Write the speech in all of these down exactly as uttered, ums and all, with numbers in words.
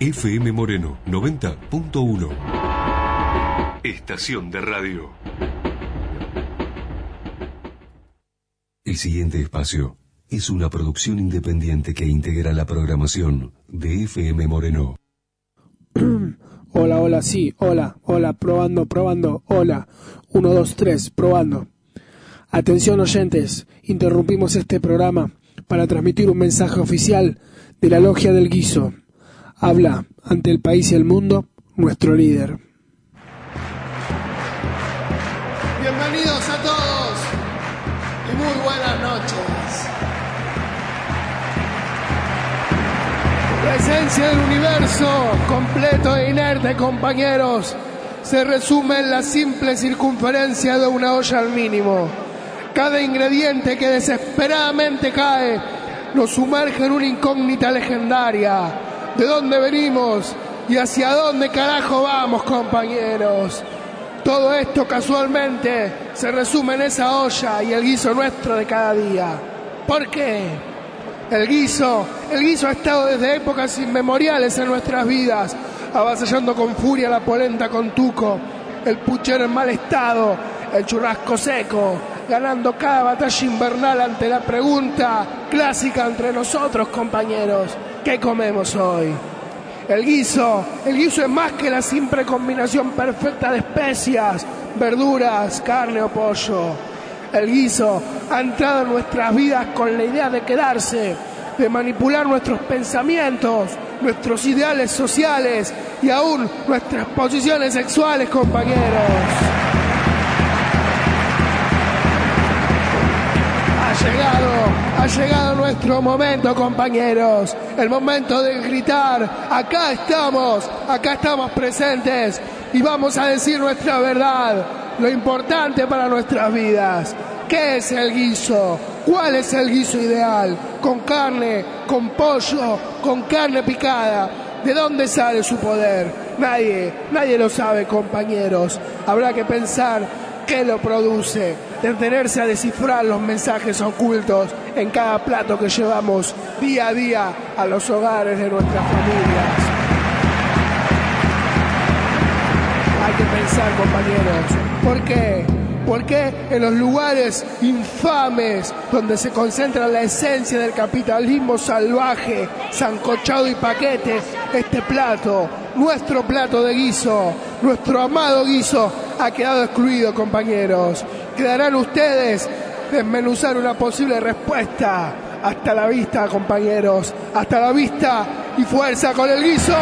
F M Moreno noventa punto uno. Estación de radio. El siguiente espacio es una producción independiente que integra la programación de F M Moreno. Hola, hola, sí, hola, hola, probando, probando, hola, uno, dos, tres, probando. Atención oyentes, interrumpimos este programa para transmitir un mensaje oficial de la Logia del Guiso. Habla ante el país y el mundo nuestro líder. Bienvenidos a todos y muy buenas noches. La esencia del universo, completo e inerte, compañeros, se resume en la simple circunferencia de una olla al mínimo. Cada ingrediente que desesperadamente cae nos sumerge en una incógnita legendaria. ¿De dónde venimos y hacia dónde carajo vamos, compañeros? Todo esto casualmente se resume en esa olla y el guiso nuestro de cada día. ¿Por qué? El guiso, el guiso ha estado desde épocas inmemoriales en nuestras vidas, avasallando con furia la polenta con tuco, el puchero en mal estado, el churrasco seco, ganando cada batalla invernal ante la pregunta clásica entre nosotros, compañeros: ¿qué comemos hoy? El guiso, el guiso es más que la simple combinación perfecta de especias, verduras, carne o pollo. El guiso ha entrado en nuestras vidas con la idea de quedarse, de manipular nuestros pensamientos, nuestros ideales sociales y aún nuestras posiciones sexuales, compañeros. Ha llegado, ha llegado nuestro momento, compañeros. El momento de gritar: acá estamos, acá estamos presentes y vamos a decir nuestra verdad, lo importante para nuestras vidas. ¿Qué es el guiso? ¿Cuál es el guiso ideal? ¿Con carne, con pollo, con carne picada? ¿De dónde sale su poder? Nadie, nadie lo sabe, compañeros. Habrá que pensar qué lo produce, detenerse a descifrar los mensajes ocultos en cada plato que llevamos día a día a los hogares de nuestras familias. Hay que pensar, compañeros, ¿por qué? ¿Por qué en los lugares infames donde se concentra la esencia del capitalismo salvaje, sancochado y paquete, este plato, nuestro plato de guiso, nuestro amado guiso, ha quedado excluido, compañeros? Quedarán ustedes desmenuzar una posible respuesta. Hasta la vista, compañeros, hasta la vista y fuerza con el guiso.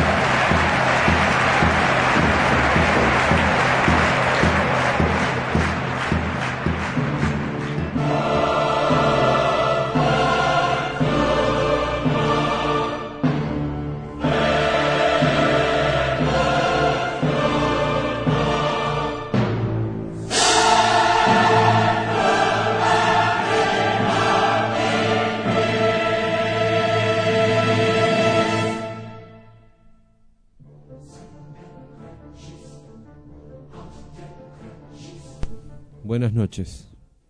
Buenas noches.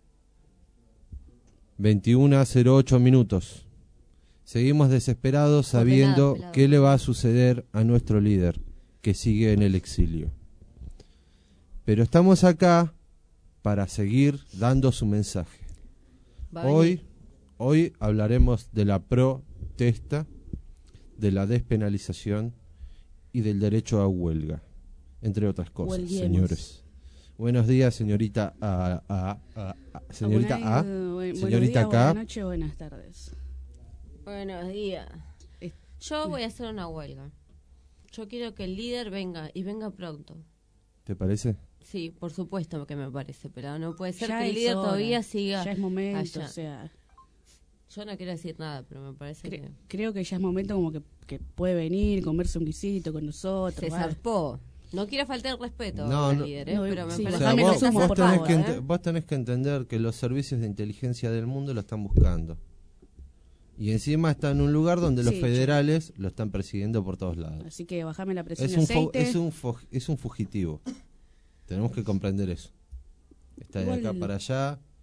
veintiuna cero ocho minutos. Seguimos desesperados sabiendo pelado, pelado. qué le va a suceder a nuestro líder, que sigue en el exilio. Pero estamos acá para seguir dando su mensaje. Hoy, hoy hablaremos de la protesta, de la despenalización y del derecho a huelga, entre otras cosas, Huelguemos. señores. Buenos días, señorita A, a, a, a señorita A, buen, señorita días, K. Buenas noches, buenas tardes. Buenos días. Yo voy a hacer una huelga. Yo quiero que el líder venga y venga pronto. ¿Te parece? Sí, por supuesto que me parece, pero no puede ser ya que el líder hora. todavía siga. Ya es momento, allá. o sea. Yo no quiero decir nada, pero me parece cre- que creo que ya es momento como que, que puede venir, comerse un guisito con nosotros. se ¿vale? zarpó. No quiero faltar el respeto No, al no, líder, ¿eh? no, pero me sí, O parece sea, Déjame que vos, lo sumo, está vos, por tenés zarpado, que favor, ¿eh? ente- vos tenés que entender que los servicios de inteligencia del mundo lo están buscando. Y encima está en un lugar donde los Sí, federales lo están persiguiendo por todos lados. Así que bajame la presión Es de un, fo- aceite. es, un fo- es un fugitivo. Tenemos que comprender eso. Está de Igual- acá para allá.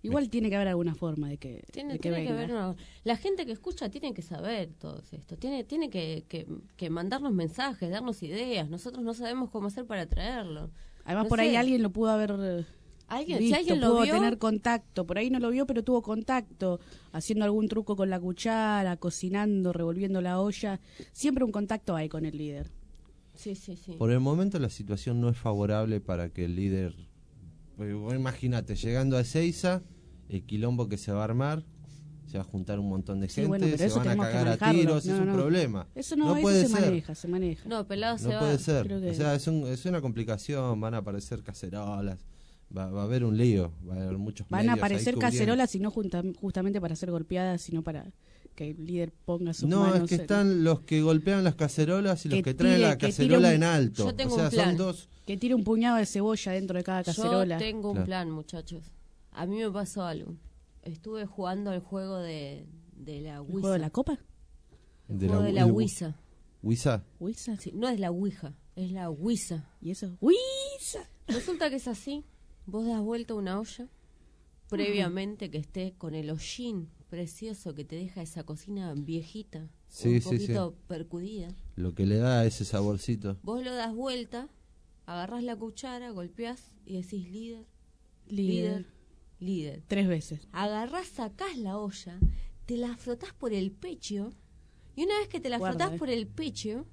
Igual tiene que haber alguna forma de que, Tiene, de que tiene que venga. haber una- la gente que escucha tiene que saber todo esto, tiene tiene que, que, que mandarnos mensajes, darnos ideas. Nosotros no sabemos cómo hacer para traerlo. Además, No por sé. ahí alguien lo pudo haber eh, ¿Alguien, visto, si alguien lo pudo vio, tener contacto. Por ahí no lo vio, pero tuvo contacto, haciendo algún truco con la cuchara, cocinando, revolviendo la olla. Siempre un contacto hay con el líder. sí, sí, sí. Por el momento la situación no es favorable para que el líder... Porque vos imagínate, llegando a Ezeiza, el quilombo que se va a armar, se va a juntar un montón de Sí, gente, bueno, pero se eso van a tenemos que cagar a manejarlo. tiros, No, es un no. problema. Eso no, eso puede se ser. maneja, se maneja. No, pelado se No va. puede ser. Creo que- O sea, es, un, es una complicación, van a aparecer cacerolas, va, va a haber un lío, va a haber muchos Van a medios ahí aparecer cubriendo. cacerolas y no junta- justamente para ser golpeadas, sino para que el líder ponga sus No, manos es que en- están los que golpean las cacerolas y los Que que traen tire- la que tire cacerola un- en alto. Yo tengo o sea, un plan. son dos... que tire un puñado de cebolla dentro de cada cacerola. Yo tengo un Claro. plan, muchachos. A mí me pasó algo. Estuve jugando el juego de, de la ¿El Ouija. juego de la copa? El De juego la- de la el- Ouija. ¿Wisa? ¿Ouija? Sí, no es la Ouija, es la Ouija. ¿Y eso? ¡Ouija! Resulta que es así. Vos das vuelta a una olla, previamente que esté con el hollín precioso que te deja esa cocina viejita, Sí, un sí, poquito percudida. Lo que le da ese saborcito. Vos lo das vuelta, agarrás la cuchara, golpeás y decís líder, Líder. líder, líder. Tres veces. Agarrás, sacás la olla, te la frotás por el pecho y una vez que te la Guarda, frotás eh. por el pecho,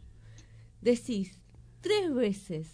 decís tres veces,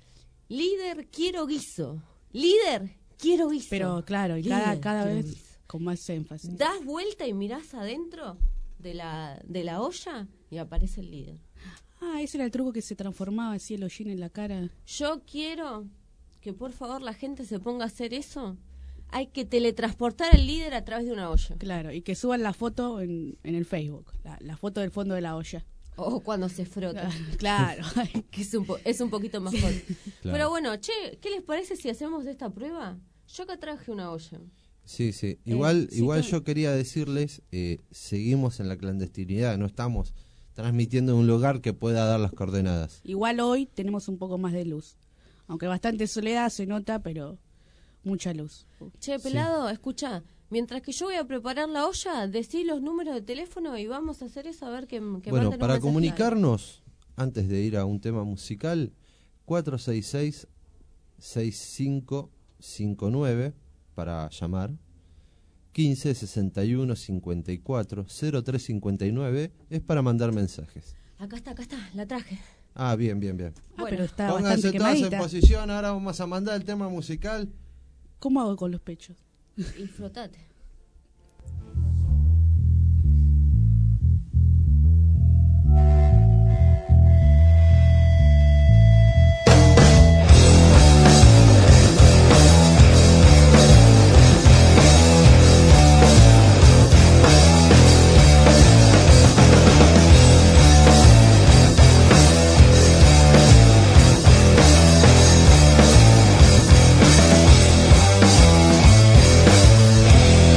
líder, quiero guiso, líder, quiero guiso. Pero claro, y líder, cada, cada quiero vez guiso. con más énfasis. Das vuelta y mirás adentro de la, de la olla y aparece el líder. Ah, ese era el truco que se transformaba así el hollín en la cara. Yo quiero que por favor la gente se ponga a hacer eso. Hay que teletransportar al líder a través de una olla. Claro, y que suban la foto en, en el Facebook, la, la foto del fondo de la olla. O cuando se frota. Claro. Que es un, po- es un poquito más corto. Claro. Pero bueno, che, ¿qué les parece si hacemos esta prueba? Yo acá traje una olla. Sí, sí. Igual, sí, igual claro. yo quería decirles, eh, seguimos en la clandestinidad, no estamos transmitiendo en un lugar que pueda dar las coordenadas. Igual hoy tenemos un poco más de luz. Aunque bastante soledad se nota, pero mucha luz. Che, pelado, escucha. Mientras que yo voy a preparar la olla, decí los números de teléfono y vamos a hacer eso a ver que, que Bueno, manden un para mensaje. comunicarnos, antes de ir a un tema musical, cuatro seis seis, seis cinco cinco nueve para llamar, quince sesenta y uno cincuenta y cuatro cero tres cincuenta y nueve es para mandar mensajes. Acá está, acá está, la traje. Ah, bien, bien, bien. Ah, Bueno, pero está Pónganse bastante todas en quemadita. posición, ahora vamos a mandar el tema musical. ¿Cómo hago con los pechos? Y frotate. Thank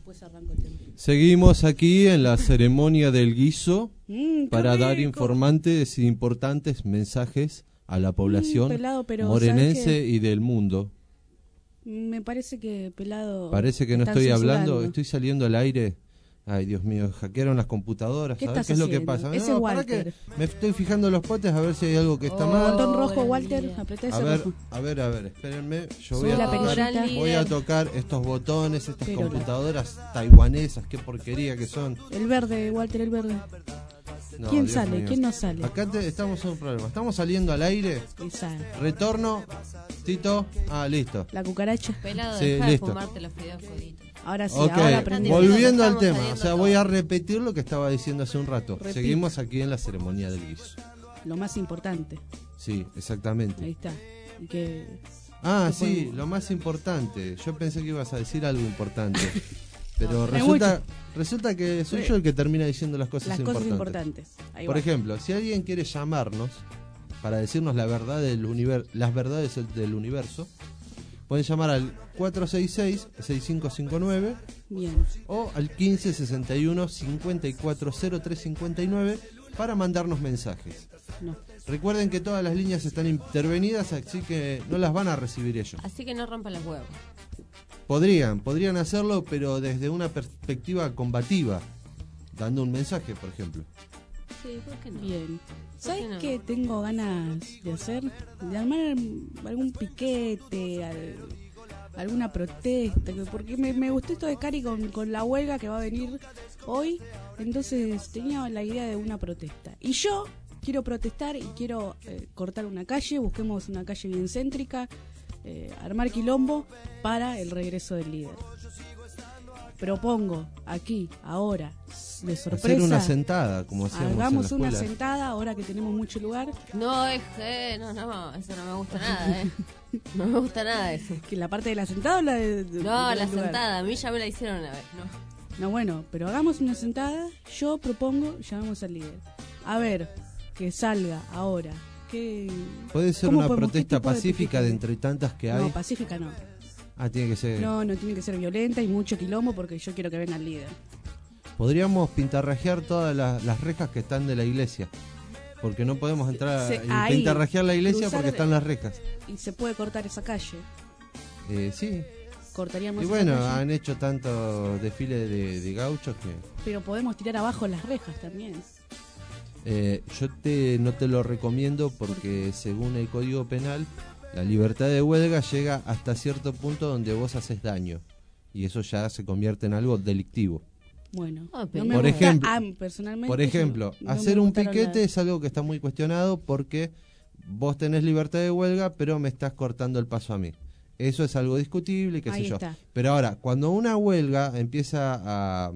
Después arranco el tema. Seguimos aquí en la ceremonia del guiso Mm, para qué dar rico. informantes e importantes mensajes a la población Mm, pelado, pero morenense ¿sabes qué? y del mundo. Me parece que pelado. Parece que no están estoy censurando. hablando, estoy saliendo al aire. Ay, Dios mío, hackearon las computadoras. ¿Qué A ver estás qué es lo que haciendo? pasa. Ese No, es pará Walter. que me estoy fijando en los potes a ver si hay algo que está Oh, mal. Botón rojo, gran Walter. día. Apretá ese A ver, rojo. a ver, a ver, espérenme. Yo voy Sube a, la tocar, perillita. voy a tocar estos botones, estas Pero la- computadoras taiwanesas, qué porquería que son. El verde, Walter, el verde. No, ¿Quién Dios sale? mío. ¿Quién no sale? Acá te- estamos en un problema. Estamos saliendo al aire. Esa, Retorno. Tito. Ah, listo. la cucaracha. Pelado, Sí, deja listo. de fumarte los fideos coditos. Ahora sí, Ok, ahora aprendí. volviendo al Estamos tema. saliendo O sea, todo. voy a repetir lo que estaba diciendo hace un rato. Repite. Seguimos aquí en la ceremonia del guiso. Lo más importante. Sí, exactamente. Ahí está. Y que Ah, ¿Qué sí, podemos? lo más importante. Yo pensé que ibas a decir algo importante. Pero Me resulta, resulta que soy yo el que termina diciendo las cosas las cosas importantes. importantes. Ahí Por va. ejemplo, si alguien quiere llamarnos para decirnos la verdad del univer- las verdades del- del universo, pueden llamar al cuatro seis seis, seis cinco cinco nueve Bien. o al quince sesenta y uno, cincuenta y cuatro cero tres cincuenta y nueve para mandarnos mensajes. No. Recuerden que todas las líneas están intervenidas, así que no las van a recibir ellos. Así que no rompan los huevos. Podrían, podrían hacerlo, pero desde una perspectiva combativa, dando un mensaje, por ejemplo. Sí, ¿por qué no? Bien. ¿Sabes qué no? qué tengo ganas de hacer? De armar algún piquete, al- alguna protesta. que- Porque me, me gustó esto de Cari con, con la huelga que va a venir hoy. Entonces tenía la idea de una protesta. Y yo quiero protestar y quiero eh, cortar una calle. Busquemos una calle bien céntrica. eh, armar quilombo para el regreso del líder. Propongo aquí, ahora, de sorpresa. Hacer una sentada, como hacíamos Hagamos en la una escuela. sentada ahora que tenemos mucho lugar. No, es que, no, no, eso no me gusta nada, ¿eh? No me gusta nada eso. Que la parte de la sentada o la de, de- No, del la lugar? sentada, a mí ya me la hicieron una vez, no. No, bueno, pero hagamos una sentada. Yo propongo, llamamos al líder. A ver, que salga ahora. ¿Qué, Puede ser cómo una podemos- qué protesta tipo de pacífica de piquete? entre tantas que hay. No, pacífica no. Ah, tiene que ser. No, no tiene que ser violenta y mucho quilombo porque yo quiero que venga el líder. Podríamos pintarrajear todas las, las rejas que están de la iglesia. Porque no podemos entrar Se- y ahí, pintarrajear la iglesia cruzar porque de- están las rejas. Y se puede cortar esa calle. Eh, sí. Cortaríamos Y esa bueno, calle, han hecho tanto desfile de, de gauchos que pero podemos tirar abajo las rejas también. eh, yo te, no te lo recomiendo porque según el Código Penal, la libertad de huelga llega hasta cierto punto donde vos haces daño. Y eso ya se convierte en algo delictivo. Bueno, Ah, no pero- me Por gusta- ejemplo- ah, personalmente Por ejemplo, no- no hacer me un gustaron piquete las- es algo que está muy cuestionado porque vos tenés libertad de huelga, pero me estás cortando el paso a mí. Eso es algo discutible, qué Ahí sé yo. está. Pero ahora, cuando una huelga empieza a,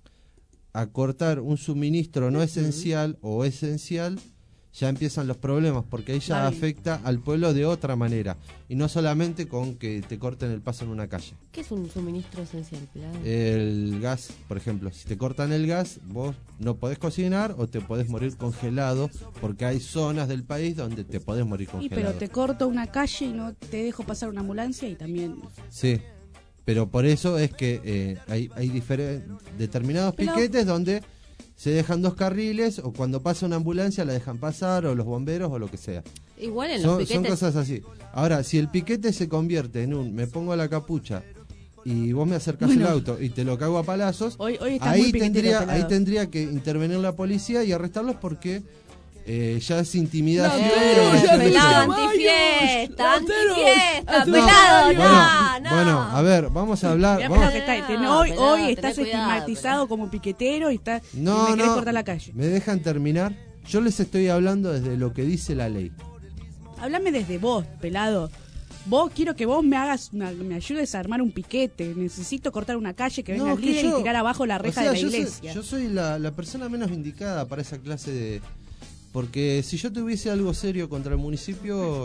a cortar un suministro no esencial o esencial, ya empiezan los problemas, porque ahí ya Está bien. afecta al pueblo de otra manera. Y no solamente con que te corten el paso en una calle. ¿Qué es un suministro esencial, pelado? El gas, por ejemplo, si te cortan el gas, vos no podés cocinar o te podés morir congelado, porque hay zonas del país donde te podés morir Y congelado. pero te corto una calle y no te dejo pasar una ambulancia y también... Sí, pero por eso es que eh, hay, hay diferen- determinados Pero- piquetes donde se dejan dos carriles o cuando pasa una ambulancia la dejan pasar o los bomberos o lo que sea. Igual en los Son, son piquetes... cosas así. Ahora, si el piquete se convierte en un me pongo la capucha y vos me acercás Bueno. el auto y te lo cago a palazos, Hoy, hoy estás muy ahí piquetero, tendría, pelado. ahí tendría que intervenir la policía y arrestarlos porque eh, ya es intimidación. Eh, ya es pelado, delito. antifiesta, ¡Rateros! antifiesta, No, pelado, bueno, no, no. bueno, a ver, vamos a hablar. Mirá, vamos- pelado, que está- ten- No, hoy, pelado, hoy tené estás cuidado, estigmatizado pelado. como piquetero y, está, No, y me querés no, cortar la calle. ¿me dejan terminar? Yo les estoy hablando desde lo que dice la ley. Háblame desde vos, pelado. Vos quiero que vos me hagas, una- me ayudes a armar un piquete. Necesito cortar una calle, que venga No, el que líder yo- y tirar abajo la o reja sea, de la yo soy- iglesia. yo soy la, la persona menos indicada para esa clase de... Porque si yo tuviese algo serio contra el municipio...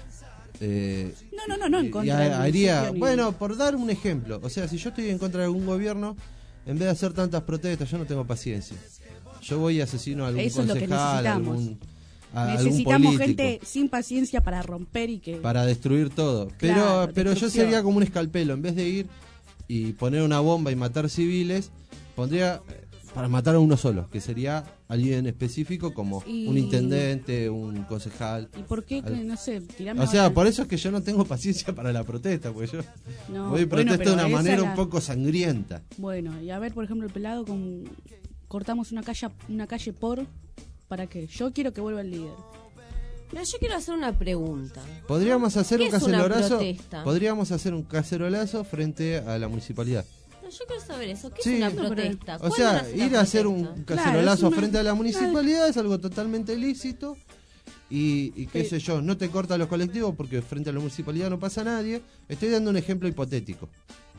Eh, No, no, no, no, en y- contra y del haría, municipio ni- bueno, por dar un ejemplo, o sea, si yo estoy en contra de algún gobierno, en vez de hacer tantas protestas, yo no tengo paciencia. Yo voy y asesino a algún Eso es lo que concejal, a necesitamos. algún, a algún Necesitamos político, gente sin paciencia para romper y que... para destruir todo. Pero, Claro, pero yo destrucción. sería como un escalpelo, en vez de ir y poner una bomba y matar civiles, pondría para matar a uno solo, que sería alguien específico como Y- un intendente, un concejal. ¿Y por qué? Al- No sé, tirame O sea, ahora. por eso es que yo no tengo paciencia para la protesta, porque yo No, voy y bueno, protesto pero de una esa manera la- un poco sangrienta. Bueno, y a ver, por ejemplo, el pelado con cortamos una calle una calle por ¿para qué? Yo quiero que vuelva el líder. Pero yo quiero hacer una pregunta. Podríamos hacer ¿Qué un es una cacerolazo, protesta? podríamos hacer un cacerolazo frente a la municipalidad. No, yo quiero saber eso. ¿Qué Sí. es una No, pero- protesta? O ¿Cuándo sea, nace una ir a hacer protesta? un Claro, cacerolazo es una- frente a la municipalidad es algo totalmente lícito. Y, y qué Sí. sé yo, no te corta los colectivos porque frente a la municipalidad no pasa nadie. Estoy dando un ejemplo hipotético.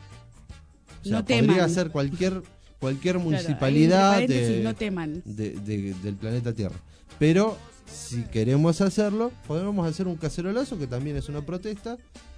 O sea, No podría teman. ser cualquier cualquier Claro, municipalidad ahí entre paréntesis, de, no teman. de- de- del planeta Tierra. Pero si queremos hacerlo, podemos hacer un cacerolazo que también es una protesta.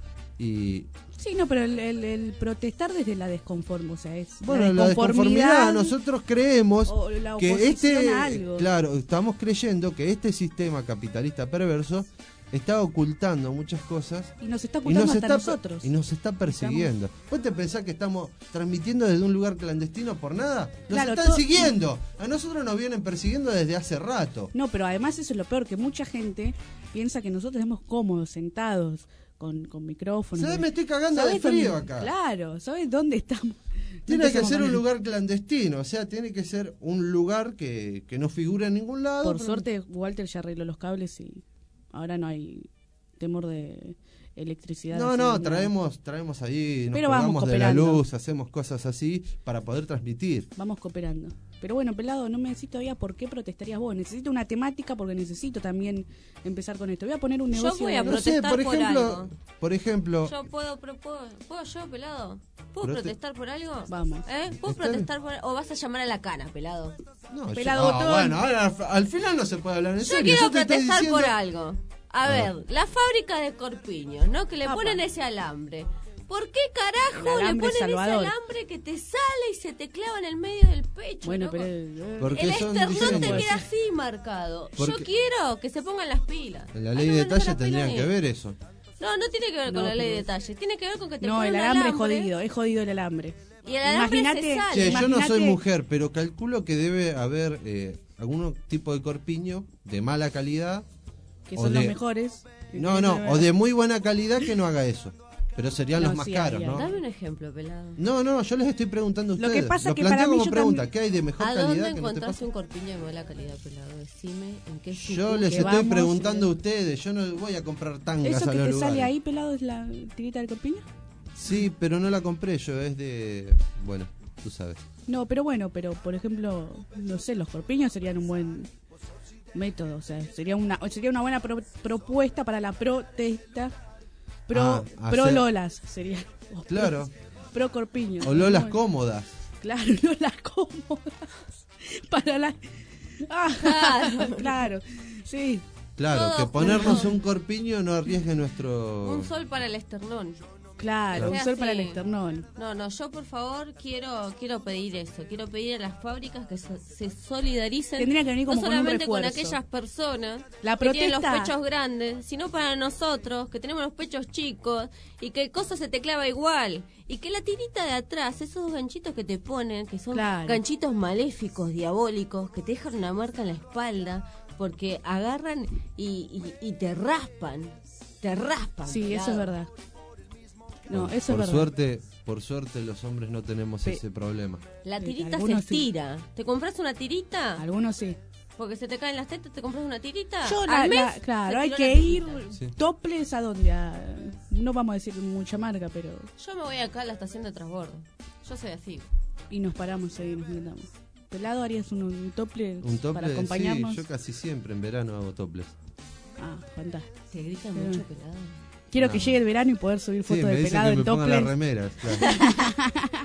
Y Sí, no, pero el, el- el protestar desde la desconformidad, o sea, es bueno, la desconformidad, nosotros creemos o la que oposición este, a algo. claro, estamos creyendo que este sistema capitalista perverso está ocultando muchas cosas y nos está y ocultando nos hasta está, nosotros. y nos está persiguiendo. ¿Vos te pensás que estamos transmitiendo desde un lugar clandestino por nada? Nos Claro, están todo- siguiendo. A nosotros nos vienen persiguiendo desde hace rato. No, pero además eso es lo peor, que mucha gente piensa que nosotros estamos cómodos, sentados, con, con micrófonos. ¿Sabés? Me estoy cagando de ¿Sabés frío dónde- acá. Claro, ¿sabes dónde estamos? Tiene No que empecemos ser con un el- lugar clandestino, o sea, tiene que ser un lugar que, que no figura en ningún lado. Por pero- suerte, Walter ya arregló los cables y ahora no hay temor de electricidad. No, así, no, ni traemos, traemos ahí, nos Pero vamos colgamos de la cooperando. luz, hacemos cosas así para poder transmitir. nada. Vamos cooperando. Pero bueno, pelado, no me decís todavía por qué protestarías vos. Necesito una temática porque necesito también empezar con esto. Voy a poner un Yo negocio. voy a de- No sé, protestar por por ejemplo, algo. por ejemplo, Yo puedo, pero puedo, ¿puedo yo, pelado? ¿Puedo Prote- protestar por algo? Vamos. ¿Eh? ¿Puedo Está bien. protestar por o vas a llamar a la cana, pelado? no, yo- pelado ah, botón. bueno, ahora al, al final no se puede hablar en Yo serio. quiero te estoy protestar diciendo- por algo. A ver, la fábrica de corpiños, ¿no? Que le Apa. ponen ese alambre. ¿Por qué carajo El le alambre ponen salvador. ese alambre que te sale y se te clava en el medio del pecho? Bueno, loco? pero. eh, Porque El son esternón te diseños. queda así marcado. Porque- Yo quiero que se pongan las pilas. En la Ay, ley no de me ponen detalle las tendrían pilas que ni- ver eso. No, no tiene que ver con No, la ley de pero- detalle. Tiene que ver con que te No, ponen el un alambre es jodido, es jodido el alambre. Y el alambre Imagínate- se sale. Che, yo no soy imagínate- mujer, pero calculo que debe haber eh, algún tipo de corpiño de mala calidad. Que o son de- los mejores. No, no, o de muy buena calidad que no haga eso. Pero serían No, los más sí, caros, hay, ¿no? Dame un ejemplo, pelado. No, no, yo les estoy preguntando a Lo ustedes. que pasa Lo que planteo para mí como yo pregunta. también- ¿Qué hay de mejor ¿A calidad dónde que no te encontrás pasa? un corpiño de mala calidad, pelado? Decime en qué sitio. Yo les que estoy vamos, preguntando eh. a ustedes. Yo no voy a comprar tangas ¿Eso a que los te lugares. sale ahí, pelado, es la tirita del corpiño? Sí, pero no la compré yo. Es de... Bueno, tú sabes. No, pero bueno, pero por ejemplo, no sé, los corpiños serían un buen método, o sea, sería una sería una buena pro- propuesta para la protesta. Pro, Ah, pro hacer- Lolas sería. o pro- Claro. Pro, corpiños. O lolas Bueno, cómodas. Claro, Lolas cómodas. Para la. Ah, Claro. claro. Sí. Claro, Todo que ponernos junto. un corpiño no arriesgue nuestro... Un sol para el esternón. Claro, un Sea sol para el así. esternón. No, no, yo por favor quiero quiero pedir eso. Quiero pedir a las fábricas que so- se solidaricen. Tendría que venir como no con un solamente con, refuerzo. aquellas personas La que tienen los protesta- pechos grandes, sino para nosotros que tenemos los pechos chicos y que el coso se te clava igual. Y que la tirita de atrás, esos ganchitos que te ponen, que son Claro. ganchitos maléficos, diabólicos, que te dejan una marca en la espalda porque agarran y, y, y te raspan. Te raspan. Sí, eso pelado. es verdad. No, por, eso por es verdad. suerte, por suerte los hombres no tenemos Pe- ese problema. La Sí, tirita se algunos sí. estira. ¿Te compras una tirita? Algunos sí. Porque se te caen las tetas, ¿te compras una tirita? Yo, Al la, mes la- se claro, hay tiró que la ir tirita. Sí. toples a donde. A- no vamos a decir mucha marca, pero. Yo me voy acá a la estación de transbordo. Yo soy así. Y nos paramos ahí, nos sentamos. Pelado, harías un, un tople, Un para tople, sí, acompañarnos. yo casi siempre en verano hago toples. Ah, fantástico. Te gritan Sí. mucho pelado. Quiero No. que llegue el verano y poder subir Sí, fotos me de dicen pelado que me en pongan las toples. remeras, claro.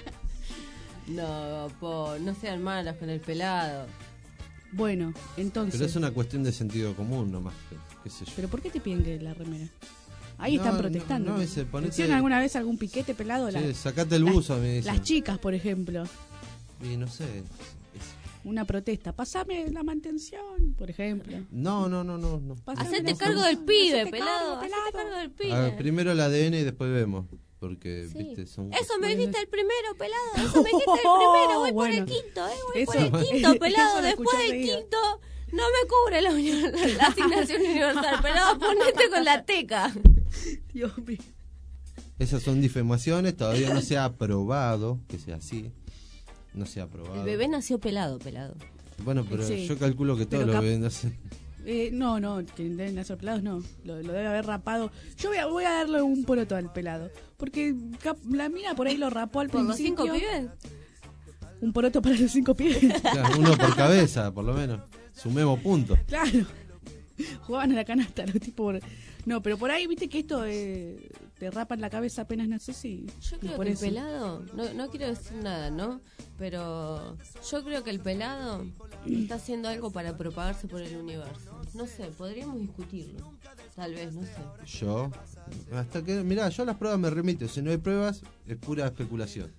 No, po, no sean malas con el pelado. Bueno, entonces. Pero es una cuestión de sentido común nomás, que- qué sé yo. ¿Pero por qué te piden que la remera? Ahí No, están no, protestando. no, ese, ponete- ¿Hicieron alguna vez algún piquete pelado? Che, La- sacate el las- buzo, me dicen. Las chicas, por ejemplo. Y no sé. es- Una protesta. Pasame la mantención, por ejemplo. No, no, no, no. no. Pásame Hacete la cargo mantención. del pibe, Hacete pelado. cargo, Hacete cargo del A ver, pibe. primero el A D N y después vemos. Porque, Sí. viste, son... Eso me dijiste el primero, pelado. Eso me dijiste el primero. Voy Bueno. por el quinto, ¿eh? Voy Eso- por el quinto, eso pelado. lo Después escuché del enseguida. quinto, no me cubre la, uni- la asignación universal. Pelado, ponete con la teca. Dios mío. Esas son difamaciones, todavía no se ha aprobado que sea así. No se ha aprobado. El bebé nació pelado, pelado. Bueno, pero Sí. yo calculo que todos Pero los cap- bebés nacen... Eh, no, no, que deben nacer pelados, no. Lo, lo debe haber rapado. Yo voy a, voy a darle un poroto al pelado. Porque cap- la mina por ahí lo rapó al ¿Por los principio. cinco pibes? Un poroto para los cinco pibes. Claro, uno por cabeza, por lo menos. Sumemos puntos. Claro. Jugaban a la canasta los tipos. por- No, pero por ahí, viste que esto eh, te rapan la cabeza apenas no sé si. Yo creo por que el eso. pelado, no, no quiero decir nada, ¿no? Pero yo creo que el pelado está haciendo algo para propagarse por el universo. No sé, podríamos discutirlo. Tal vez, no sé. Yo, hasta que, mirá, yo a las pruebas me remito. Si no hay pruebas, es pura especulación.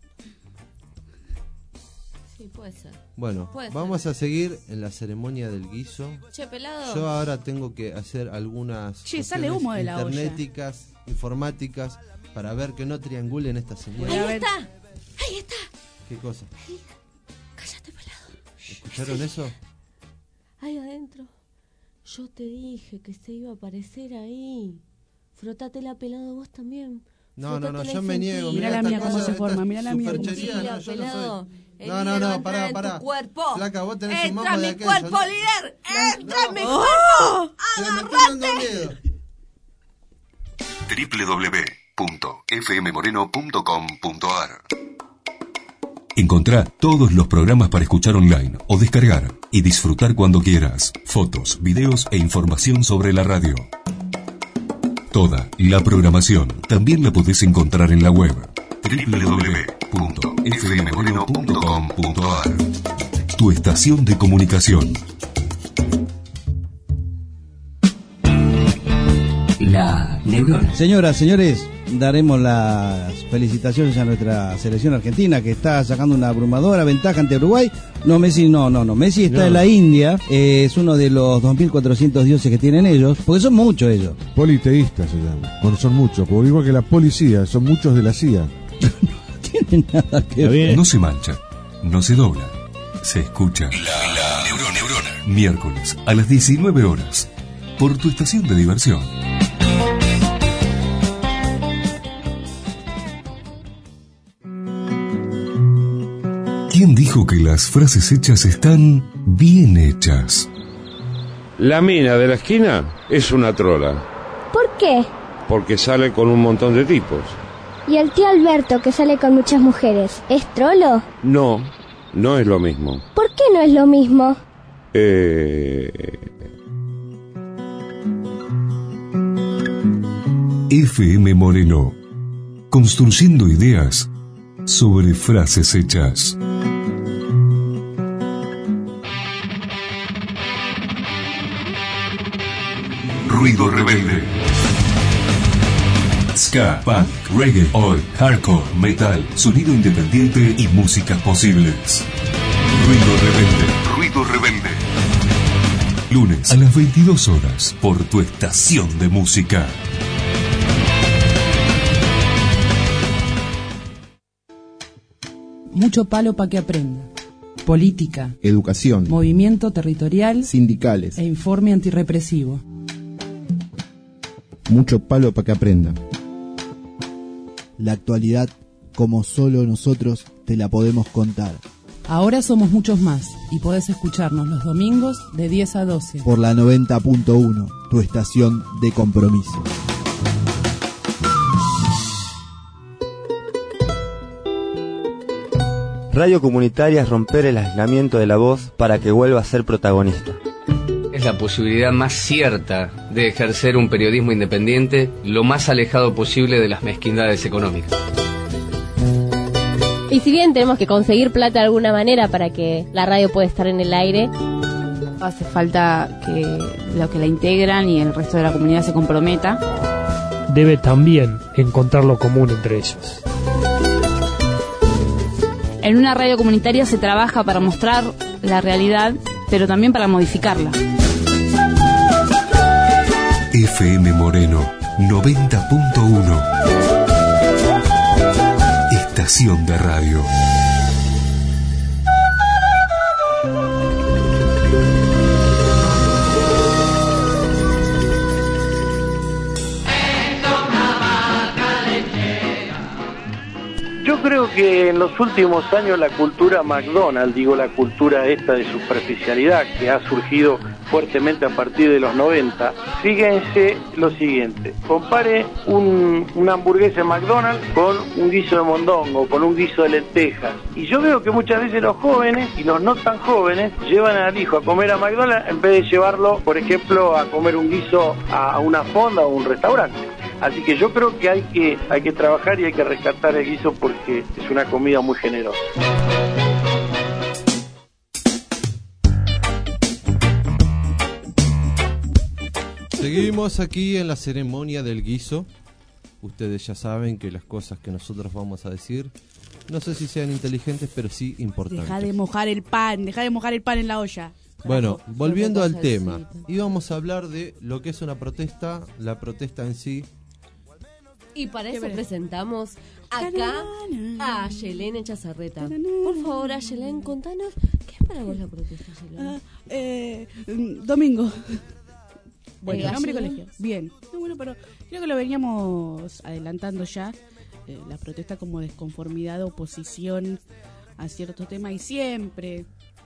Sí, puede ser. Bueno, Puede vamos a seguir en la ceremonia del guiso. Che, pelado. Yo ahora tengo que hacer algunas Che, sale cuestiones humo de la olla. internéticas, informáticas, para ver que no triangulen esta señal. Voy a Ahí ver. está. Ahí está. ¿Qué cosa? Cállate, pelado. ¿Escucharon eso? Ahí adentro. Yo te dije que se iba a aparecer ahí. Frotate la pelado vos también. No, no, no, Frotatela yo y me sentí. niego. Mirá Mirá la esta mía cómo cosa, se esta forma, mirá la mía cómo se superchería, Mira, no, yo no pelado. soy. El No, no, líder va a no, entrar pará, en pará. tu cuerpo. Flaca, vos tenés un Entra mambo en de mi aquello, cuerpo, ¿no? líder. Entra en mi No. cuerpo. Se me está dando miedo. doble u doble u doble u punto f m moreno punto com punto a r. Encontrá todos los programas para escuchar online o descargar y disfrutar cuando quieras. Fotos, videos e información sobre la radio. Toda la programación también la podés encontrar en la web doble u doble u doble u punto f m moreno punto com punto a r. Tu estación de comunicación. La Neurona. Señoras, señores, daremos las felicitaciones a nuestra selección argentina que está sacando una abrumadora ventaja ante Uruguay. No, Messi no, no, no. Messi está No. en la India, eh, es uno de los dos mil cuatrocientos dioses que tienen ellos, porque son muchos ellos. Politeístas se llama. Bueno, son muchos, porque igual que la policía, son muchos de la C I A. No tienen nada que Está ver. bien. No se mancha, no se dobla, se escucha. La, la neurona, neurona. Miércoles a las diecinueve horas, por tu estación de diversión. ¿Quién dijo que las frases hechas están bien hechas? La mina de la esquina es una trola, ¿Por qué? porque sale con un montón de tipos. ¿Y el tío Alberto que sale con muchas mujeres, es trolo? No, no es lo mismo. ¿Por qué no es lo mismo? Eh... F M Moreno, construyendo ideas sobre frases hechas. Ruido rebelde. Ska, punk, reggae, oi, hardcore, metal, sonido independiente y músicas posibles. Ruido rebelde. Ruido rebelde. Lunes a las veintidós horas por tu estación de música. Mucho palo para que aprenda. Política, Educación, movimiento territorial sindicales, e informe antirrepresivo. mucho palo para que aprenda. La actualidad, como solo nosotros te la podemos contar. Ahora somos muchos más y podés escucharnos los domingos de diez a doce. Por la noventa punto uno, tu estación de compromiso. Radio comunitaria es romper el aislamiento de la voz para que vuelva a ser protagonista. Es la posibilidad más cierta de ejercer un periodismo independiente lo más alejado posible de las mezquindades económicas. Y si bien tenemos que conseguir plata de alguna manera para que la radio pueda estar en el aire, hace falta que los que la integran y el resto de la comunidad se comprometa. Debe también encontrar lo común entre ellos. En una radio comunitaria se trabaja para mostrar la realidad, pero también para modificarla. F M Moreno noventa punto uno. estación de radio. Yo creo que en los últimos años la cultura McDonald's, digo la cultura esta de superficialidad que ha surgido fuertemente a partir de los noventa, fíjense lo siguiente, compare un, una hamburguesa de McDonald's con un guiso de mondongo, con un guiso de lentejas, y yo veo que muchas veces los jóvenes y los no tan jóvenes llevan al hijo a comer a McDonald's en vez de llevarlo, por ejemplo, a comer un guiso a, a una fonda o un restaurante. Así que yo creo que hay que hay que trabajar y hay que rescatar el guiso porque es una comida muy generosa. Seguimos aquí en la ceremonia del guiso. Ustedes ya saben que las cosas que nosotros vamos a decir, no sé si sean inteligentes, pero sí importantes. Deja de mojar el pan, deja de mojar el pan en la olla. Bueno, volviendo al tema, íbamos a hablar de lo que es una protesta, la protesta en sí. Y para eso presentamos acá a Ayelén Chazarreta. Por favor, Ayelén, contanos, ¿qué es para vos la protesta, Ayelén? Uh, eh, domingo. Bueno, Eh, nombre y Ayelén. colegio. Bien. No, bueno, pero creo que lo veníamos adelantando ya. Eh, la protesta como desconformidad, oposición a ciertos temas y siempre...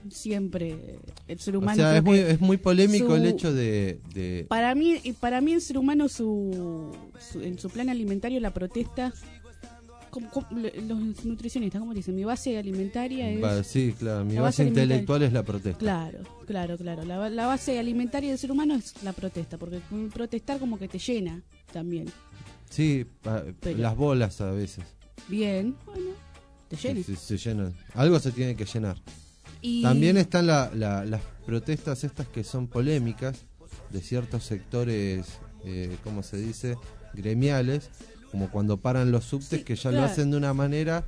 siempre el ser humano, o sea, es muy, que es muy polémico su, el hecho de, de... para mí para mí el ser humano su, su en su plan alimentario la protesta como, como, los nutricionistas como dicen, mi base alimentaria es Va, sí, claro, mi la base, base intelectual es la protesta. Claro, claro, claro. La, la base alimentaria del ser humano es la protesta, porque protestar como que te llena también. Sí, pa, Pero- las bolas a veces. Bien, bueno, te llena. Se, se llenan. Algo se tiene que llenar. Y- También están la, la, las protestas estas que son polémicas de ciertos sectores, eh, ¿cómo se dice? Gremiales, como cuando paran los subtes, Sí, que ya claro. lo hacen de una manera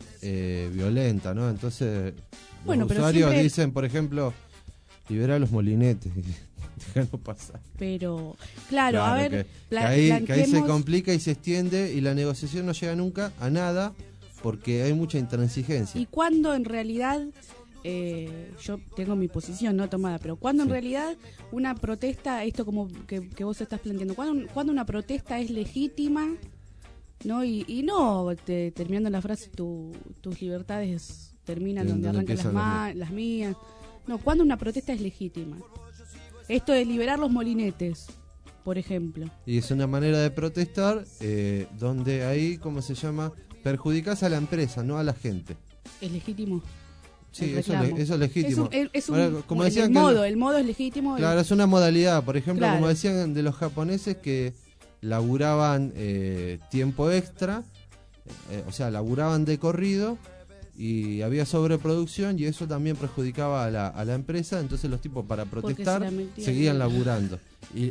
eh, violenta, ¿no? Entonces, los Bueno, pero usuarios siempre- dicen, por ejemplo, libera los molinetes, déjanos pasar. Pero, claro, a ver, que, pla- que ahí, que ahí se planteemos- complica y se extiende y la negociación no llega nunca a nada porque hay mucha intransigencia. Y cuando en realidad, eh, yo tengo mi posición no tomada, pero cuando en Sí. realidad una protesta, esto como que, que vos estás planteando, cuando, cuando una protesta es legítima, ¿no? Y, y no, te, terminando la frase, tu, tus libertades terminan De- donde donde arrancan las, empiezan las ma- las mías. No, cuando una protesta es legítima. Esto de liberar los molinetes, por ejemplo. Y es una manera de protestar eh, donde ahí, ¿cómo se llama? Perjudicás a la empresa, no a la gente. ¿Es legítimo? Sí, el eso, es reclamo? le- eso es legítimo. Es un, es un- Ahora, como el decían que modo, el- el modo es legítimo. Claro, el- es una modalidad. Por ejemplo, Claro. como decían de los japoneses que laburaban eh, tiempo extra, eh, o sea, laburaban de corrido y había sobreproducción y eso también perjudicaba a la, a la empresa, entonces los tipos para Porque protestar se la metían seguían en- laburando. Y,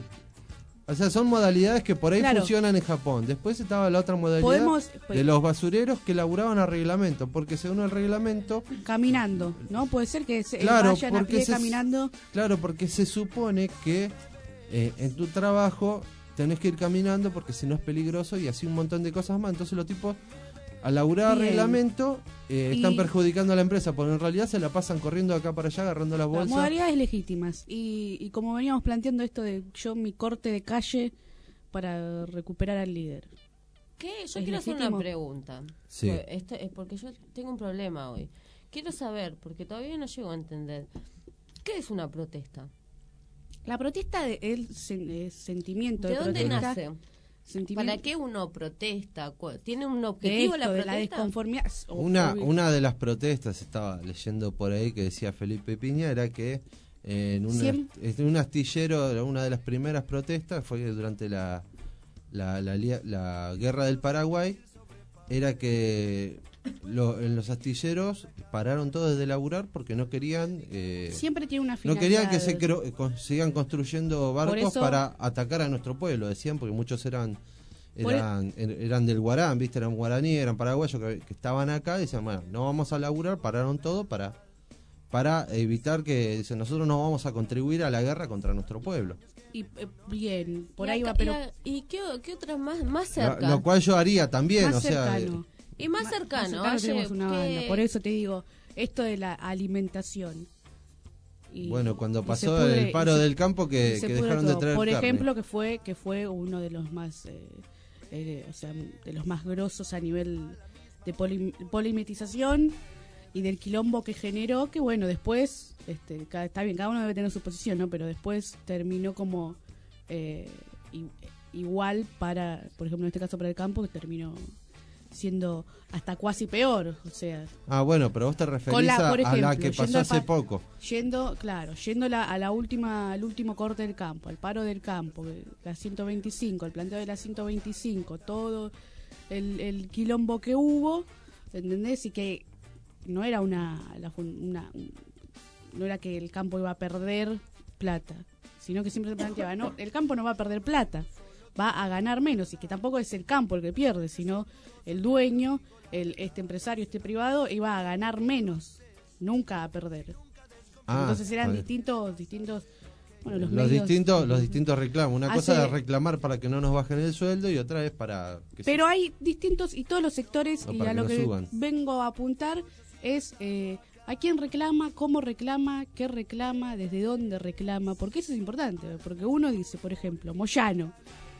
o sea, son modalidades que por ahí Claro. funcionan en Japón. Después estaba la otra modalidad Podemos- pues- de los basureros que laburaban a reglamento, porque según el reglamento... Caminando, ¿no? Puede ser que se Claro, vayan a porque pie se- caminando. Claro, porque se supone que eh, en tu trabajo tenés que ir caminando porque si no es peligroso y así un montón de cosas más. Entonces los tipos, al laburar a Bien. reglamento, eh, están Y- perjudicando a la empresa, porque en realidad se la pasan corriendo de acá para allá, agarrando las Las bolsas. modalidades legítimas. Y, y como veníamos planteando esto de yo mi corte de calle para recuperar al líder. ¿Qué? Yo ¿Es quiero hacer legítimo? una pregunta. Sí. Pues esto es porque yo tengo un problema hoy. Quiero saber, porque todavía no llego a entender, ¿qué es una protesta? La protesta de- el sen- eh, sentimiento ¿De de, dónde protesta, nace? sentimiento ¿Para qué uno protesta? ¿Cuál- ¿Tiene un de objetivo esto, la de protesta? la desconformidad. O- Una, obvio. una de las protestas, estaba leyendo por ahí que decía Felipe Piña, era que eh, en, una- Siem- en un astillero, una de las primeras protestas fue durante la, la, la lia- la guerra del Paraguay, era que lo- en los astilleros pararon todos de laburar porque no querían... eh, Siempre tiene una no finalidad. querían que se cro- con- sigan construyendo barcos eso- para atacar a nuestro pueblo, decían, porque muchos eran Por e- eran, er- eran del Guarán, ¿viste? Eran guaraníes, eran paraguayos que, que estaban acá y decían, bueno, no vamos a laburar, pararon todo para para evitar que, dicen, nosotros no vamos a contribuir a la guerra contra nuestro pueblo. Y, eh, bien, por Y ahí acá- va, pero y a- ¿Y qué, qué otra más, más Lo, cerca? lo cual yo haría también, más o sea, cercano. Y más cercano, más cercano oye, tenemos una que- banda. Por eso te digo, esto de la alimentación. Y- Bueno, cuando y se pasó pudre- el paro y se- del campo que, y se que pudre dejaron de todo. traer Por carne. ejemplo, que fue que fue uno de los más eh, eh, o sea, de los más grosos a nivel de poli- polimetización y del quilombo que generó, que bueno, después este, cada, está bien, cada uno debe tener su posición, ¿no? Pero después terminó como eh, i- igual para, por ejemplo, en este caso para el campo, que terminó siendo hasta cuasi peor, o sea, Ah, bueno, pero vos te referís Con la- a, por a la ejemplo, que pasó yendo al hace pa- poco. yendo, claro, yendo la, a la última, al último corte del campo, al paro del campo, eh, la ciento veinticinco, el planteo de la ciento veinticinco, todo el, el quilombo que hubo, ¿entendés? Y que no era una, la fun- una no era que el campo iba a perder plata, sino que siempre se planteaba, no, el campo no va a perder plata, va a ganar menos, y que tampoco es el campo el que pierde, sino el dueño, el este empresario, este privado, iba a ganar menos, nunca a perder. Ah, Entonces eran está bien. distintos, distintos, bueno, los, los medios- distintos los distintos reclamos. Una cosa Hace- es reclamar para que no nos bajen el sueldo y otra es para que Pero hay distintos, y todos los sectores, No, y para a que lo no que suban. vengo a apuntar es eh, a quién reclama, cómo reclama, qué reclama, desde dónde reclama, porque eso es importante, porque uno dice, por ejemplo, Moyano,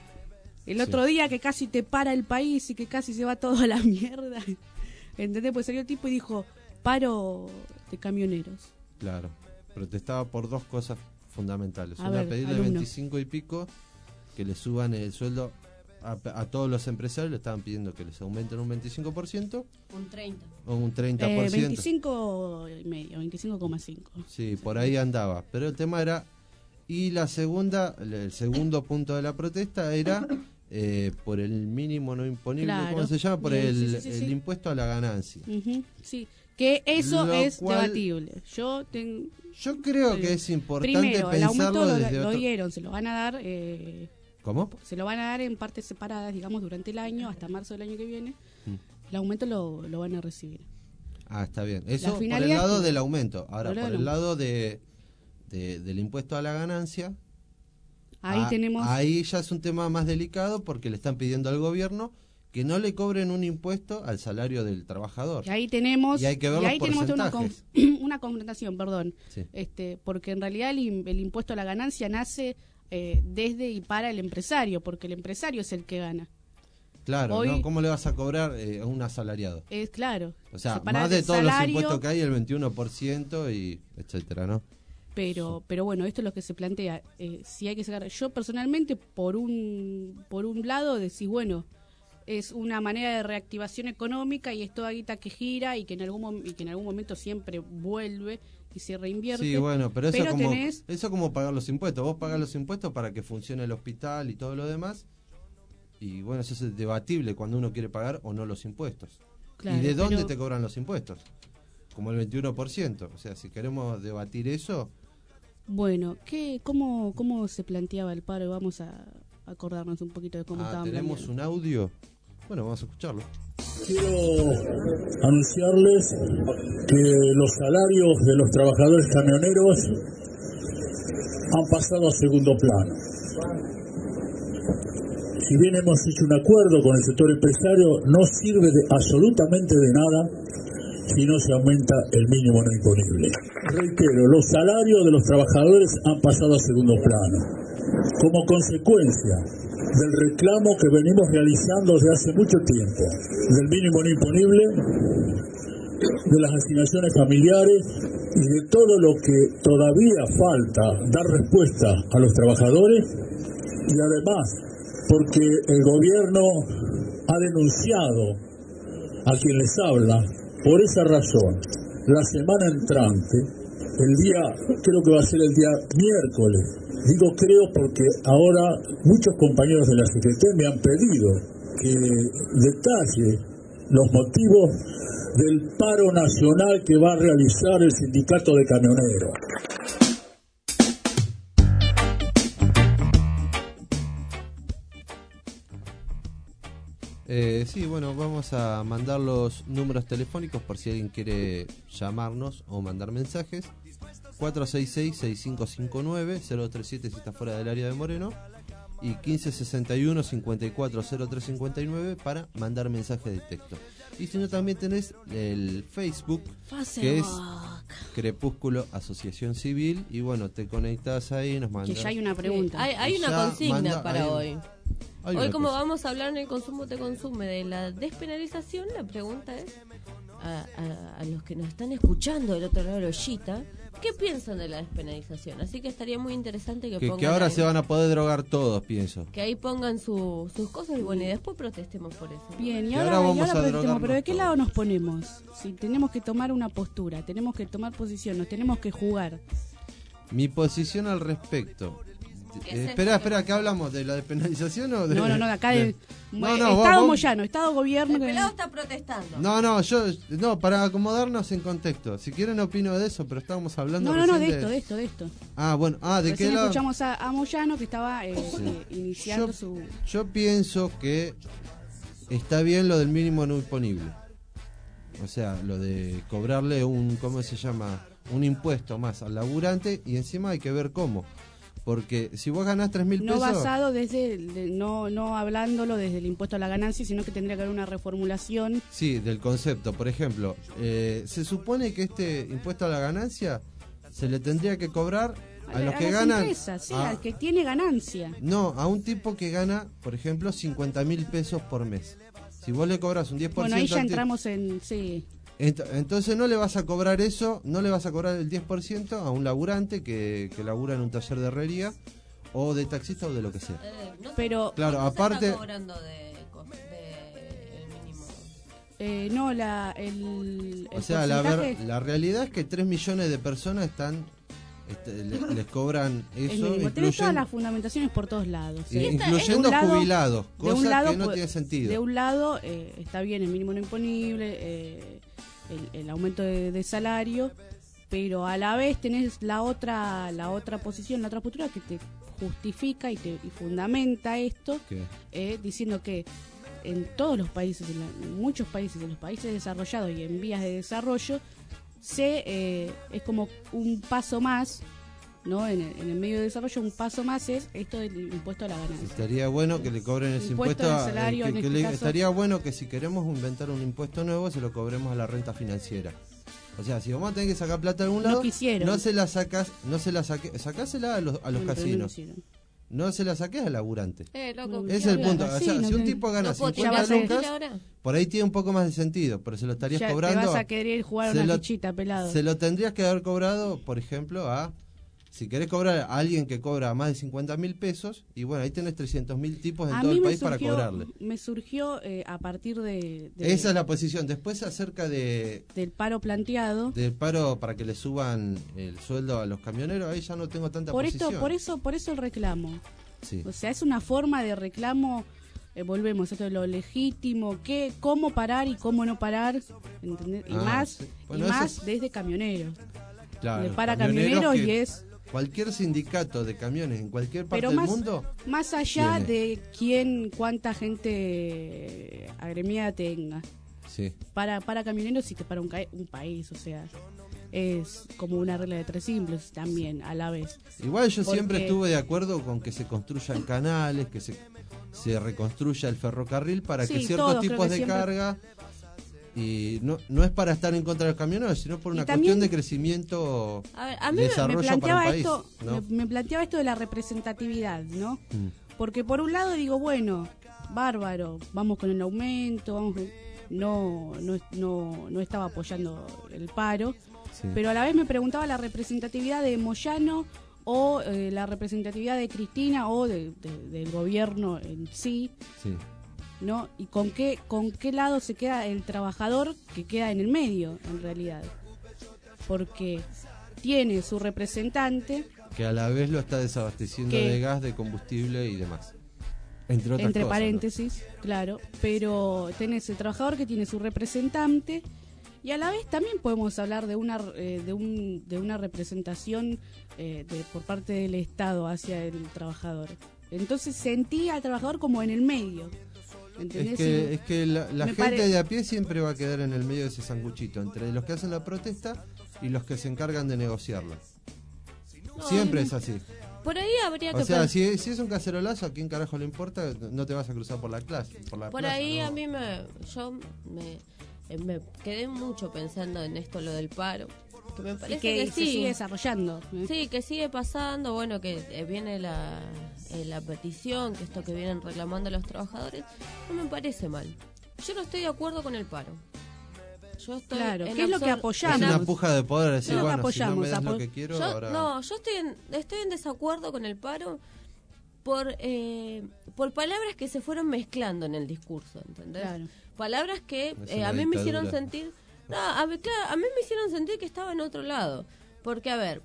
el Sí. otro día que casi te para el país y que casi se va todo a la mierda, ¿entendés? Pues salió el tipo y dijo, paro de camioneros. Claro, protestaba por dos cosas fundamentales. A Una, ver, pedirle alumno. veinticinco y pico, que le suban el sueldo a, a todos los empresarios, le estaban pidiendo que les aumenten un veinticinco por ciento Un treinta. o un treinta Eh, por ciento. veinticinco y medio, veinticinco coma cinco. Sí, por ahí andaba. Pero el tema era... Y la segunda, el segundo punto de la protesta era eh, por el mínimo no imponible, Claro. ¿cómo se llama? Por Bien, el, sí, sí, sí, el sí. impuesto a la ganancia. Ujú, sí, que eso Lo es cual- debatible. Yo ten- Yo creo que es importante Primero, el aumento pensarlo lo, desde lo otro... dieron, se lo van a dar, eh, ¿Cómo? se lo van a dar en partes separadas, digamos, durante el año, hasta marzo del año que viene. Mm. El aumento lo, lo van a recibir. Ah, está bien. Eso por el finalidad lado es- del aumento. Ahora, Por el por el lado- lado de, de- del impuesto a la ganancia, Ahí ah, tenemos... ahí ya es un tema más delicado porque le están pidiendo al gobierno que no le cobren un impuesto al salario del trabajador. Y ahí tenemos, Y hay que ver y los ahí tenemos una, porcentajes. conf- una confrontación, perdón, Sí. este, porque en realidad el, im- el impuesto a la ganancia nace eh, desde y para el empresario, porque el empresario es el que gana. Claro, Hoy- ¿no? ¿Cómo le vas a cobrar eh, a un asalariado? Es claro. O sea, separar más de el todos salario, los impuestos que hay, el veintiuno por ciento y etcétera, ¿no? Pero, pero bueno, esto es lo que se plantea. Eh, si hay que sacar, yo personalmente, por un, por un lado, decís, bueno, es una manera de reactivación económica y es toda guita que gira y que en algún mom- y que en algún momento siempre vuelve y se reinvierte. Sí, bueno, pero eso como tenés, eso como pagar los impuestos. Vos pagás los impuestos para que funcione el hospital y todo lo demás. Y bueno, eso es debatible cuando uno quiere pagar o no los impuestos. Claro, ¿Y de dónde pero- te cobran los impuestos? Como el veintiuno por ciento. O sea, si queremos debatir eso, bueno, ¿qué, cómo, ¿cómo se planteaba el paro? Vamos a acordarnos un poquito de cómo ah, estaban tenemos planteando. un audio. Bueno, vamos a escucharlo. Quiero anunciarles que los salarios de los trabajadores camioneros han pasado a segundo plano. Si bien hemos hecho un acuerdo con el sector empresario, no sirve de absolutamente de nada si no se aumenta el mínimo no imponible. Reitero, los salarios de los trabajadores han pasado a segundo plano. Como consecuencia del reclamo que venimos realizando desde hace mucho tiempo, del mínimo no imponible, de las asignaciones familiares y de todo lo que todavía falta dar respuesta a los trabajadores, y además porque el gobierno ha denunciado a quien les habla. Por esa razón, la semana entrante, el día, creo que va a ser el día miércoles, digo creo porque ahora muchos compañeros de la C G T me han pedido que detalle los motivos del paro nacional que va a realizar el sindicato de camioneros. Eh, sí, bueno, vamos a mandar los números telefónicos por si alguien quiere llamarnos o mandar mensajes. cuatro seis seis, seis cinco cinco nueve, cero tres siete si está fuera del área de Moreno. Y quince sesenta y uno, cincuenta y cuatro, cero tres cincuenta y nueve para mandar mensajes de texto. Y si no, también tenés el Facebook, que es Crepúsculo Asociación Civil, y bueno, te conectás ahí y nos mandas. Que ya hay una pregunta. Sí, hay, hay una Ya consigna manda- para hay- hoy. hay Hoy una como cosa. vamos a hablar en el consumo te consume de la despenalización, la pregunta es a, a- a los que nos están escuchando del otro lado de la ollita, ¿qué piensan de la despenalización? Así que estaría muy interesante que, Que, pongan que ahora ahí, se van a poder drogar todos, pienso. que ahí pongan su- sus cosas y bueno, y después protestemos por eso. Bien, y Y ahora, ahora y vamos ahora a protestemos, drogarnos pero ¿de qué todos. lado nos ponemos? Si tenemos que tomar una postura, tenemos que tomar posición, nos tenemos que jugar. Mi posición al respecto. ¿Qué Eh, es espera, esto? espera, ¿qué hablamos? ¿De la despenalización o de.? No, no, no, de acá de- del No, eh, no, Estado vos- Moyano, Estado Gobierno. El que- pelado está protestando. No, no, yo. No, para acomodarnos en contexto. Si quieren, opino de eso, pero estábamos hablando. No, no, no, de recién esto, de esto, de esto. Ah, bueno, ah, ¿de Recién qué lado? escuchamos a, a Moyano que estaba eh, Sí. eh, iniciando Yo- su... Yo pienso que está bien lo del mínimo no imponible. O sea, lo de cobrarle un, ¿cómo se llama? Un impuesto más al laburante y encima hay que ver cómo. Porque si vos ganás tres mil No pesos... basado desde, de- no, no hablándolo desde el impuesto a la ganancia, sino que tendría que haber una reformulación. Sí, del concepto. Por ejemplo, eh, se supone que este impuesto a la ganancia se le tendría que cobrar a, los que las ganan... empresas, sí, a- al que tiene ganancia. No, a un tipo que gana, por ejemplo, cincuenta mil pesos por mes. Si vos le cobras un diez por ciento... Bueno, ahí ya al ti- entramos en... Sí. Ent- Entonces no le vas a cobrar eso, no le vas a cobrar el diez por ciento a un laburante que, que labura en un taller de herrería o de taxista o de lo que sea. Eh, no sé, Pero... Claro, ¿cuánto se aparte... está cobrando de, co- de el mínimo? Eh, no, la, el, el O sea, la, ver- porcentaje la realidad es que tres millones de personas están este, le- les cobran es eso, mínimo. Tenés todas incluyen- las fundamentaciones por todos lados. ¿sí? eh, Esta- incluyendo de un lado- jubilados, de un cosa lado, que no pues, tiene sentido. De un lado eh, está bien el mínimo no imponible, eh, el, el aumento de, de salario, pero a la vez tenés la otra la otra posición, la otra postura que te justifica y te y fundamenta esto, ¿Qué? eh, diciendo que en todos los países, en, la- en muchos países, en los países desarrollados y en vías de desarrollo, se eh, es como un paso más, ¿no? En el, en el medio de desarrollo, un paso más es esto del impuesto a la ganancia. Estaría bueno que le cobren ese Impuesto impuesto. al a- salario, que- en que este le- caso. estaría bueno que si queremos inventar un impuesto nuevo, se lo cobremos a la renta financiera. O sea, si vamos a tener que sacar plata de algún No lado, quisieron. no se la sacas, no se la saque, sacásela a los, a los Bueno, pero no lo casinos. hicieron. No se la saques al laburante. Eh, loco, Ese es ¿qué el hablas? punto. O Sí, sea, no si un te- tipo gana ¿No puedo cincuenta tirar lucas, ahora? por ahí tiene un poco más de sentido, pero se lo estarías Ya te cobrando. vas a querer jugar se una lo- fichita, pelado. Se lo tendrías que haber cobrado, por ejemplo, a... Si querés cobrar a alguien que cobra más de cincuenta mil pesos, y bueno, ahí tenés trescientos mil tipos en A todo mí el me país para surgió, cobrarle. me surgió eh, a partir de, de- Esa es la posición. Después acerca de del paro planteado. del paro para que le suban el sueldo a los camioneros, ahí ya no tengo tanta Por posición. esto, por eso, por eso el reclamo. Sí. O sea, es una forma de reclamo. eh, volvemos a esto de lo legítimo, qué, cómo parar y cómo no parar, ¿entendés? Y Ah, más, sí. y Bueno, más eso es- desde camioneros. Claro, Le para camioneros camioneros que y es cualquier sindicato de camiones en cualquier parte pero del más, mundo. más allá tiene. de quién, cuánta gente eh, agremiada tenga. Sí. Para, para camioneros y que para un, ca- un país, o sea, es como una regla de tres simples también a la vez. Igual yo Porque- siempre estuve de acuerdo con que se construyan canales, que se, se reconstruya el ferrocarril para Sí, que ciertos todos, creo tipos que de siempre- carga, y no, no es para estar en contra de los camioneros, sino por Y una también- cuestión de crecimiento, A ver, a mí de me- desarrollo me para un planteaba país. esto, ¿no? me, me planteaba esto de la representatividad, ¿no? Mm. Porque por un lado digo, bueno, bárbaro, vamos con el aumento, vamos con- no, no, no, no estaba apoyando el paro, Sí. pero a la vez me preguntaba la representatividad de Moyano o eh, la representatividad de Cristina o de- de- del gobierno en sí, Sí. ¿no? Y con qué, con qué lado se queda el trabajador que queda en el medio, en realidad. Porque tiene su representante, Que a la vez lo está desabasteciendo Que- de gas, de combustible y demás. Entre otras entre cosas, ¿no? paréntesis, claro, pero tenés el trabajador que tiene su representante y a la vez también podemos hablar de una eh, de un de una representación eh, de, por parte del Estado hacia el trabajador. Entonces sentí al trabajador como en el medio. ¿Entendés? Es que, Y es que la, la me gente pare- de a pie siempre va a quedar en el medio de ese sanguchito, entre los que hacen la protesta y los que se encargan de negociarla. No, Siempre a mí es así. Por ahí habría o que... sea, pensar... si, si es un cacerolazo, ¿a quién carajo le importa? No te vas a cruzar por la clase. Por, la por plaza, ahí ¿no? a mí me... Yo me, me quedé mucho pensando en esto, lo del paro. Que me parece y que, que se sí. sigue desarrollando. ¿eh? Sí, que sigue pasando, bueno, que eh, viene la, eh, la petición, que esto que vienen reclamando los trabajadores, no me parece mal. Yo no estoy de acuerdo con el paro. Yo estoy claro, en ¿qué es lo que absor- apoyamos? Es una puja de poder, decir, no, bueno, apoyamos, si no me das apo- lo que quiero, yo, ahora... No, yo estoy en, estoy en desacuerdo con el paro por eh, por palabras que se fueron mezclando en el discurso, ¿entendés? Claro. Palabras que Es eh, una a mí me dictadura. hicieron sentir... No, a mí, claro, a mí me hicieron sentir que estaba en otro lado. Porque, a ver,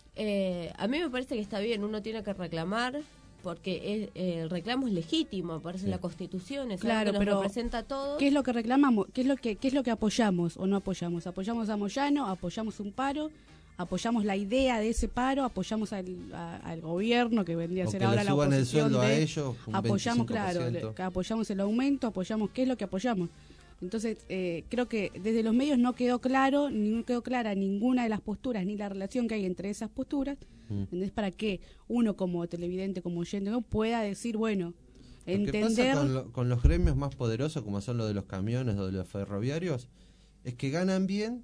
eh, a mí me parece que está bien, uno tiene que reclamar, porque es, eh, el reclamo es legítimo, aparece Sí. en la Constitución, es Claro, algo que nos pero representa a todos. ¿qué es lo que reclamamos? ¿Qué es lo que qué es lo que apoyamos o no apoyamos? ¿Apoyamos a Moyano? ¿Apoyamos un paro? ¿Apoyamos la idea de ese paro? ¿Apoyamos al, a- al gobierno que vendría a O ser que le ahora la suban el oposición sueldo a de ellos, un apoyamos, veinticinco por claro, ciento. le- apoyamos el aumento, apoyamos qué es lo que apoyamos? Entonces, eh, creo que desde los medios no quedó claro, ni no quedó clara ninguna de las posturas, ni la relación que hay entre esas posturas. Mm. ¿Entendés? Para que uno como televidente, como oyente, ¿no? pueda decir, bueno, Lo que entender... pasa con, lo- con los gremios más poderosos, como son los de los camiones o de los ferroviarios, es que ganan bien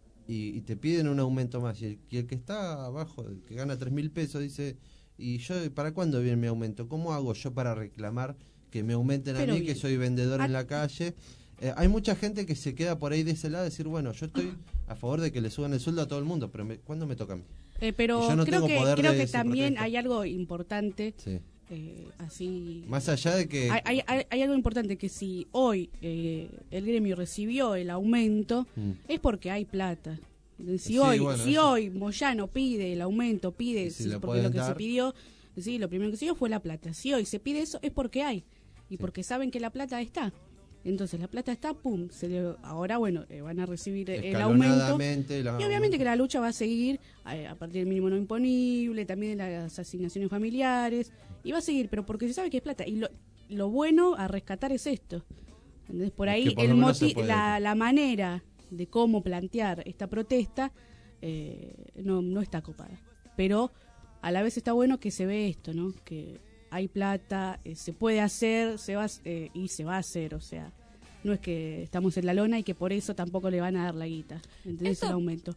y, y te piden un aumento más. Y el, y el que está abajo, el que gana tres mil pesos, dice, ¿y yo para cuándo viene mi aumento? ¿Cómo hago yo para reclamar que me aumenten Pero a mí, bien. que soy vendedor Ah. en la calle? Eh, hay mucha gente que se queda por ahí de ese lado, decir, bueno, yo estoy a favor de que le suban el sueldo a todo el mundo, pero me, ¿cuándo me toca a mí? Eh, pero Y yo no creo tengo que poder creo de que ese también protesta. hay algo importante, Sí. eh, así... Más allá de que... Hay, hay, hay- hay algo importante que si hoy eh, el gremio recibió el aumento, Mm. es porque hay plata. Si Sí, hoy bueno, si eso- hoy Moyano pide el aumento, pide, Y si sí, lo porque lo pueden que se dar. pidió, sí, lo primero que se dio fue la plata. Si hoy se pide eso, es porque hay. Y porque saben que la plata está. Entonces la plata está, pum, se le- ahora bueno, eh, van a recibir el aumento. Escalonadamente, la- Y obviamente que la lucha va a seguir eh, a partir del mínimo no imponible, también de las asignaciones familiares, y va a seguir, pero porque se sabe que es plata. Y lo, lo bueno a rescatar es esto. ¿Entendés? Por Es ahí que por el lo menos se moti- puede. la, la manera de cómo plantear esta protesta eh, no, no está copada. Pero a la vez está bueno que se ve esto, ¿no? Que hay plata, eh, se puede hacer, se va a- eh, y se va a hacer, o sea, no es que estamos en la lona y que por eso tampoco le van a dar la guita, ¿entendés? Eso- El aumento.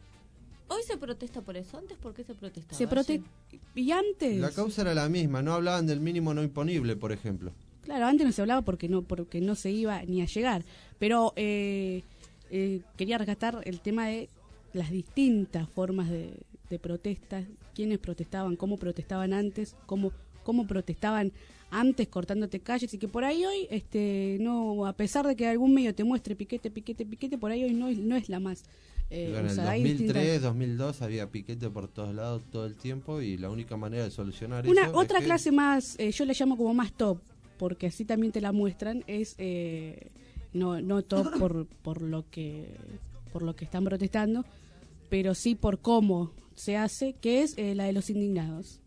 Hoy se protesta por eso. ¿Antes por qué se protestaba? Se prote Ayer. y antes, La causa era la misma, no hablaban del mínimo no imponible, por ejemplo. claro, antes no se hablaba porque no porque no se iba ni a llegar, pero eh, eh, quería rescatar el tema de las distintas formas de, de protestas, quiénes protestaban, cómo protestaban antes, cómo cómo protestaban antes cortándote calles, y que por ahí hoy, este, no, a pesar de que algún medio te muestre piquete, piquete, piquete, por ahí hoy no es, no es la más. Eh, Bueno, o en sea, hay el dos mil tres, distintas- dos mil dos había piquete por todos lados todo el tiempo y la única manera de solucionar Una eso otra es que- clase más, eh, yo le llamo como más top, porque así también te la muestran, es eh, no no top por por lo que por lo que están protestando, pero sí por cómo se hace, que es eh, la de los indignados.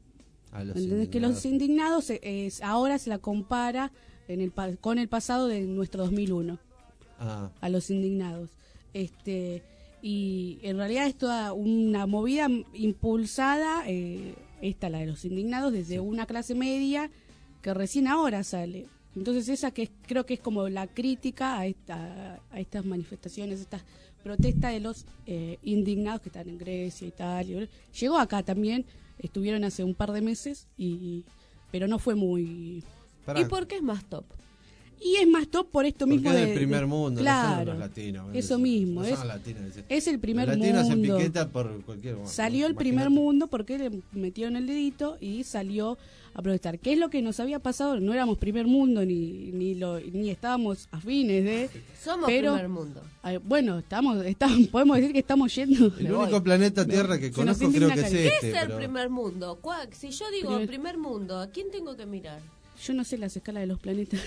a los ¿Entendés? Que los indignados eh, es- ahora se la compara en el pa- con el pasado de nuestro dos mil uno, Ah, a los indignados. Este y en realidad es toda una movida impulsada, eh, esta la de los indignados, desde una clase media que recién ahora sale. Entonces esa que es- creo que es como la crítica a esta a estas manifestaciones, estas protestas de los eh, indignados que están en Grecia, Italia. Llegó acá también, estuvieron hace un par de meses, y pero no fue muy... pará, ¿Y por qué es más top? Y es más top por esto porque mismo es de... del primer de- mundo, claro, no son los latinos. bueno, eso mismo, no es, son latinos, es, es el primer los latinos mundo. se piqueta por cualquier bueno, Salió el imagínate. primer mundo porque le metieron el dedito y salió a protestar. ¿Qué es lo que nos había pasado? No éramos primer mundo ni ni lo, ni estábamos afines de... Somos pero, primer mundo. ay, bueno, estamos, estamos podemos decir que estamos yendo... El único planeta Tierra que Se nos conozco creo indigna que es Cali. ¿Qué este. es el pero- primer mundo? ¿Cuál? Si yo digo Primer- primer mundo, ¿a quién tengo que mirar? Yo no sé las escalas de los planetas.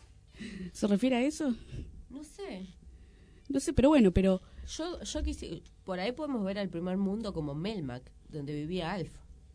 ¿Se refiere a eso? No sé. No sé, pero bueno, pero... Yo, yo quise, por ahí podemos ver al primer mundo como Melmac, donde vivía Alf.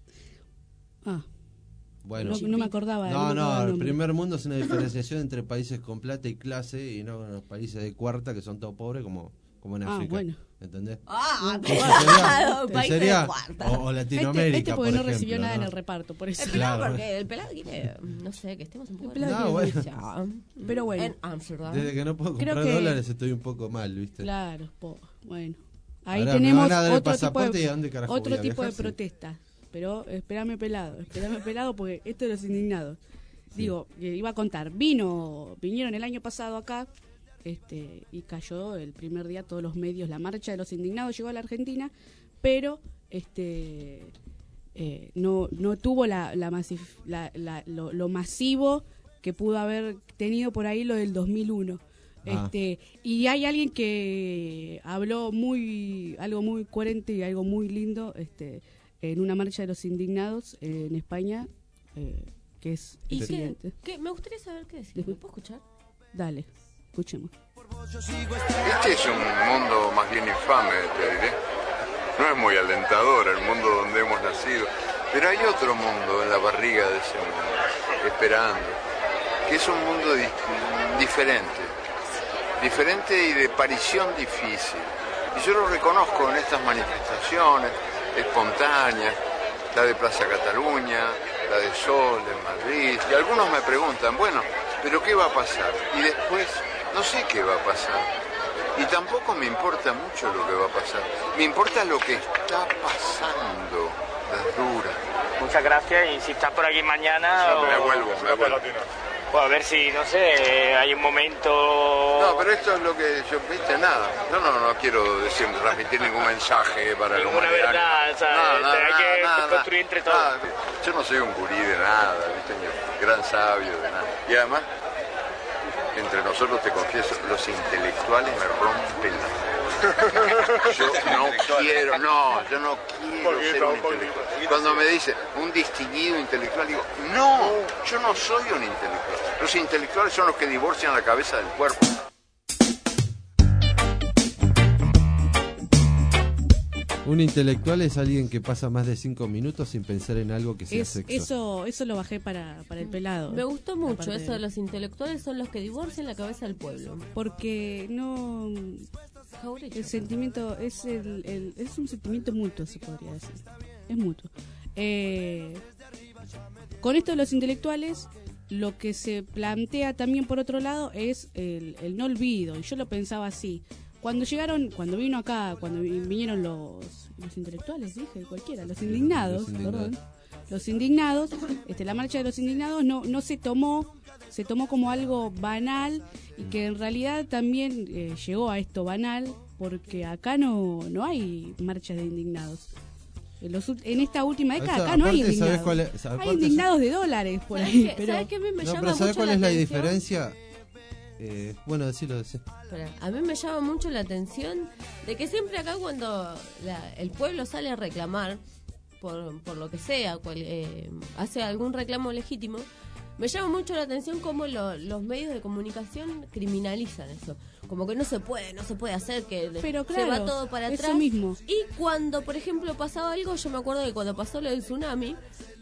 Ah, Bueno, no, no me acordaba. no, me no, acordaba el el nombre. primer mundo es una diferenciación entre países con plata y clase y no los países de cuarta que son todos pobres como, como en Ah, África. bueno. ¿entendés? Ah, Eso cuarto, sería, país sería- de cuarta. o, o Latinoamérica, Este, este porque por no recibió ejemplo, nada en ¿no? el reparto, por eso. El pelado, Claro. porque el pelado quiere, no sé, que estemos un poco El pelado No, quiere bueno. Rusia. Pero bueno. En Amsterdam. Desde que no puedo Creo comprar que- dólares estoy un poco mal, ¿viste? Claro, po, bueno. Ahí Ahora me tenemos van a dar el otro tipo pasaporte de, y ¿a dónde carajo otro voy a tipo de viajar? Sí. protesta. Pero espérame pelado, espérame pelado porque esto de los indignados. Digo, eh, iba a contar, vino, vinieron el año pasado acá, este, y cayó el primer día todos los medios, la marcha de los indignados llegó a la Argentina, pero este eh, no, no tuvo la, la, masif- la- la- lo, lo masivo que pudo haber tenido por ahí lo del dos mil uno. Ah. Este, y hay alguien que habló muy algo muy coherente y algo muy lindo este, en una marcha de los indignados eh, en España, eh, que es el ¿Y qué, siguiente. qué? Me gustaría saber qué decir. ¿Me puedo escuchar? Dale, escuchemos. Este es un mundo más bien infame, te diré. No es muy alentador el mundo donde hemos nacido, pero hay otro mundo en la barriga de ese mundo, esperando, que es un mundo di diferente, diferente y de parición difícil. Y yo lo reconozco en estas manifestaciones espontáneas, la de Plaza Cataluña, la de Sol en Madrid, y algunos me preguntan, bueno, ¿pero qué va a pasar? Y después, no sé qué va a pasar. Y tampoco me importa mucho lo que va a pasar. Me importa lo que está pasando, las duras. Muchas gracias y si estás por aquí mañana... No, me vuelvo, me vuelvo. Pues a ver si, no sé, hay un momento... No, pero esto es lo que yo, viste, nada. Yo no, no quiero decir, transmitir ningún mensaje para la Ninguna humanidad. verdad, o sea, Nada, nada, hay que nada, construir entre todos. nada. Yo no soy un gurí de nada, viste, ni gran sabio de nada. Y además, entre nosotros te confieso, los intelectuales me rompen la... Yo no quiero, no, yo no quiero ser un intelectual. Cuando me dice un distinguido intelectual, digo, no, yo no soy un intelectual. Los intelectuales son los que divorcian la cabeza del cuerpo. Un intelectual es alguien que pasa más de cinco minutos sin pensar en algo que sea Es, sexo. eso eso lo bajé para, para el pelado. Me gustó mucho Aparte eso de los intelectuales son los que divorcian la cabeza del pueblo. Porque no... El sentimiento es el, el- es un sentimiento mutuo, se podría decir. Es mutuo. Eh, con esto de los intelectuales, lo que se plantea también por otro lado es el, el no olvido. Y yo lo pensaba así. Cuando llegaron, cuando vino acá, cuando vi- vinieron los, los intelectuales, dije, cualquiera, los indignados, Los indignados. perdón, los indignados, este, la marcha de los indignados no, no se tomó, se tomó como algo banal y que en realidad también eh, llegó a esto banal porque acá no, no hay marchas de indignados. En, los, ult- en esta última década O sea, acá no hay aparte, ¿sabes indignados. cuál es? Hay Aparte, indignados de dólares por ¿Sabes ahí. qué? Pero... ¿Sabes qué? A mí me No, llama pero ¿sabes mucho cuál la es la atención? diferencia? Eh, bueno, decilo, decilo. Espera, a mí me llama mucho la atención de que siempre acá cuando la- el pueblo sale a reclamar por, por lo que sea, cual- eh, hace algún reclamo legítimo, me llama mucho la atención cómo lo- los medios de comunicación criminalizan eso. Como que no se puede, no se puede hacer, que Pero se claro, va todo para eso atrás. mismo. Y cuando, por ejemplo, pasaba algo, yo me acuerdo que cuando pasó lo del tsunami,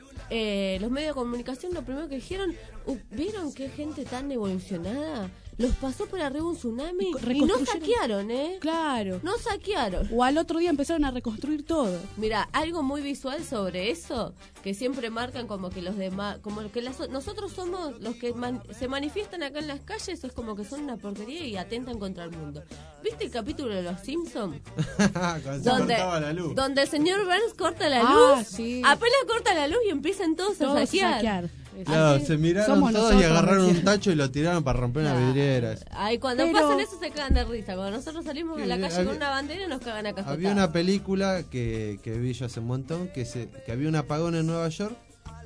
eh, los medios de comunicación lo primero que dijeron, "Uh, ¿vieron qué gente tan evolucionada? Los pasó por arriba un tsunami y no reconstruyeron- saquearon, ¿eh? Claro. No saquearon. O al otro día empezaron a reconstruir todo. Mira, algo muy visual sobre eso, que siempre marcan como que los demás, como que las- nosotros somos los que man- se manifiestan acá en las calles, es como que son una porquería y atentan contra el mundo. ¿Viste el capítulo de Los Simpsons? Cuando se donde, cortaba la luz. donde el señor Burns corta la Ah, luz, sí. apenas corta la luz y empiezan todos, Todos a a saquear. saquear. Claro, Así- se miraron Somos todos y nosotros, agarraron un decía. tacho y lo tiraron para romper una Claro. vidriera. Ay, cuando Pero- pasan eso se cagan de risa. Cuando nosotros salimos a la Sí, calle había- con una bandera nos cagan a cajotadas. Había una película que, que vi yo hace un montón, que, se, que había un apagón en Nueva York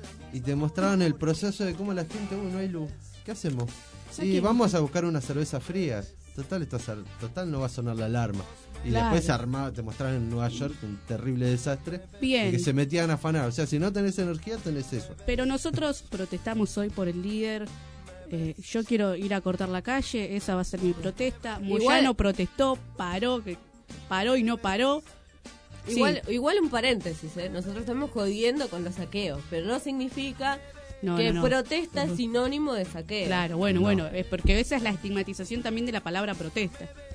y te mostraban el proceso de cómo la gente, uy, no hay luz. ¿Qué hacemos? Y Saquemos. vamos a buscar una cerveza fría. Total, esto, es- total no va a sonar la alarma. Y Claro. después se armaba, te mostraban en Nueva York un terrible desastre. Bien. Y que se metían a afanar. O sea, si no tenés energía, tenés eso. Pero nosotros protestamos hoy por el líder. Eh, yo quiero ir a cortar la calle, esa va a ser mi protesta. Igual- Moyano protestó, paró, que paró y no paró. Sí. Igual, igual un paréntesis, ¿eh? Nosotros estamos jodiendo con los saqueos, pero no significa No, que no, no. protesta es sinónimo de saqueo. Claro, bueno, No. bueno, es porque esa es la estigmatización también de la palabra protesta.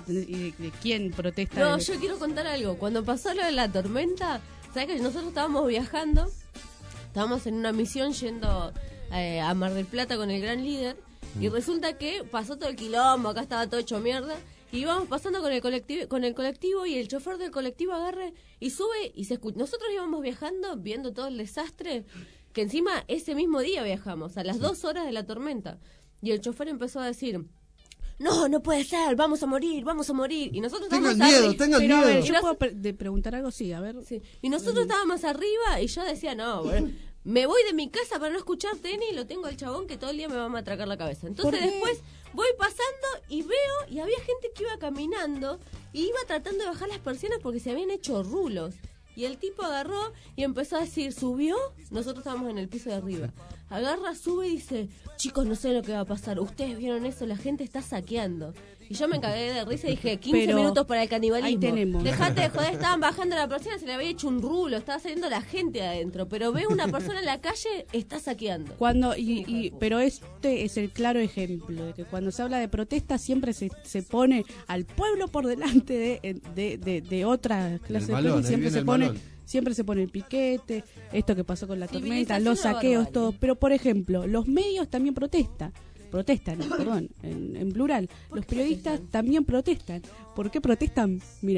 y de, de quién protesta. No, de... yo quiero contar algo. Cuando pasó lo de la tormenta, ¿sabes que nosotros estábamos viajando? Estábamos en una misión yendo eh, a Mar del Plata con el gran líder. Y resulta que pasó todo el quilombo, acá estaba todo hecho mierda. Y íbamos pasando con el colectivo, con el colectivo y el chofer del colectivo agarre y sube y se escucha. Nosotros íbamos viajando, viendo todo el desastre, que encima ese mismo día viajamos, a las dos horas de la tormenta. Y el chofer empezó a decir, no, no puede ser, vamos a morir, vamos a morir. Y nosotros tengan estábamos miedo, arriba. tengan Pero miedo. a ver, yo puedo pre de preguntar algo, sí, a ver. Sí. Y nosotros estábamos arriba y yo decía, no, bueno, me voy de mi casa para no escuchar tenis y lo tengo al chabón que todo el día me va a matracar la cabeza. Entonces después voy pasando y veo, y había gente que iba caminando y iba tratando de bajar las persianas porque se habían hecho rulos. Y el tipo agarró y empezó a decir, ¿subió? Nosotros estábamos en el piso de arriba. Agarra, sube y dice, chicos, no sé lo que va a pasar. Ustedes vieron eso, la gente está saqueando. Y yo me cagué de risa y dije, quince Pero minutos para el canibalismo. ahí tenemos. Dejate de joder, estaban bajando la persiana, se le había hecho un rulo, estaba saliendo la gente adentro. Pero veo una persona en la calle, está saqueando. Cuando y, y Pero este es el claro ejemplo de que cuando se habla de protesta siempre se, se pone al pueblo por delante de, de, de, de otra clase de protesta. Siempre se pone... Malón. Siempre se pone el piquete, esto que pasó con la tormenta, los saqueos, todo. Pero, por ejemplo, los medios también protestan. Protestan, perdón, en, en plural. Los periodistas también protestan. ¿Por qué protestan? Mira.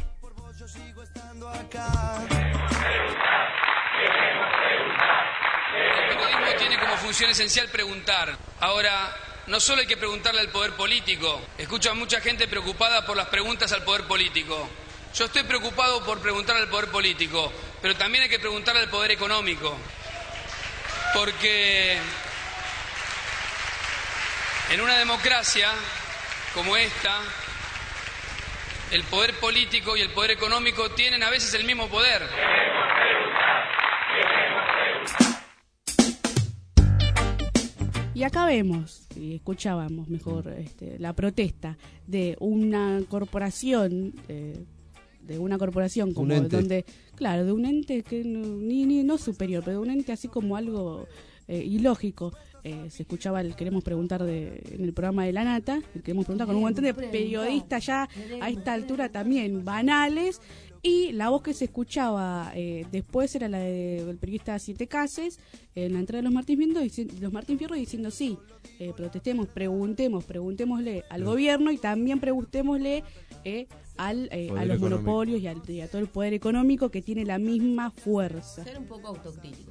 El periodismo tiene como función esencial preguntar. Ahora, no solo hay que preguntarle al poder político. Escucho a mucha gente preocupada por las preguntas al poder político. Yo estoy preocupado por preguntar al poder político, pero también hay que preguntarle al poder económico. Porque en una democracia como esta, el poder político y el poder económico tienen a veces el mismo poder. Y acá vemos, y escuchábamos mejor, este, la protesta de una corporación... Eh, de una corporación como donde, claro, de un ente que no, ni, ni no superior, pero de un ente así como algo eh, ilógico. Eh, se escuchaba el queremos preguntar de, en el programa de La Nata, el queremos preguntar con un montón de periodistas ya a esta altura también banales, y la voz que se escuchaba eh, después era la del de, periodista Siete Cases en la entrada de los Martín Fierro, los Martín Fierro diciendo sí, eh, protestemos, preguntemos, preguntémosle al gobierno y también preguntémosle eh, al, eh, a los económico. monopolios y, al, y a todo el poder económico que tiene la misma fuerza. Ser un poco autocrítico.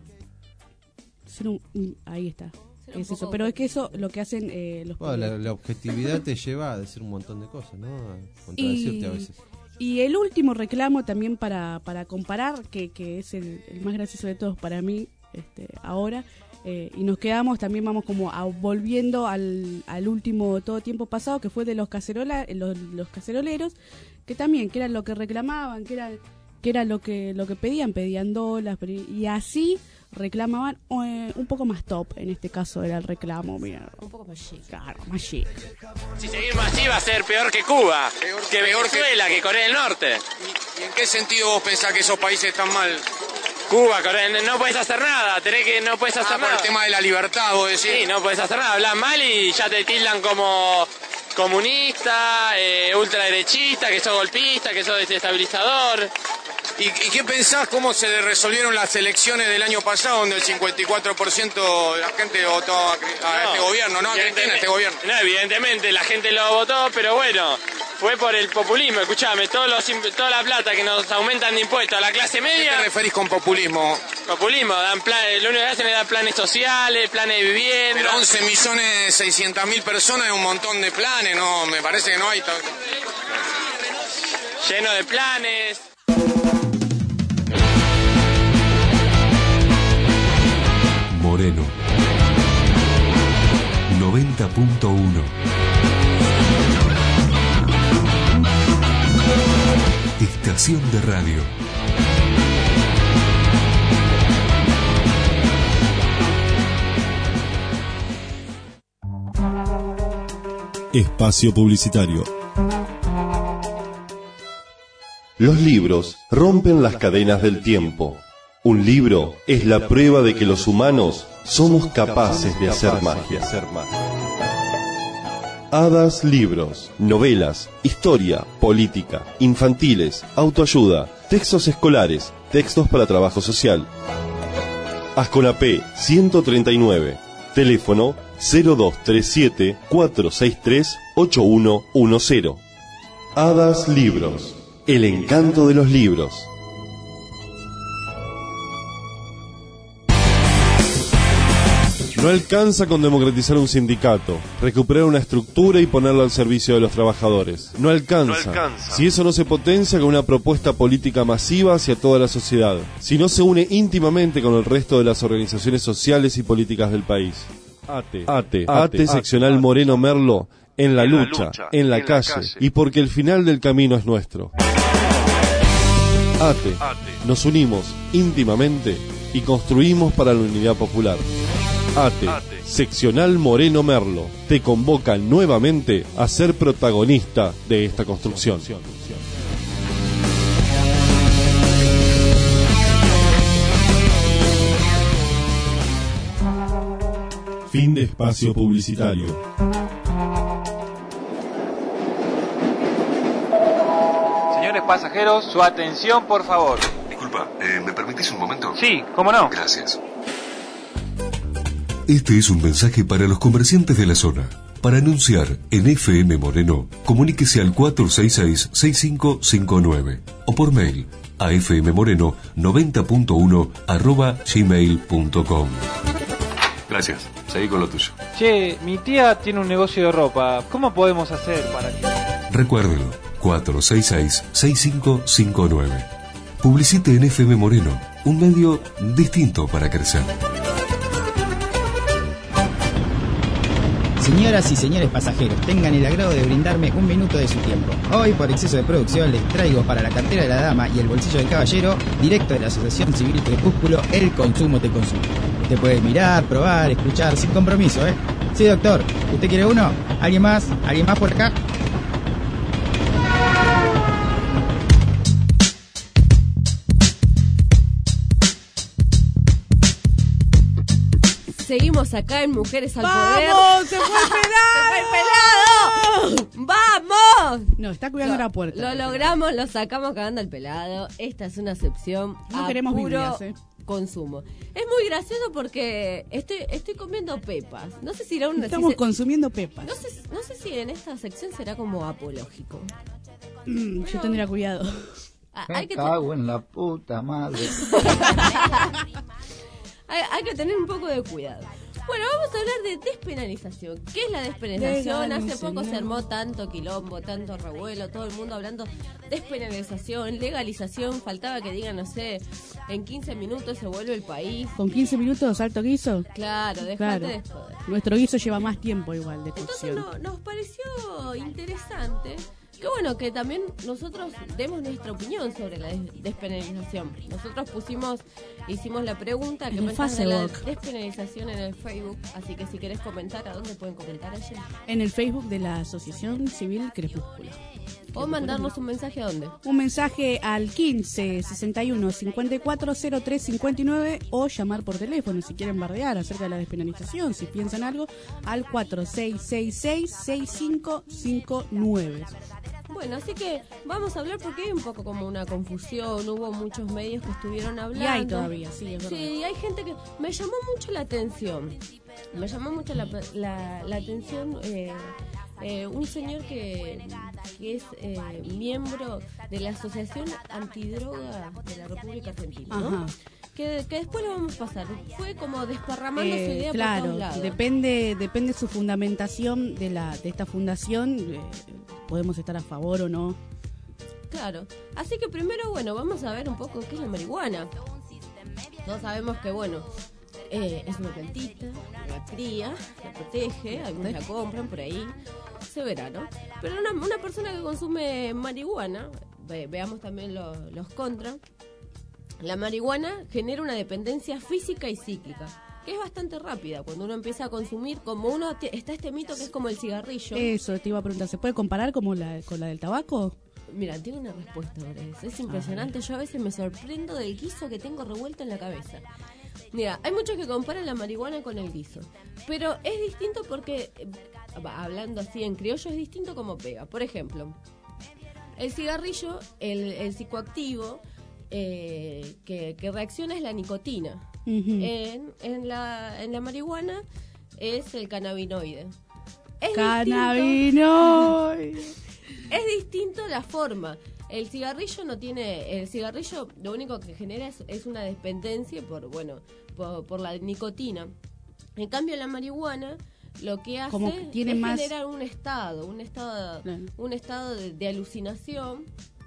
Ser un, ahí está. Es eso, pero es que eso lo que hacen eh, los bueno, la, la objetividad te lleva a decir un montón de cosas, ¿no? A contradecirte y, a veces. Y el último reclamo también para, para comparar, que, que es el, el más gracioso de todos para mí este, ahora, eh, y nos quedamos, también vamos como a, volviendo al, al último todo tiempo pasado, que fue de los, cacerola, los, los caceroleros, que también, que era lo que reclamaban, que era, que era lo que lo que pedían, pedían dólares, y así reclamaban eh, un poco más top, en este caso era el reclamo, mira. Un poco más chic. Claro, más chic. Si seguimos así va a ser peor que Cuba, peor, que peor Venezuela, que... que Corea del Norte. ¿Y, ¿Y en qué sentido vos pensás que esos países están mal? Cuba, Corea, no puedes hacer nada, tenés que no puedes hacer ah, nada. Por el tema de la libertad, vos decís. Sí, no puedes hacer nada, hablan mal y ya te tildan como comunista, eh, ultraderechista, que sos golpista, que sos desestabilizador. ¿Y, ¿Y qué pensás cómo se resolvieron las elecciones del año pasado, donde el cincuenta y cuatro por ciento de la gente votó a, a no, este gobierno, ¿no? ¿A Cristina, este gobierno? No, evidentemente la gente lo votó, pero bueno, fue por el populismo. Escuchame, todos los, toda la plata que nos aumentan de impuestos a la clase media... ¿Qué te referís con populismo? Populismo, dan plan, lo único que hacen es dar planes sociales, planes de vivienda... Pero once millones seiscientas mil personas es un montón de planes, no, me parece que no hay... Lleno de planes... Moreno noventa punto uno. Estación de radio. Espacio publicitario. Los libros rompen las cadenas del tiempo. Un libro es la prueba de que los humanos somos capaces de hacer magia. Hadas Libros, novelas, historia, política, infantiles, autoayuda, textos escolares, textos para trabajo social. Asconapé ciento treinta y nueve, teléfono cero dos tres siete, cuatro seis tres, ocho uno uno cero. Hadas Libros, el encanto de los libros. No alcanza con democratizar un sindicato, recuperar una estructura y ponerlo al servicio de los trabajadores. No alcanza, no alcanza si eso no se potencia con una propuesta política masiva hacia toda la sociedad, si no se une íntimamente con el resto de las organizaciones sociales y políticas del país. ATE, ATE, ATE seccional ATE. Moreno Merlo, en la en lucha, la lucha, en la, en calle, la calle, y porque el final del camino es nuestro. ATE, ATE, nos unimos íntimamente y construimos para la unidad popular. ATE, ATE, seccional Moreno Merlo, te convoca nuevamente a ser protagonista de esta construcción. Fin de espacio publicitario. Señores pasajeros, su atención, por favor. Disculpa, eh, ¿me permitís un momento? Sí, cómo no. Gracias. Este es un mensaje para los comerciantes de la zona. Para anunciar en F M Moreno, comuníquese al cuatro seis seis, seis cinco cinco nueve o por mail a fmmoreno noventa punto uno arroba gmail punto com. Gracias, seguí con lo tuyo. Che, mi tía tiene un negocio de ropa. ¿Cómo podemos hacer para que...? Recuérdelo, cuatro seis seis, seis cinco cinco nueve. Publicite en F M Moreno, un medio distinto para crecer. Señoras y señores pasajeros, tengan el agrado de brindarme un minuto de su tiempo. Hoy, por exceso de producción, les traigo para la cartera de la dama y el bolsillo del caballero, directo de la Asociación Civil Crepúsculo, El Consumo Te Consume. Usted puede mirar, probar, escuchar, sin compromiso, ¿eh? Sí, doctor. ¿Usted quiere uno? ¿Alguien más? ¿Alguien más por acá? Seguimos acá en Mujeres al ¡Vamos! Poder. ¡Se fue el pelado! ¡Se fue el pelado! ¡Vamos! No, está cuidando lo, la puerta. Lo logramos, lo sacamos cagando al pelado. Esta es una excepción no a queremos puro Biblias, ¿eh? consumo. Es muy gracioso porque estoy estoy comiendo pepas. No sé si era una... Estamos si se, consumiendo pepas. No sé, no sé si en esta sección será como apológico. Mm, yo tendría cuidado. Ah, Me hay que cago en la puta madre. hay, hay que tener un poco de cuidado. Bueno, vamos a hablar de despenalización. ¿Qué es la despenalización? Hace poco se armó tanto quilombo, tanto revuelo, todo el mundo hablando despenalización, legalización. Faltaba que digan, no sé, en quince minutos se vuelve el país. ¿Con quince minutos alto guiso? Claro, dejate claro. de joder. Nuestro guiso lleva más tiempo igual de cocción. Entonces no, nos pareció interesante. Qué bueno que también nosotros demos nuestra opinión sobre la des- despenalización. Nosotros pusimos, hicimos la pregunta que pensás de la despenalización en el Facebook, así que si querés comentar, ¿a dónde pueden comentar allí? En el Facebook de la Asociación Civil Crepúsculo. O mandarnos un mensaje a dónde. Un mensaje al quince, sesenta y uno, cincuenta y cuatro, cero tres, cincuenta y nueve o llamar por teléfono si quieren bardear acerca de la despenalización, si piensan algo, al cuatro seis seis seis, seis cinco cinco nueve. Bueno, así que vamos a hablar porque hay un poco como una confusión, hubo muchos medios que estuvieron hablando. Y hay todavía, sí, es verdad. Sí, hay gente que... Me llamó mucho la atención, me llamó mucho la, la, la atención eh, eh, un señor que, que es eh, miembro de la Asociación Antidroga de la República Argentina, ¿no? Ajá. Que, que después lo vamos a pasar. Fue como desparramando Eh, su idea claro, por todos lados. depende depende su fundamentación de la de esta fundación, eh, podemos estar a favor o no. Claro. Así que primero, bueno, vamos a ver un poco qué es la marihuana. Todos sabemos que, bueno, eh, es una plantita, la cría, la protege, algunos la compran por ahí, se verá, ¿no? Pero una, una persona que consume marihuana, ve, veamos también lo, los contras. La marihuana genera una dependencia física y cíclica, que es bastante rápida. Cuando uno empieza a consumir, como uno te, está este mito que es como el cigarrillo. Eso te iba a preguntar, ¿se puede comparar como la, con la del tabaco? Mira, tiene una respuesta para eso. Es impresionante. Yo a veces me sorprendo del guiso que tengo revuelto en la cabeza. Mira, hay muchos que comparan la marihuana con el guiso, pero es distinto porque hablando así en criollo, es distinto como pega. Por ejemplo, el cigarrillo, el, el psicoactivo eh, que, que reacciona es la nicotina. Uh-huh. En, en, la, en la marihuana es el cannabinoide. Es Cannabinoide. Distinto, es distinto la forma. El cigarrillo no tiene, el cigarrillo lo único que genera es, es una dependencia por, bueno, por, por la nicotina. En cambio la marihuana lo que hace Como que tiene es más... generar un estado, un estado, claro. un estado de, de alucinación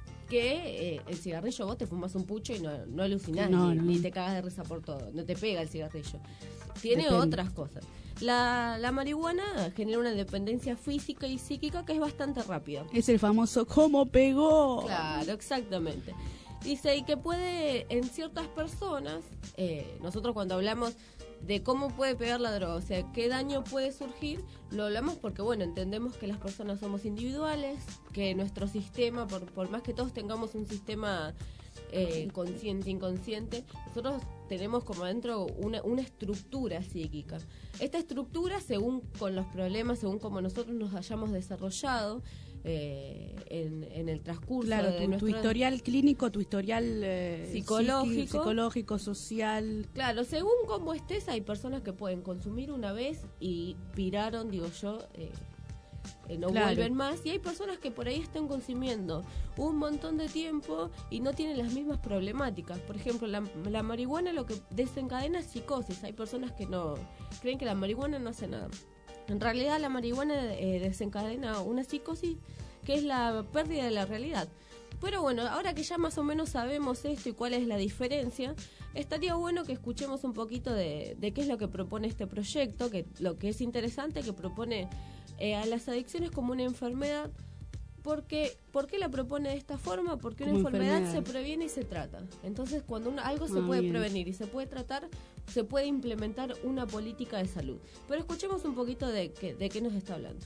que eh, el cigarrillo, vos te fumas un pucho y no, no alucinás, no, ni, no. ni te cagas de risa por todo, no te pega el cigarrillo. Tiene Depende. otras cosas. La, la marihuana genera una dependencia física y psíquica que es bastante rápida. Es el famoso ¿cómo pegó? Claro, exactamente. Dice, y que puede, en ciertas personas, eh, nosotros cuando hablamos de cómo puede pegar la droga, o sea, qué daño puede surgir, lo hablamos porque, bueno, entendemos que las personas somos individuales, que nuestro sistema, por, por más que todos tengamos un sistema eh, consciente, inconsciente, nosotros tenemos como dentro una, una estructura psíquica. Esta estructura, según con los problemas, según como nosotros nos hayamos desarrollado, Eh, en, en el transcurso claro, de tu, nuestro... tu historial clínico, tu historial eh, psicológico, psiqui, psicológico, social. Claro, según cómo estés, hay personas que pueden consumir una vez y piraron, digo yo, eh, eh, no claro. vuelven más, y hay personas que por ahí están consumiendo un montón de tiempo y no tienen las mismas problemáticas. Por ejemplo, la, la marihuana lo que desencadena es psicosis. Hay personas que no creen que la marihuana no hace nada. En realidad la marihuana eh, desencadena una psicosis que es la pérdida de la realidad. Pero bueno, ahora que ya más o menos sabemos esto y cuál es la diferencia, estaría bueno que escuchemos un poquito de, de qué es lo que propone este proyecto, que lo que es interesante, que propone eh, a las adicciones como una enfermedad. Porque, ¿por qué la propone de esta forma? Porque una enfermedad, enfermedad se previene y se trata. Entonces, cuando una, algo se ah, puede bien. prevenir y se puede tratar, se puede implementar una política de salud. Pero escuchemos un poquito de, que, de qué nos está hablando.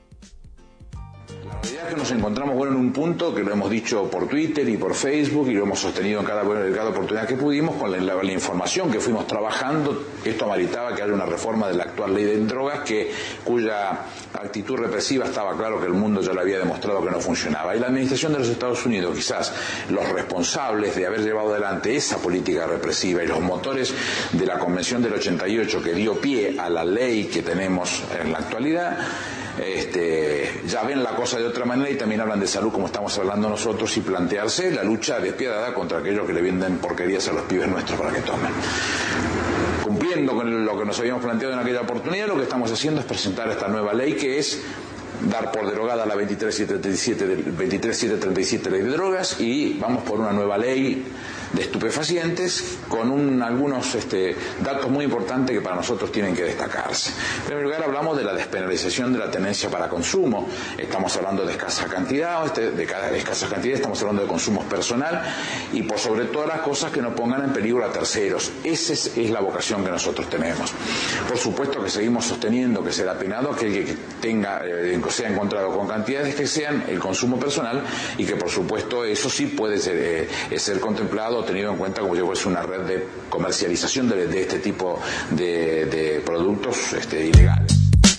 La realidad es que nos encontramos bueno, en un punto que lo hemos dicho por Twitter y por Facebook y lo hemos sostenido en cada, bueno, en cada oportunidad que pudimos con la, la, la información que fuimos trabajando. Esto ameritaba que haya una reforma de la actual ley de drogas que, cuya actitud represiva estaba claro que el mundo ya le había demostrado que no funcionaba. Y la administración de los Estados Unidos, quizás los responsables de haber llevado adelante esa política represiva y los motores de la Convención del ochenta y ocho que dio pie a la ley que tenemos en la actualidad, Este, ya ven la cosa de otra manera y también hablan de salud como estamos hablando nosotros y plantearse la lucha despiadada contra aquellos que le venden porquerías a los pibes nuestros para que tomen. Cumpliendo con lo que nos habíamos planteado en aquella oportunidad, lo que estamos haciendo es presentar esta nueva ley que es dar por derogada la veintitrés mil setecientos treinta y siete ley de drogas y vamos por una nueva ley de estupefacientes con un, algunos este, datos muy importantes que para nosotros tienen que destacarse. En primer lugar, hablamos de la despenalización de la tenencia para consumo. Estamos hablando de escasa cantidad, este, de, de escasa cantidad, estamos hablando de consumo personal y por sobre todas las cosas que no pongan en peligro a terceros. Esa es, es la vocación que nosotros tenemos. Por supuesto que seguimos sosteniendo que será penado aquel que tenga, eh, sea encontrado con cantidades que sean el consumo personal y que por supuesto eso sí puede ser, eh, ser contemplado tenido en cuenta como si es una red de comercialización de, de este tipo de, de productos este, ilegales.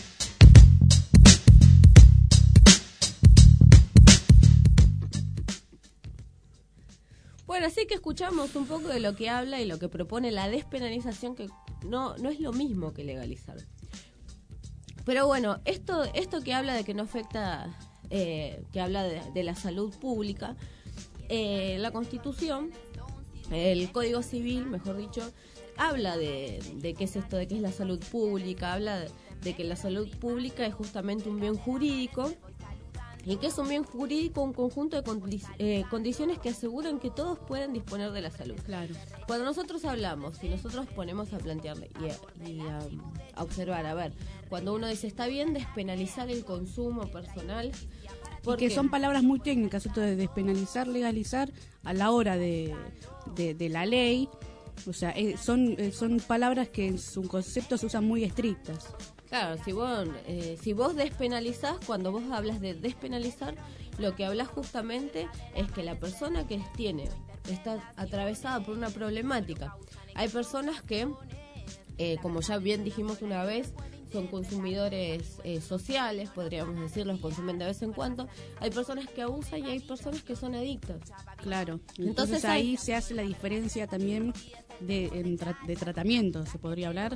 Bueno, así que escuchamos un poco de lo que habla y lo que propone la despenalización, que no, no es lo mismo que legalizar. Pero bueno, esto, esto que habla de que no afecta, eh, que habla de, de la salud pública, eh, la Constitución, el Código Civil, mejor dicho, habla de, de qué es esto, de qué es la salud pública, habla de, de que la salud pública es justamente un bien jurídico y que es un bien jurídico, un conjunto de condi- eh, condiciones que aseguran que todos pueden disponer de la salud. Claro. Cuando nosotros hablamos, si nosotros ponemos a plantearle y, a, y a, a observar, a ver, cuando uno dice está bien despenalizar el consumo personal, porque son palabras muy técnicas, esto de despenalizar, legalizar, a la hora de, de, de la ley, o sea, eh, son, eh, son palabras que en su concepto se usan muy estrictas. Claro, si vos, eh, si vos despenalizás, cuando vos hablas de despenalizar, lo que hablas justamente es que la persona que tiene, está atravesada por una problemática. Hay personas que, eh, como ya bien dijimos una vez, son consumidores eh, sociales, podríamos decirlo, consumen de vez en cuando. Hay personas que abusan y hay personas que son adictas. Claro. Entonces, Entonces ahí hay... se hace la diferencia también de, en tra de tratamiento, se podría hablar.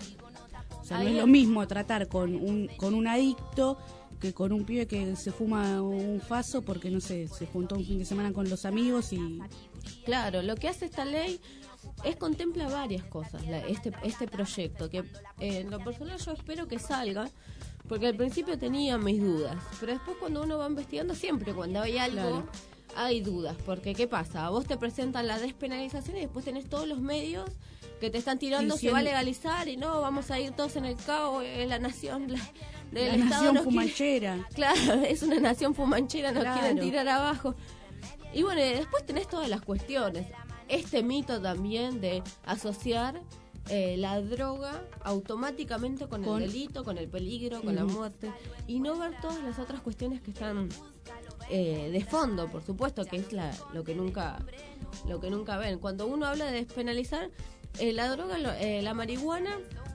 O sea, no es lo mismo tratar con un, con un adicto que con un pibe que se fuma un faso porque, no sé, se juntó un fin de semana con los amigos y... Claro, lo que hace esta ley es contempla varias cosas, la, este este proyecto, que eh, en lo personal yo espero que salga, porque al principio tenía mis dudas, pero después cuando uno va investigando, siempre cuando hay algo... Claro. Hay dudas, porque ¿qué pasa? A vos te presentan la despenalización y después tenés todos los medios que te están tirando, se va a legalizar y no, vamos a ir todos en el caos, es la nación la, del la Estado nación fumanchera. Quiere, claro, es una nación fumanchera, nos claro. quieren tirar abajo. Y bueno, después tenés todas las cuestiones. Este mito también de asociar eh, la droga automáticamente con, con el delito, con el peligro, con uh-huh. la muerte, y no ver todas las otras cuestiones que están... Eh, de fondo, por supuesto, que es la, lo que nunca lo que nunca ven. Cuando uno habla de despenalizar eh, la droga, lo, eh, la marihuana,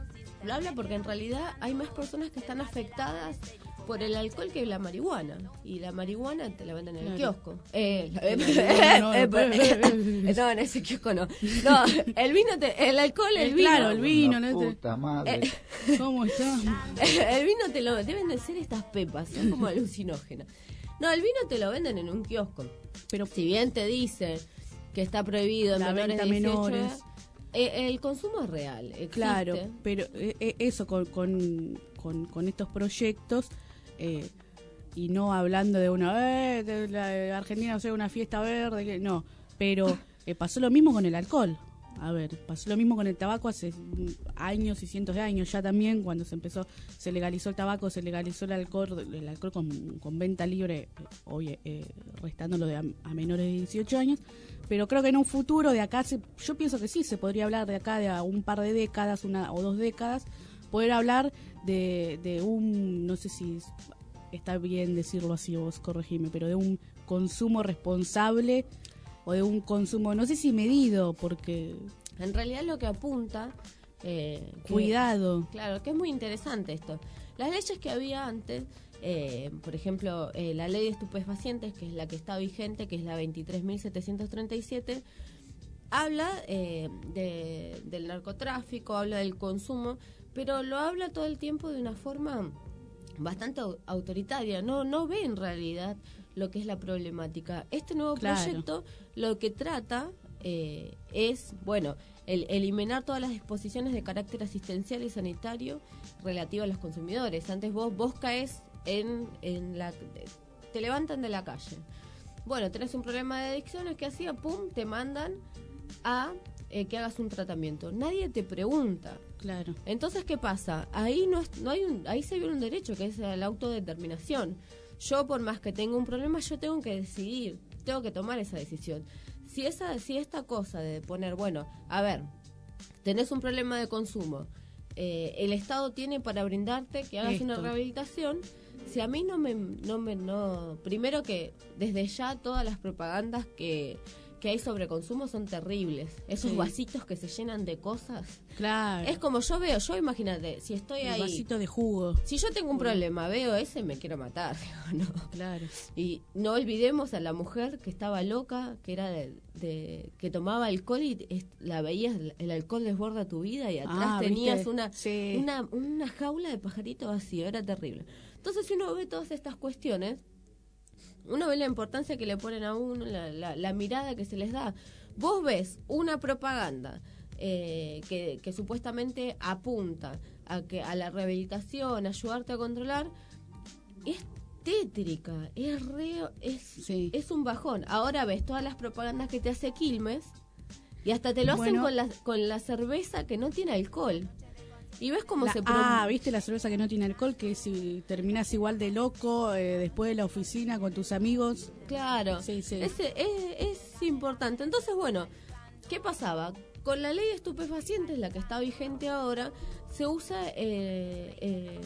lo habla porque en realidad hay más personas que están afectadas por el alcohol que la marihuana. Y la marihuana te la venden en el claro. kiosco. Eh, no, no, no, no, en ese kiosco no. No, el vino, te, el alcohol, el, el vino. Claro, el vino. No puta madre. Eh, ¿Cómo está? El vino te lo deben de ser estas pepas, son como alucinógenas. No, el vino te lo venden en un kiosco. Pero si bien te dicen que está prohibido en menores de dieciocho, menores. Eh, el consumo es real. Existe. Claro, pero eh, eso con, con, con, con estos proyectos, eh, y no hablando de una, eh, de la de Argentina, o sea, una fiesta verde, que no, pero eh, pasó lo mismo con el alcohol. A ver, pasó lo mismo con el tabaco hace años y cientos de años ya también, cuando se empezó, se legalizó el tabaco, se legalizó el alcohol, el alcohol con, con venta libre, eh, eh, restándolo de a, a menores de dieciocho años, pero creo que en un futuro de acá, se, yo pienso que sí, se podría hablar de acá de a un par de décadas, una o dos décadas, poder hablar de, de un, no sé si está bien decirlo así, vos corregime, pero de un consumo responsable o de un consumo, no sé si medido, porque... En realidad lo que apunta... Eh, que, Cuidado. Claro, que es muy interesante esto. Las leyes que había antes, eh, por ejemplo, eh, la ley de estupefacientes, que es la que está vigente, que es la veintitrés mil setecientos treinta y siete, habla eh, de, del narcotráfico, habla del consumo, pero lo habla todo el tiempo de una forma bastante autoritaria, no, no ve en realidad lo que es la problemática. Este nuevo claro. proyecto lo que trata eh, es, bueno, el, eliminar todas las disposiciones de carácter asistencial y sanitario relativas a los consumidores. Antes vos vos caes en, en la... te levantan de la calle. Bueno, tenés un problema de adicciones, ¿qué hacía? Pum, te mandan a eh, que hagas un tratamiento. Nadie te pregunta. Claro. Entonces, ¿qué pasa? Ahí no, es, no hay un, ahí se viene un derecho, que es la autodeterminación. Yo, por más que tenga un problema, yo tengo que decidir, tengo que tomar esa decisión. Si esa, si esta cosa de poner, bueno, a ver, tenés un problema de consumo, eh, el Estado tiene para brindarte que hagas Esto. una rehabilitación. Si a mí no me, no me, no, primero que desde ya todas las propagandas que que hay sobre consumo son terribles. Esos sí. vasitos que se llenan de cosas. Claro. Es como yo veo, yo imagínate, si estoy el ahí... vasito de jugo. Si yo tengo un problema, veo ese, me quiero matar. ¿no? Claro. Y no olvidemos a la mujer que estaba loca, que era de, de que tomaba alcohol y es, la veías, el alcohol desborda tu vida y atrás ah, tenías una, sí. una, una jaula de pajarito vacío. Era terrible. Entonces, si uno ve todas estas cuestiones, uno ve la importancia que le ponen a uno, la, la, la mirada que se les da. Vos ves una propaganda eh, que, que supuestamente apunta a que a la rehabilitación, a ayudarte a controlar, es tétrica, es re, es, sí. es un bajón. Ahora ves todas las propagandas que te hace Quilmes y hasta te lo bueno, hacen con la, con la cerveza que no tiene alcohol. Y ves cómo la, se... Ah, ¿viste la cerveza que no tiene alcohol? Que si terminás igual de loco eh, después de la oficina con tus amigos. Claro, sí, sí. Es, es, es importante. Entonces, bueno, ¿qué pasaba? Con la ley de estupefacientes, la que está vigente ahora, se usa eh, eh,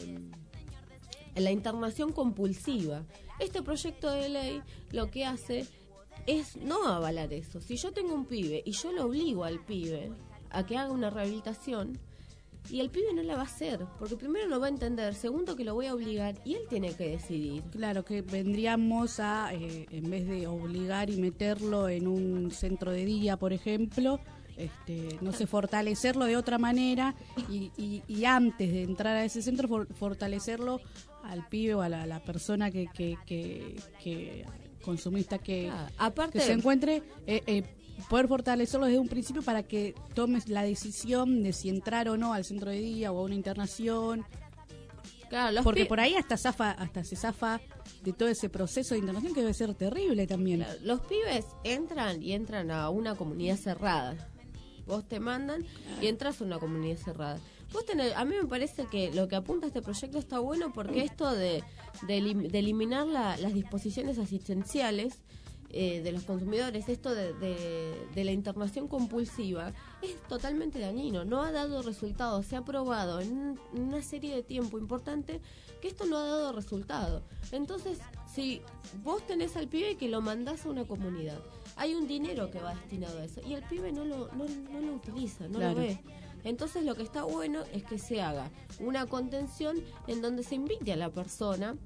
la internación compulsiva. Este proyecto de ley lo que hace es no avalar eso. Si yo tengo un pibe y yo lo obligo al pibe a que haga una rehabilitación... Y el pibe no la va a hacer, porque primero no va a entender, segundo que lo voy a obligar y él tiene que decidir. Claro, que vendríamos a, eh, en vez de obligar y meterlo en un centro de día, por ejemplo, este, no sé, fortalecerlo de otra manera y, y, y antes de entrar a ese centro for, fortalecerlo al pibe o a la, a la persona que, que, que, que consumista que, ah, aparte, que se encuentre... Eh, eh, poder fortalecerlo desde un principio para que tomes la decisión de si entrar o no al centro de día o a una internación. Claro, los porque pi- por ahí hasta zafa, hasta se zafa de todo ese proceso de internación que debe ser terrible también. Claro, los pibes entran y entran a una comunidad cerrada. Vos te mandan y entras a una comunidad cerrada. Vos tenés, a mí me parece que lo que apunta este proyecto está bueno porque esto de, de, elim- de eliminar la, las disposiciones asistenciales Eh, de los consumidores, esto de, de, de la internación compulsiva es totalmente dañino, no ha dado resultados, se ha probado en una serie de tiempo importante que esto no ha dado resultado. Entonces, si vos tenés al pibe que lo mandás a una comunidad, hay un dinero que va destinado a eso y el pibe no lo, no, no lo utiliza, no claro. lo ve. Entonces lo que está bueno es que se haga una contención en donde se invite a la persona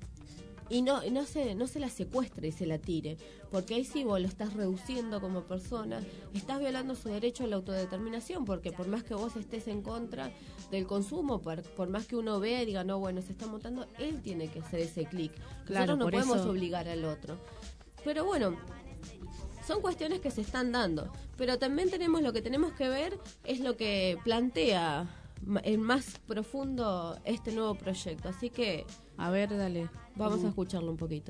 y no no se no se la secuestre y se la tire, porque ahí sí vos lo estás reduciendo como persona, estás violando su derecho a la autodeterminación, porque por más que vos estés en contra del consumo, por, por más que uno vea y diga, no, bueno, se está montando, él tiene que hacer ese clic. Claro, nosotros no por podemos eso... obligar al otro. Pero bueno, son cuestiones que se están dando, pero también tenemos lo que tenemos que ver es lo que plantea en más profundo este nuevo proyecto, así que a ver, dale, vamos a escucharlo un poquito.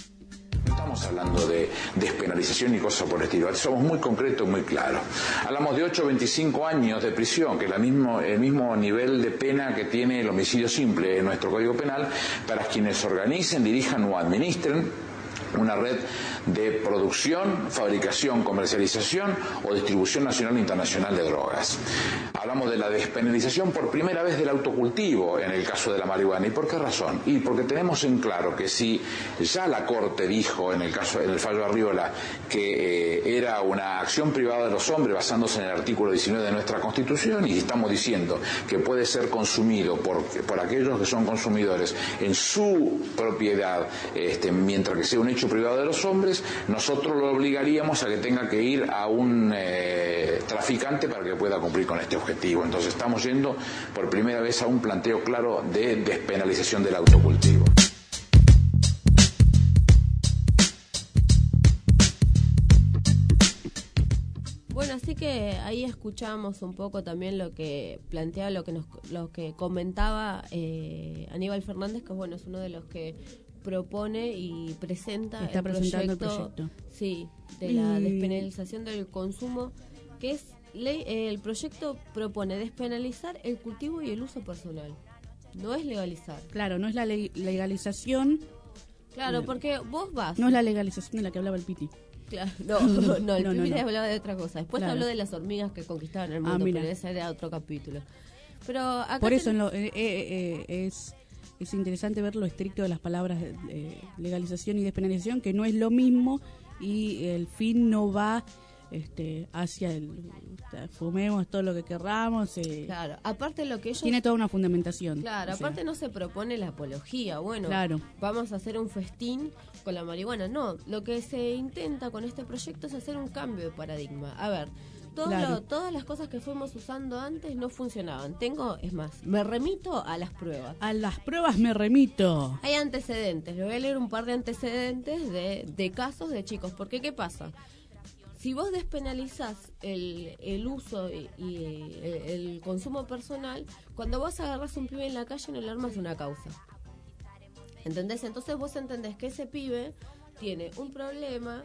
No estamos hablando de despenalización ni cosas por el estilo, somos muy concretos, muy claros. Hablamos de ocho a veinticinco años de prisión, que es la mismo, el mismo nivel de pena que tiene el homicidio simple en nuestro Código Penal, para quienes organicen, dirijan o administren una red de producción, fabricación, comercialización o distribución nacional e internacional de drogas. Hablamos de la despenalización por primera vez del autocultivo en el caso de la marihuana. ¿Y por qué razón? Y porque tenemos en claro que si ya la Corte dijo en el caso en el fallo Arriola que eh, era una acción privada de los hombres basándose en el artículo diecinueve de nuestra Constitución, y estamos diciendo que puede ser consumido por, por aquellos que son consumidores en su propiedad, este, mientras que sea un hecho privado de los hombres, nosotros lo obligaríamos a que tenga que ir a un eh, traficante para que pueda cumplir con este objetivo. Entonces estamos yendo por primera vez a un planteo claro de despenalización del autocultivo. Bueno, así que ahí escuchamos un poco también lo que planteaba, lo que nos, lo que comentaba eh, Aníbal Fernández, que bueno, es uno de los que propone y presenta Está el presentando proyecto, el proyecto. Sí, de la Y... despenalización del consumo, que es ley, eh, el proyecto propone despenalizar el cultivo y el uso personal. No es legalizar. Claro, no es la le- legalización. Claro, porque vos vas. No es la legalización de la que hablaba el Piti. Claro, no, no, no, el no, no, Piti no. hablaba de otra cosa. Después Claro. habló de las hormigas que conquistaban el Ah, mundo, mira. pero ese era otro capítulo. Pero acá Por eso ten- en lo, eh, eh, eh, es, es interesante ver lo estricto de las palabras de, de legalización y despenalización, que no es lo mismo y el fin no va este hacia el fumemos todo lo que querramos. Eh, Claro, aparte lo que ellos... tiene toda una fundamentación. Claro, o sea, aparte no se propone la apología, bueno, Claro. vamos a hacer un festín con la marihuana. No, lo que se intenta con este proyecto es hacer un cambio de paradigma. A ver, todo Claro. lo- todas las cosas que fuimos usando antes no funcionaban. Tengo, es más, me remito a las pruebas. A las pruebas me remito. Hay antecedentes, le voy a leer un par de antecedentes de, de casos de chicos, porque ¿qué pasa? Si vos despenalizás el, el uso y, y el, el consumo personal, cuando vos agarrás un pibe en la calle no le armas una causa. ¿Entendés? Entonces vos entendés que ese pibe tiene un problema,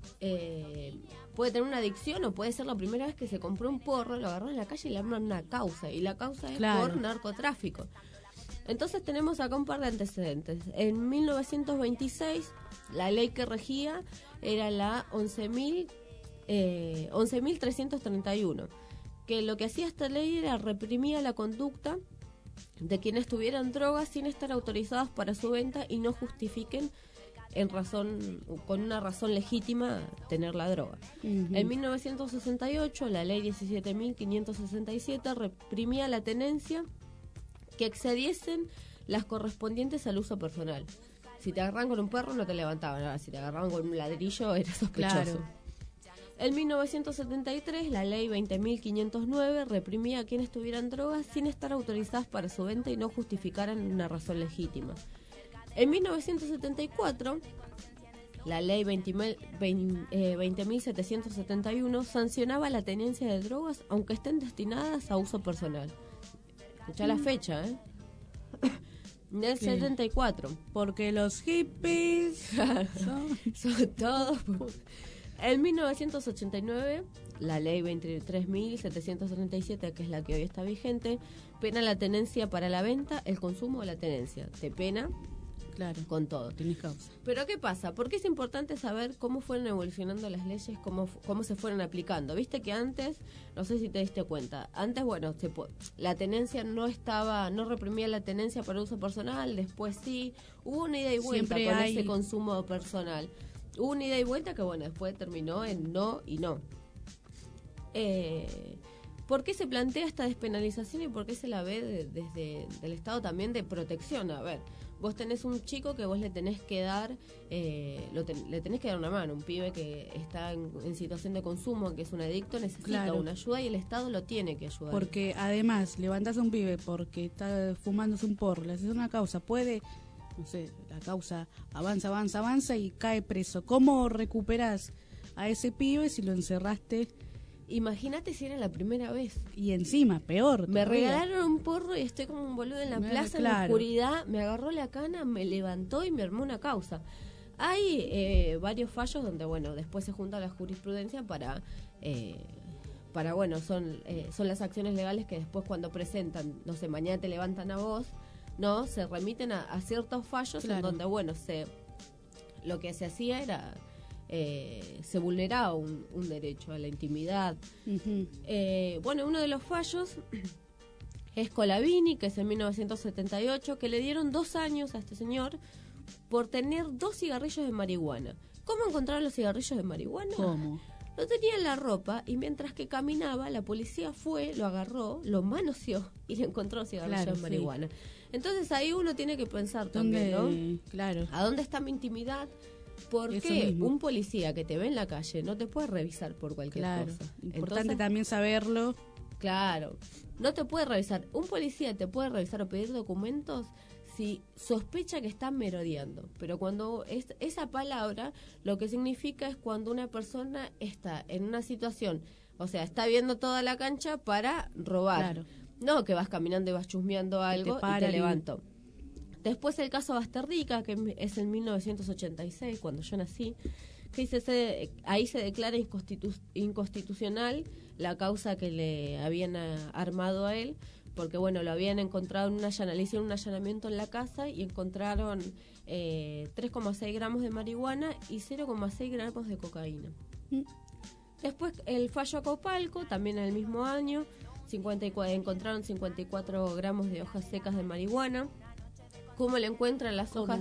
eh, puede tener una adicción o puede ser la primera vez que se compró un porro, lo agarró en la calle y le arman una causa. Y la causa es Claro. por narcotráfico. Entonces tenemos acá un par de antecedentes. En mil novecientos veintiséis, la ley que regía era la once mil eh, once mil trescientos treinta y uno, que lo que hacía esta ley era reprimir la conducta de quienes tuvieran drogas sin estar autorizados para su venta y no justifiquen en razón, con una razón legítima, tener la droga. Uh-huh. En mil novecientos sesenta y ocho, la ley diecisiete mil quinientos sesenta y siete reprimía la tenencia que excediesen las correspondientes al uso personal. Si te agarraban con un perro no te levantaban, ahora si te agarraban con un ladrillo era sospechoso. Claro. En mil novecientos setenta y tres, la ley veinte mil quinientos nueve reprimía a quienes tuvieran drogas sin estar autorizadas para su venta y no justificaran una razón legítima. En mil novecientos setenta y cuatro, la ley veinte mil setecientos setenta y uno sancionaba la tenencia de drogas aunque estén destinadas a uso personal. Escuchá mm. la fecha, ¿eh? Del sí. setenta y cuatro. Porque los hippies son, son todos... En mil novecientos ochenta y nueve, la ley veintitrés mil setecientos setenta y siete, que es la que hoy está vigente, pena la tenencia para la venta, el consumo o la tenencia. Te pena, claro, con todo. Tienes causa. Pero ¿qué pasa? Porque es importante saber cómo fueron evolucionando las leyes, cómo, cómo se fueron aplicando. Viste que antes, no sé si te diste cuenta, antes, bueno, se, la tenencia no estaba, no reprimía la tenencia para uso personal, después sí, hubo una ida y vuelta Siempre con hay... ese consumo personal. Hubo una ida y vuelta que, bueno, después terminó en no y no. Eh, ¿Por qué se plantea esta despenalización y por qué se la ve de, desde el Estado también de protección? A ver, vos tenés un chico que vos le tenés que dar, eh, lo ten, le tenés que dar una mano, un pibe que está en, en situación de consumo, que es un adicto, necesita claro. una ayuda y el Estado lo tiene que ayudar. Porque además, levantás a un pibe porque está fumándose un porro, le haces una causa, puede... no sé, la causa avanza, avanza, avanza y cae preso. ¿Cómo recuperás a ese pibe si lo encerraste? Imagínate si era la primera vez. Y encima, peor. Me regalaron un porro y estoy como un boludo en la plaza, claro. en la oscuridad, me agarró la cana, me levantó y me armó una causa. Hay eh, varios fallos donde, bueno, después se junta la jurisprudencia para... Eh, para bueno, son eh, son las acciones legales que después cuando presentan, no sé, mañana te levantan a vos, no, se remiten a, a ciertos fallos claro. en donde, bueno, se lo que se hacía era eh, se vulneraba un, un derecho a la intimidad. Uh-huh. Eh, bueno, uno de los fallos es Colavini, que es en mil novecientos setenta y ocho, que le dieron dos años a este señor por tener dos cigarrillos de marihuana. ¿Cómo encontraron los cigarrillos de marihuana? ¿Cómo? Lo tenía en la ropa y mientras que caminaba la policía fue, lo agarró, lo manoseó y le encontró cigarrillos claro, de marihuana. Sí. Entonces ahí uno tiene que pensar también, ¿no? Claro. ¿A dónde está mi intimidad? Porque un policía que te ve en la calle no te puede revisar por cualquier claro. cosa. Importante Entonces, también saberlo. Claro. No te puede revisar. Un policía te puede revisar o pedir documentos si sospecha que están merodeando. Pero cuando es, esa palabra lo que significa es cuando una persona está en una situación, o sea, está viendo toda la cancha para robar. Claro. No que vas caminando y vas chusmeando algo te y te levanto. Y... Después el caso Basterrica, que es en mil novecientos ochenta y seis, cuando yo nací, que dice, se, ahí se declara inconstitu- inconstitucional la causa que le habían a, armado a él, porque bueno, lo habían encontrado en una allanamiento, le hicieron un allanamiento en la casa y encontraron eh, tres coma seis gramos de marihuana y cero coma seis gramos de cocaína. Mm. Después el fallo a Copalco, también en el mismo año, cincuenta y cuatro, encontraron cincuenta y cuatro gramos de hojas secas de marihuana. ¿Cómo le encuentran las hojas?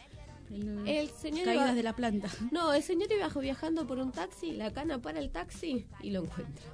El, el señor caídas iba, de la planta. No, el señor iba viajando por un taxi, la cana para el taxi y lo encuentra.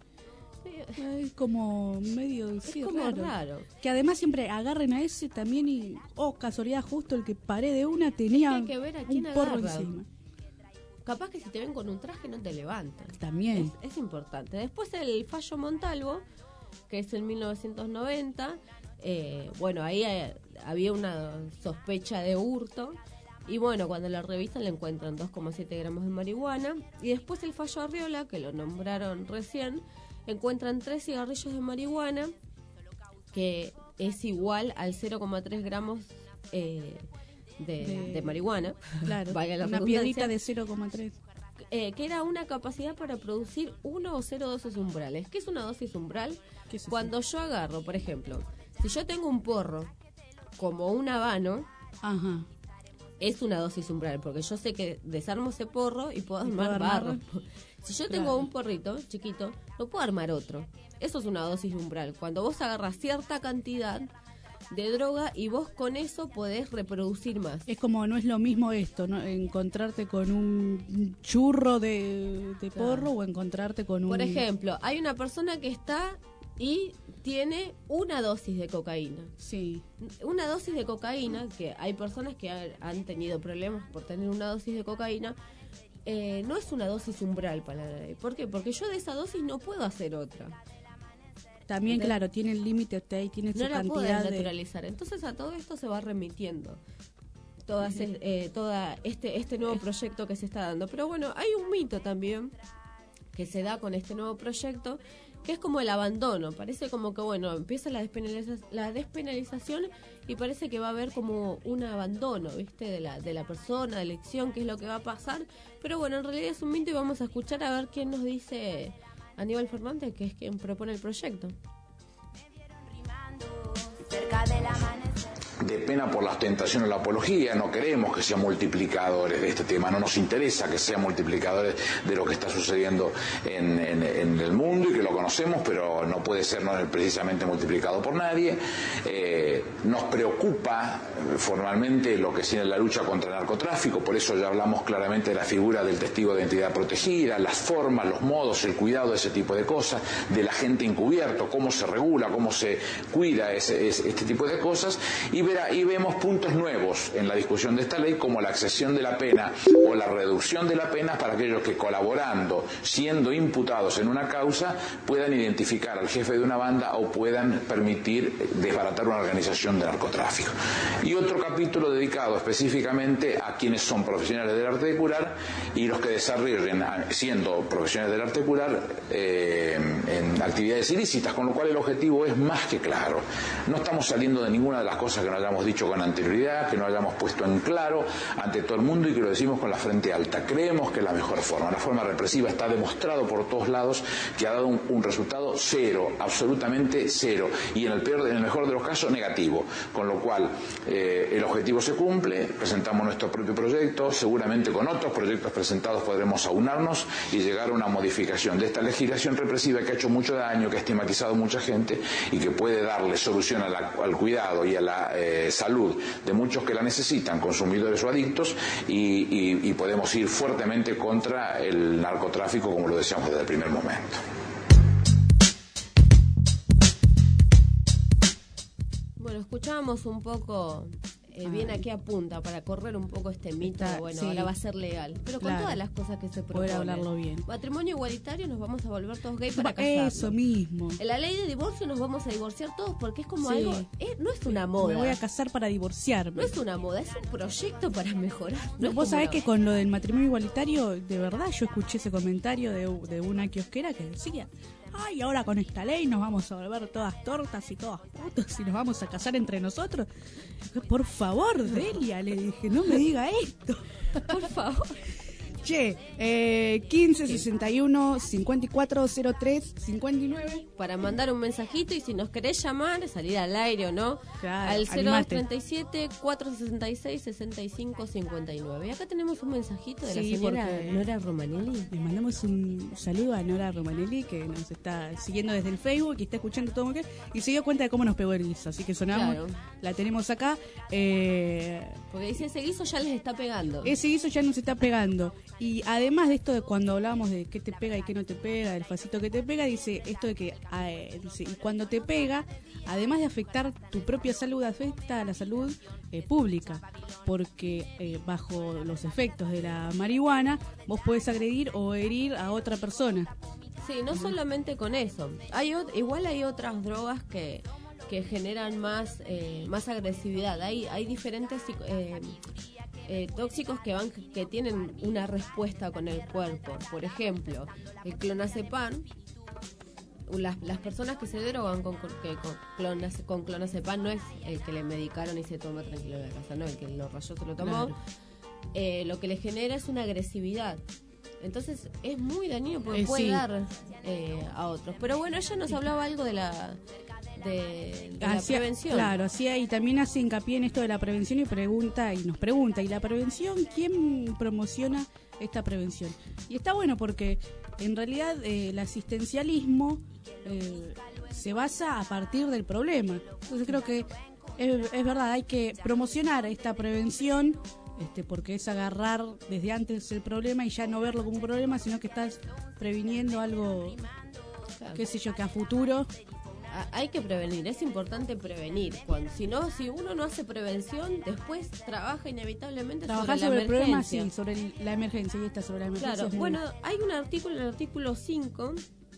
Es como medio es sí, como raro. raro. Que además siempre agarren a ese también y, oh, casualidad, justo el que paré de una tenía hay que ver a quién un porro agarra. Encima. Capaz que si te ven con un traje no te levantan. También. Es, es importante. Después el fallo Montalvo, que es en mil novecientos noventa, eh, bueno, ahí hay, había una sospecha de hurto. Y bueno, cuando la revisan le encuentran dos coma siete gramos de marihuana. Y después el fallo Arriola, que lo nombraron recién, encuentran tres cigarrillos de marihuana, que es igual al cero coma tres gramos eh, de, de, de marihuana. Claro, una piedrita de cero coma tres. Eh, que era una capacidad para producir uno o cero dosis umbrales. ¿Qué es una dosis umbral? ¿Qué es eso? Cuando yo agarro, por ejemplo, si yo tengo un porro como un habano, ajá, es una dosis umbral, porque yo sé que desarmo ese porro y puedo armar barro. Si yo tengo claro. un porrito chiquito, no puedo armar otro. Eso es una dosis umbral. Cuando vos agarras cierta cantidad, de droga y vos con eso podés reproducir más. Es como, no es lo mismo esto, ¿no? Encontrarte con un churro de, de porro claro. o encontrarte con un... Por ejemplo, hay una persona que está y tiene una dosis de cocaína. Sí. Una dosis de cocaína, que hay personas que han tenido problemas por tener una dosis de cocaína, eh, no es una dosis umbral para la ley. ¿Por qué? Porque yo de esa dosis no puedo hacer otra. También, ¿entendés? Claro, tiene el límite usted ahí, tiene no su la cantidad de... naturalizar. Entonces a todo esto se va remitiendo. Todas, uh-huh. eh, toda este, este nuevo proyecto que se está dando. Pero bueno, hay un mito también que se da con este nuevo proyecto, que es como el abandono. Parece como que, bueno, empieza la, despenaliza- la despenalización y parece que va a haber como un abandono, ¿viste? De la, de la persona, de elección, qué es lo que va a pasar. Pero bueno, en realidad es un mito y vamos a escuchar a ver quién nos dice Aníbal Fernández, que es quien propone el proyecto. Cerca del amanecer. De pena por la ostentación o la apología, no queremos que sean multiplicadores de este tema, no nos interesa que sean multiplicadores de lo que está sucediendo en, en, en el mundo y que lo conocemos, pero no puede ser no precisamente multiplicado por nadie. Eh, nos preocupa formalmente lo que tiene la lucha contra el narcotráfico, por eso ya hablamos claramente de la figura del testigo de identidad protegida, las formas, los modos, el cuidado de ese tipo de cosas, del agente encubierto, cómo se regula, cómo se cuida ese, ese, este tipo de cosas, y y vemos puntos nuevos en la discusión de esta ley, como la accesión de la pena o la reducción de la pena para aquellos que, colaborando, siendo imputados en una causa, puedan identificar al jefe de una banda o puedan permitir desbaratar una organización de narcotráfico. Y otro capítulo dedicado específicamente a quienes son profesionales del arte de curar y los que desarrollen, siendo profesionales del arte de curar, eh, en actividades ilícitas, con lo cual el objetivo es más que claro. No estamos saliendo de ninguna de las cosas que nos hayamos dicho con anterioridad, que no hayamos puesto en claro ante todo el mundo y que lo decimos con la frente alta. Creemos que es la mejor forma. La forma represiva está demostrado por todos lados que ha dado un, un resultado cero, absolutamente cero, y en el peor, en el mejor de los casos, negativo. Con lo cual, eh, el objetivo se cumple, presentamos nuestro propio proyecto, seguramente con otros proyectos presentados podremos aunarnos y llegar a una modificación de esta legislación represiva que ha hecho mucho daño, que ha estigmatizado mucha gente y que puede darle solución a la, al cuidado y a la eh, salud de muchos que la necesitan, consumidores o adictos, y, y, y podemos ir fuertemente contra el narcotráfico, como lo decíamos desde el primer momento. Bueno, escuchábamos un poco eh, bien aquí apunta para correr un poco este mito. Está, bueno, sí. Ahora va a ser legal, pero con claro. todas las cosas que se proponen. Poder hablarlo bien. Matrimonio igualitario, nos vamos a volver todos gays para casarnos. Eso mismo. En la ley de divorcio nos vamos a divorciar todos porque es como sí. algo, eh, no es una moda. Me voy a casar para divorciarme. No es una moda, es un proyecto para mejorar. No no, vos sabés que con lo del matrimonio igualitario, de verdad, yo escuché ese comentario de, de una kiosquera que decía: ay, ahora con esta ley nos vamos a volver todas tortas y todas putas y nos vamos a casar entre nosotros. Por favor, Delia, le dije, no me diga esto. Por favor. Che, eh, quince sesenta y uno cincuenta y cuatro cero tres cincuenta y nueve para mandar un mensajito, y si nos querés llamar, salir al aire o no, claro, al cero dos treinta y siete cuatrocientos sesenta y seis sesenta y cinco cincuenta y nueve. Y acá tenemos un mensajito de sí, la señora porque Nora Romanelli. Le mandamos un saludo a Nora Romanelli, que nos está siguiendo desde el Facebook y está escuchando todo mujer, y se dio cuenta de cómo nos pegó el guiso, así que sonamos, claro. La tenemos acá. Eh, porque dice, ese guiso ya les está pegando. Ese guiso ya nos está pegando. Y además de esto de cuando hablábamos de qué te pega y qué no te pega, del facito que te pega, dice esto de que eh, dice, y cuando te pega, además de afectar tu propia salud, afecta a la salud eh, pública, porque eh, bajo los efectos de la marihuana vos podés agredir o herir a otra persona. Sí, no solamente con eso. Hay ot- igual hay otras drogas que que generan más eh, más agresividad. Hay hay diferentes eh, Eh, tóxicos que van que tienen una respuesta con el cuerpo. Por ejemplo, el clonazepam. Las, las personas que se drogan con, con, con, clonaze, con clonazepam no es el que le medicaron y se toma tranquilo de la casa, no, el que lo rayó se lo tomó. Claro. Eh, lo que le genera es una agresividad. Entonces es muy dañino porque eh, puede sí. dar eh, a otros. Pero bueno, ella nos hablaba algo de la de, de hacía, la prevención. Claro, hacía y también hace hincapié en esto de la prevención y pregunta y nos pregunta, ¿y la prevención quién promociona esta prevención? Y está bueno porque en realidad eh, el asistencialismo eh, se basa a partir del problema. Entonces creo que es, es verdad, hay que promocionar esta prevención, este, porque es agarrar desde antes el problema y ya no verlo como un problema, sino que estás previniendo algo, claro, qué sé yo, que a futuro... Hay que prevenir, es importante prevenir. Cuando, si no, si uno no hace prevención, después trabaja inevitablemente Trabajar sobre, sobre la el emergencia. problema, sí, sobre el, la emergencia, y está sobre la emergencia. Claro, muy... bueno, hay un artículo, el artículo cinco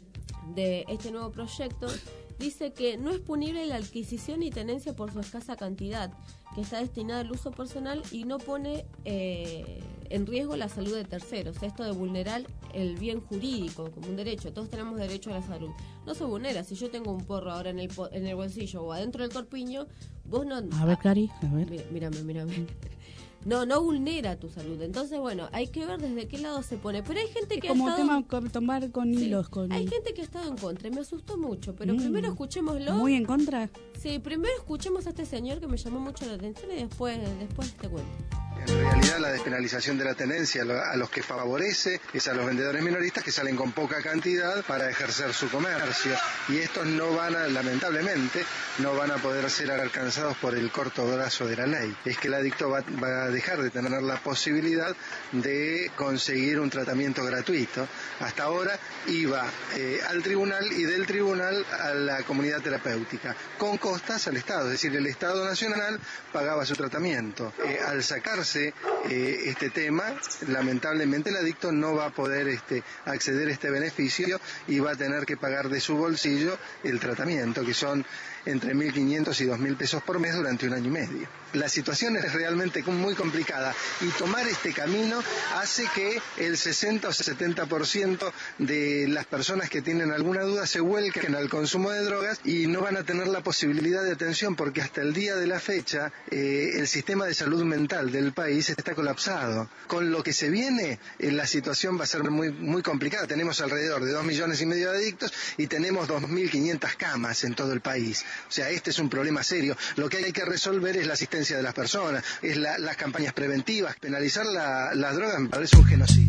de este nuevo proyecto, dice que no es punible la adquisición y tenencia por su escasa cantidad, que está destinada al uso personal y no pone eh, en riesgo la salud de terceros. Esto de vulnerar el bien jurídico como un derecho. Todos tenemos derecho a la salud. No se vulnera. Si yo tengo un porro ahora en el po- en el bolsillo o adentro del corpiño, vos no... A ver, Cari, a ver. Mira, mírame, mírame. No, no vulnera tu salud. Entonces, bueno, hay que ver desde qué lado se pone. Pero hay gente que como ha estado... tema con, tomar con Sí, hilos. Con... Hay gente que ha estado en contra y me asustó mucho. Pero Mm. primero escuchémoslo. ¿Muy en contra? Sí, primero escuchemos a este señor que me llamó mucho la atención y después, después te cuento. En realidad la despenalización de la tenencia a los que favorece es a los vendedores minoristas que salen con poca cantidad para ejercer su comercio, y estos no van a, lamentablemente, no van a poder ser alcanzados por el corto brazo de la ley. Es que el adicto va, va a dejar de tener la posibilidad de conseguir un tratamiento gratuito. Hasta ahora iba eh, al tribunal y del tribunal a la comunidad terapéutica, con costas al Estado, es decir, el Estado Nacional pagaba su tratamiento. Eh, al sacarse Eh, este tema, lamentablemente el adicto no va a poder este, acceder a este beneficio y va a tener que pagar de su bolsillo el tratamiento, que son entre mil quinientos y dos mil pesos por mes durante un año y medio. La situación es realmente muy complicada y tomar este camino hace que el sesenta o setenta por ciento de las personas que tienen alguna duda se vuelquen al consumo de drogas y no van a tener la posibilidad de atención, porque hasta el día de la fecha eh, el sistema de salud mental del país está colapsado. Con lo que se viene, eh, la situación va a ser muy, muy complicada. Tenemos alrededor de dos millones y medio de adictos y tenemos dos mil quinientas camas en todo el país. O sea, este es un problema serio. Lo que hay que resolver es la asistencia de las personas, es la, las campañas preventivas. Penalizar la, las drogas me parece un genocidio.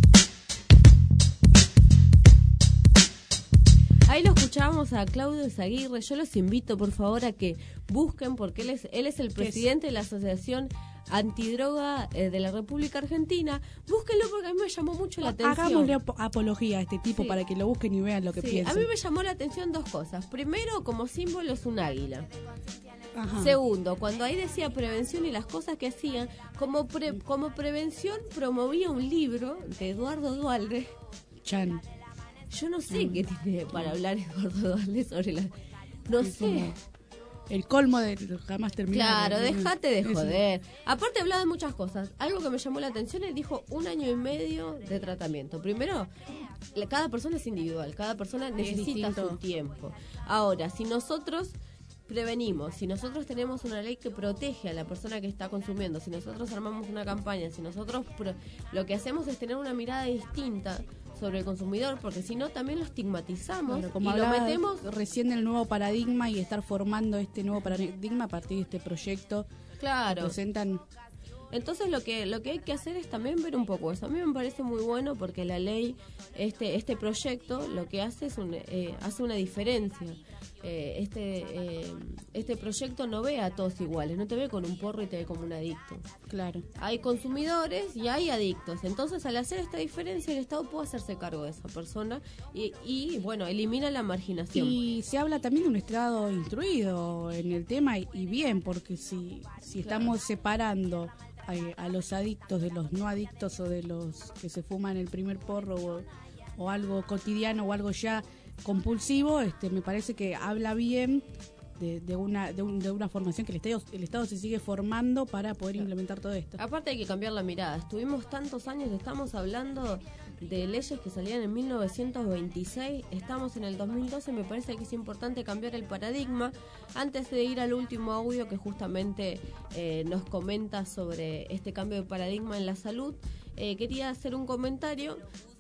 Ahí lo escuchábamos a Claudio Izaguirre. Yo los invito, por favor, a que busquen, porque él es, él es el presidente de la Asociación Antidroga eh, de la República Argentina. Búsquenlo porque a mí me llamó mucho la atención. Hagámosle ap- apología a este tipo, sí, para que lo busquen y vean lo que Sí, piensan. a mí me llamó la atención dos cosas. Primero, como símbolo es un águila. Ajá. Segundo, cuando ahí decía prevención y las cosas que hacían, como pre- como prevención promovía un libro de Eduardo Duhalde. Chan. Yo no sé mm. qué tiene para hablar Eduardo Duhalde sobre la... No es sé. Como el colmo de jamás terminar. Claro, déjate de Eso. joder. Aparte hablaba de muchas cosas. Algo que me llamó la atención, él dijo un año y medio de tratamiento. Primero, la- cada persona es individual, cada persona necesita distinto. su tiempo. Ahora, si nosotros prevenimos, si nosotros tenemos una ley que protege a la persona que está consumiendo, si nosotros armamos una campaña, si nosotros pro- lo que hacemos es tener una mirada distinta sobre el consumidor, porque si no también lo estigmatizamos. Bueno, como y lo hablaba metemos recién del nuevo paradigma y estar formando este nuevo paradigma a partir de este proyecto. Claro. Que presentan. Entonces lo que lo que hay que hacer es también ver un poco eso. A mí me parece muy bueno porque la ley, este este proyecto, lo que hace es un, eh, hace una diferencia. Eh, este eh, este proyecto no ve a todos iguales, no te ve con un porro y te ve como un adicto. Claro. Hay consumidores y hay adictos. Entonces, al hacer esta diferencia, el Estado puede hacerse cargo de esa persona y, y bueno, elimina la marginación. Y se habla también de un Estado instruido en el tema y, y bien, porque si, si Claro. estamos separando a, a los adictos de los no adictos o de los que se fuman el primer porro o, o algo cotidiano o algo ya compulsivo, este me parece que habla bien de, de una de, un, de una formación que el Estado el Estado se sigue formando para poder implementar todo esto. Aparte hay que cambiar la mirada. Estuvimos tantos años, estamos hablando de leyes que salían en mil novecientos veintiséis, estamos en el dos mil doce, me parece que es importante cambiar el paradigma. Antes de ir al último audio que justamente eh, nos comenta sobre este cambio de paradigma en la salud, eh, quería hacer un comentario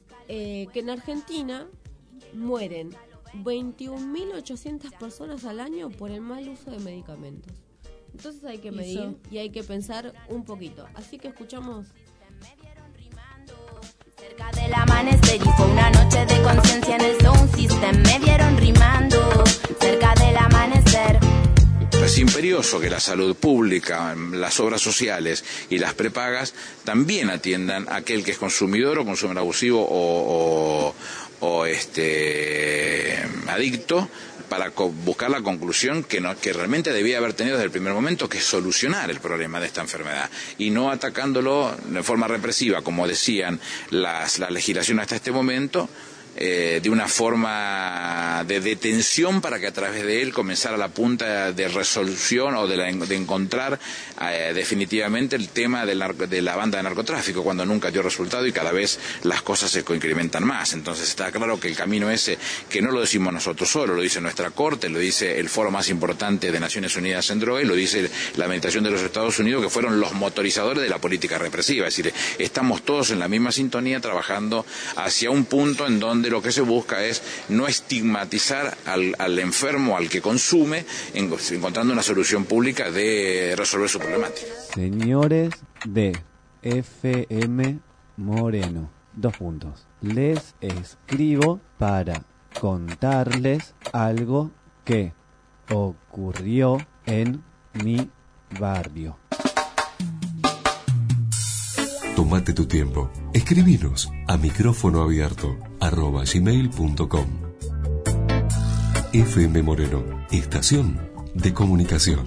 eh, que en Argentina mueren veintiún mil ochocientas personas al año por el mal uso de medicamentos. Entonces hay que medir Eso. y hay que pensar un poquito. Así que escuchamos. Cerca del amanecer y fue una noche de conciencia en el sound system. Me vieron rimando cerca del amanecer. Recién periodo valioso que la salud pública, las obras sociales y las prepagas también atiendan a aquel que es consumidor o consumidor abusivo o, o, o este adicto, para buscar la conclusión que, no, que realmente debía haber tenido desde el primer momento, que es solucionar el problema de esta enfermedad y no atacándolo de forma represiva, como decían las, la legislación hasta este momento, eh, de una forma de detención para que a través de él comenzara la punta de resolución o de, la, de encontrar eh, definitivamente el tema del narco, de la banda de narcotráfico, cuando nunca dio resultado y cada vez las cosas se incrementan más. Entonces está claro que el camino ese, que no lo decimos nosotros solo, lo dice nuestra Corte, lo dice el foro más importante de Naciones Unidas en droga y lo dice la Administración de los Estados Unidos, que fueron los motorizadores de la política represiva. Es decir, estamos todos en la misma sintonía trabajando hacia un punto en donde lo que se busca es no estigmatizar al, al enfermo, al que consume, en, encontrando una solución pública de resolver su problemática. Señores de F M Moreno, dos puntos. Les escribo para contarles algo que ocurrió en mi barrio. Tómate tu tiempo. Escribinos a micrófono abierto arroba gmail punto com. F M Moreno, estación de comunicación.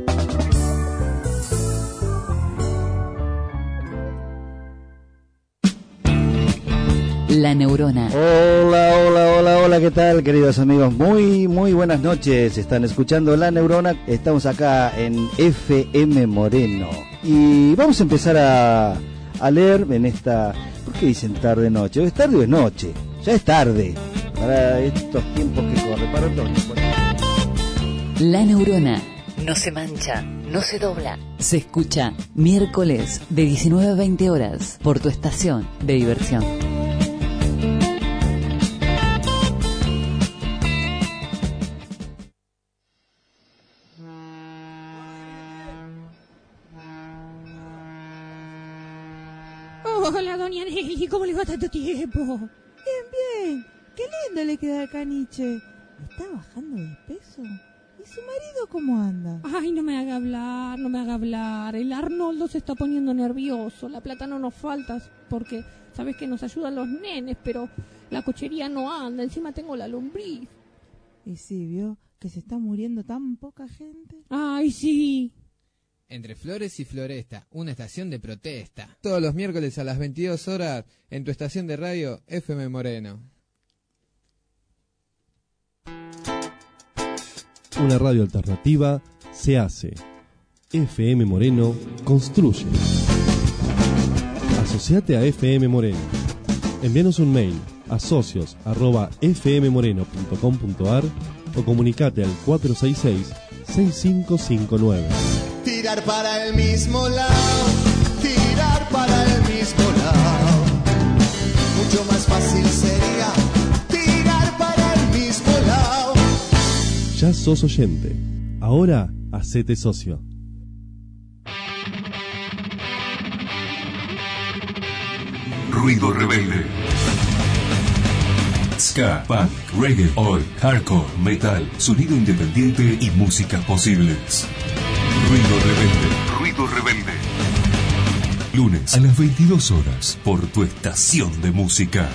La Neurona. Hola, hola, hola, hola, ¿qué tal, queridos amigos? Muy, muy buenas noches. Están escuchando La Neurona. Estamos acá en F M Moreno. Y vamos a empezar a... a leer en esta... ¿Por qué dicen tarde noche? ¿Es tarde o es noche? Ya es tarde para estos tiempos que corren, para todos. La Neurona no se mancha, no se dobla. Se escucha miércoles de diecinueve a veinte horas por tu estación de diversión. Hola, doña Nelly, ¿cómo le va tanto tiempo? Bien, bien. Qué lindo le queda al caniche. ¿Está bajando de peso? ¿Y su marido cómo anda? Ay, no me haga hablar, no me haga hablar. El Arnoldo se está poniendo nervioso. La plata no nos falta porque sabes que nos ayudan los nenes, pero la cochería no anda. Encima tengo la lombriz. Y sí, vio que se está muriendo tan poca gente. Ay, sí. Entre Flores y Floresta, una estación de protesta. Todos los miércoles a las veintidós horas en tu estación de radio F M Moreno. Una radio alternativa se hace. F M Moreno construye. Asociate a F M Moreno. Envíanos un mail a socios arroba f m moreno punto com punto a r o comunicate al cuatro seis seis, seis cinco cinco nueve. Tirar para el mismo lado, tirar para el mismo lado. Mucho más fácil sería tirar para el mismo lado. Ya sos oyente, ahora hacete socio. Ruido rebelde. Ska, punk, reggae, oi, hardcore, metal, sonido independiente y músicas posibles. Ruido rebelde. Ruido rebelde. Lunes a las veintidós horas por tu estación de música.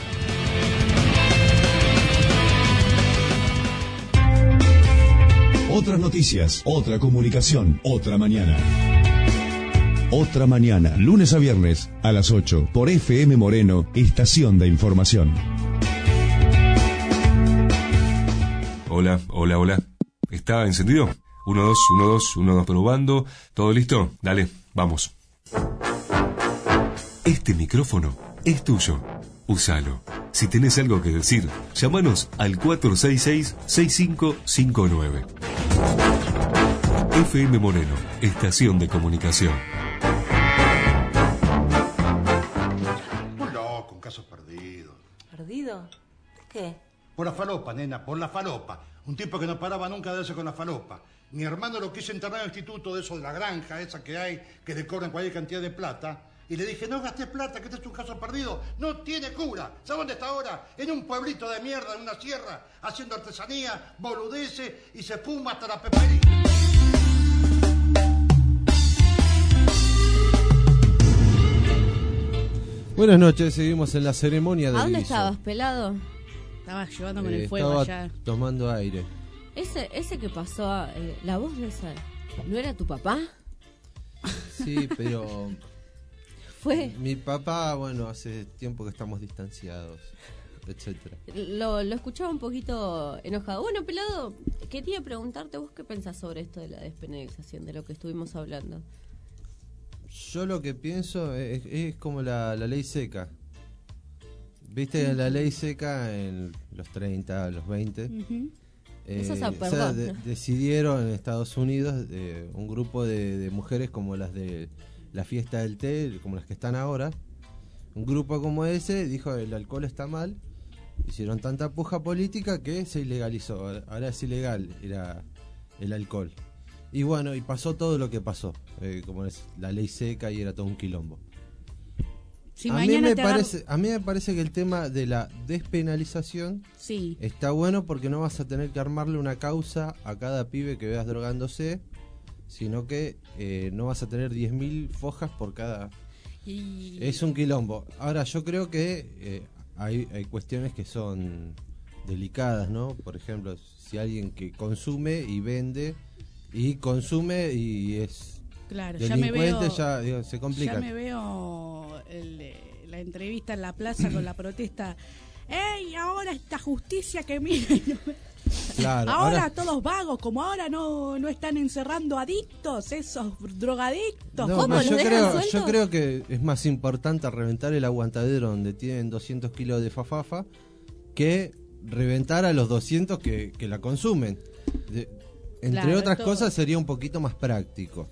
Otras noticias, otra comunicación, otra mañana. Otra mañana, lunes a viernes a las ocho por F M Moreno, estación de información. Hola, hola, hola. ¿Está encendido? Uno, dos, uno, dos, uno, dos, probando. ¿Todo listo? Dale, vamos. Este micrófono es tuyo. Úsalo. Si tenés algo que decir, llámanos al cuatro seis seis, seis cinco cinco nueve. F M Moreno, estación de comunicación. Un loco, un caso perdido. ¿Perdido? ¿De qué? Por la falopa, nena, por la falopa. Un tipo que no paraba nunca de darse con la falopa. Mi hermano lo quiso internar en el instituto de eso de la granja, esa que hay, que le cobran cualquier cantidad de plata. Y le dije, no gastes plata, que este es un caso perdido. No tiene cura. ¿Sabe dónde está ahora? En un pueblito de mierda, en una sierra, haciendo artesanía, boludeces y se fuma hasta la peperina. Buenas noches, seguimos en la ceremonia de ¿A dónde guiso. estabas, pelado? Estaba llevándome en Eh, el fuego estaba allá. tomando aire. Ese, ese que pasó, eh, la voz de esa, ¿no era tu papá? Sí, pero... Fue. Mi papá, bueno, hace tiempo que estamos distanciados, etcétera. Lo, lo escuchaba un poquito enojado. Bueno, pelado, quería preguntarte vos qué pensás sobre esto de la despenalización, de lo que estuvimos hablando. Yo lo que pienso es, es como la, la ley seca. ¿Viste la ley seca en los treinta, los veinte? Uh-huh. Eh, Eso es a o sea, perdón. de- decidieron en Estados Unidos eh, un grupo de, de mujeres como las de la fiesta del té, como las que están ahora. Un grupo como ese dijo el alcohol está mal. Hicieron tanta puja política que se ilegalizó. Ahora- Ahora es ilegal era el alcohol. Y bueno, y pasó todo lo que pasó. Eh, como es la ley seca y era todo un quilombo. Si a, mí mañana me te agar- parece, a mí me parece que el tema de la despenalización Sí. está bueno porque no vas a tener que armarle una causa a cada pibe que veas drogándose, sino que eh, no vas a tener diez mil fojas por cada... Y... Es un quilombo. Ahora, yo creo que eh, hay, hay cuestiones que son delicadas, ¿no? Por ejemplo, si alguien que consume y vende y consume y es Claro, ya me delincuente, veo, ya digo, se complica. Ya me veo el, eh, la entrevista en la plaza con la protesta. ¡Ey, ahora esta justicia que miren! Claro, ahora, ahora- todos vagos, como ahora no, no están encerrando adictos, esos drogadictos. No, ¿Cómo no, los yo, dejan creo, sueltos? yo creo que es más importante reventar el aguantadero donde tienen doscientos kilos de fafafa que reventar a los doscientos que, que la consumen. De- entre Claro, otras todo. cosas sería un poquito más práctico.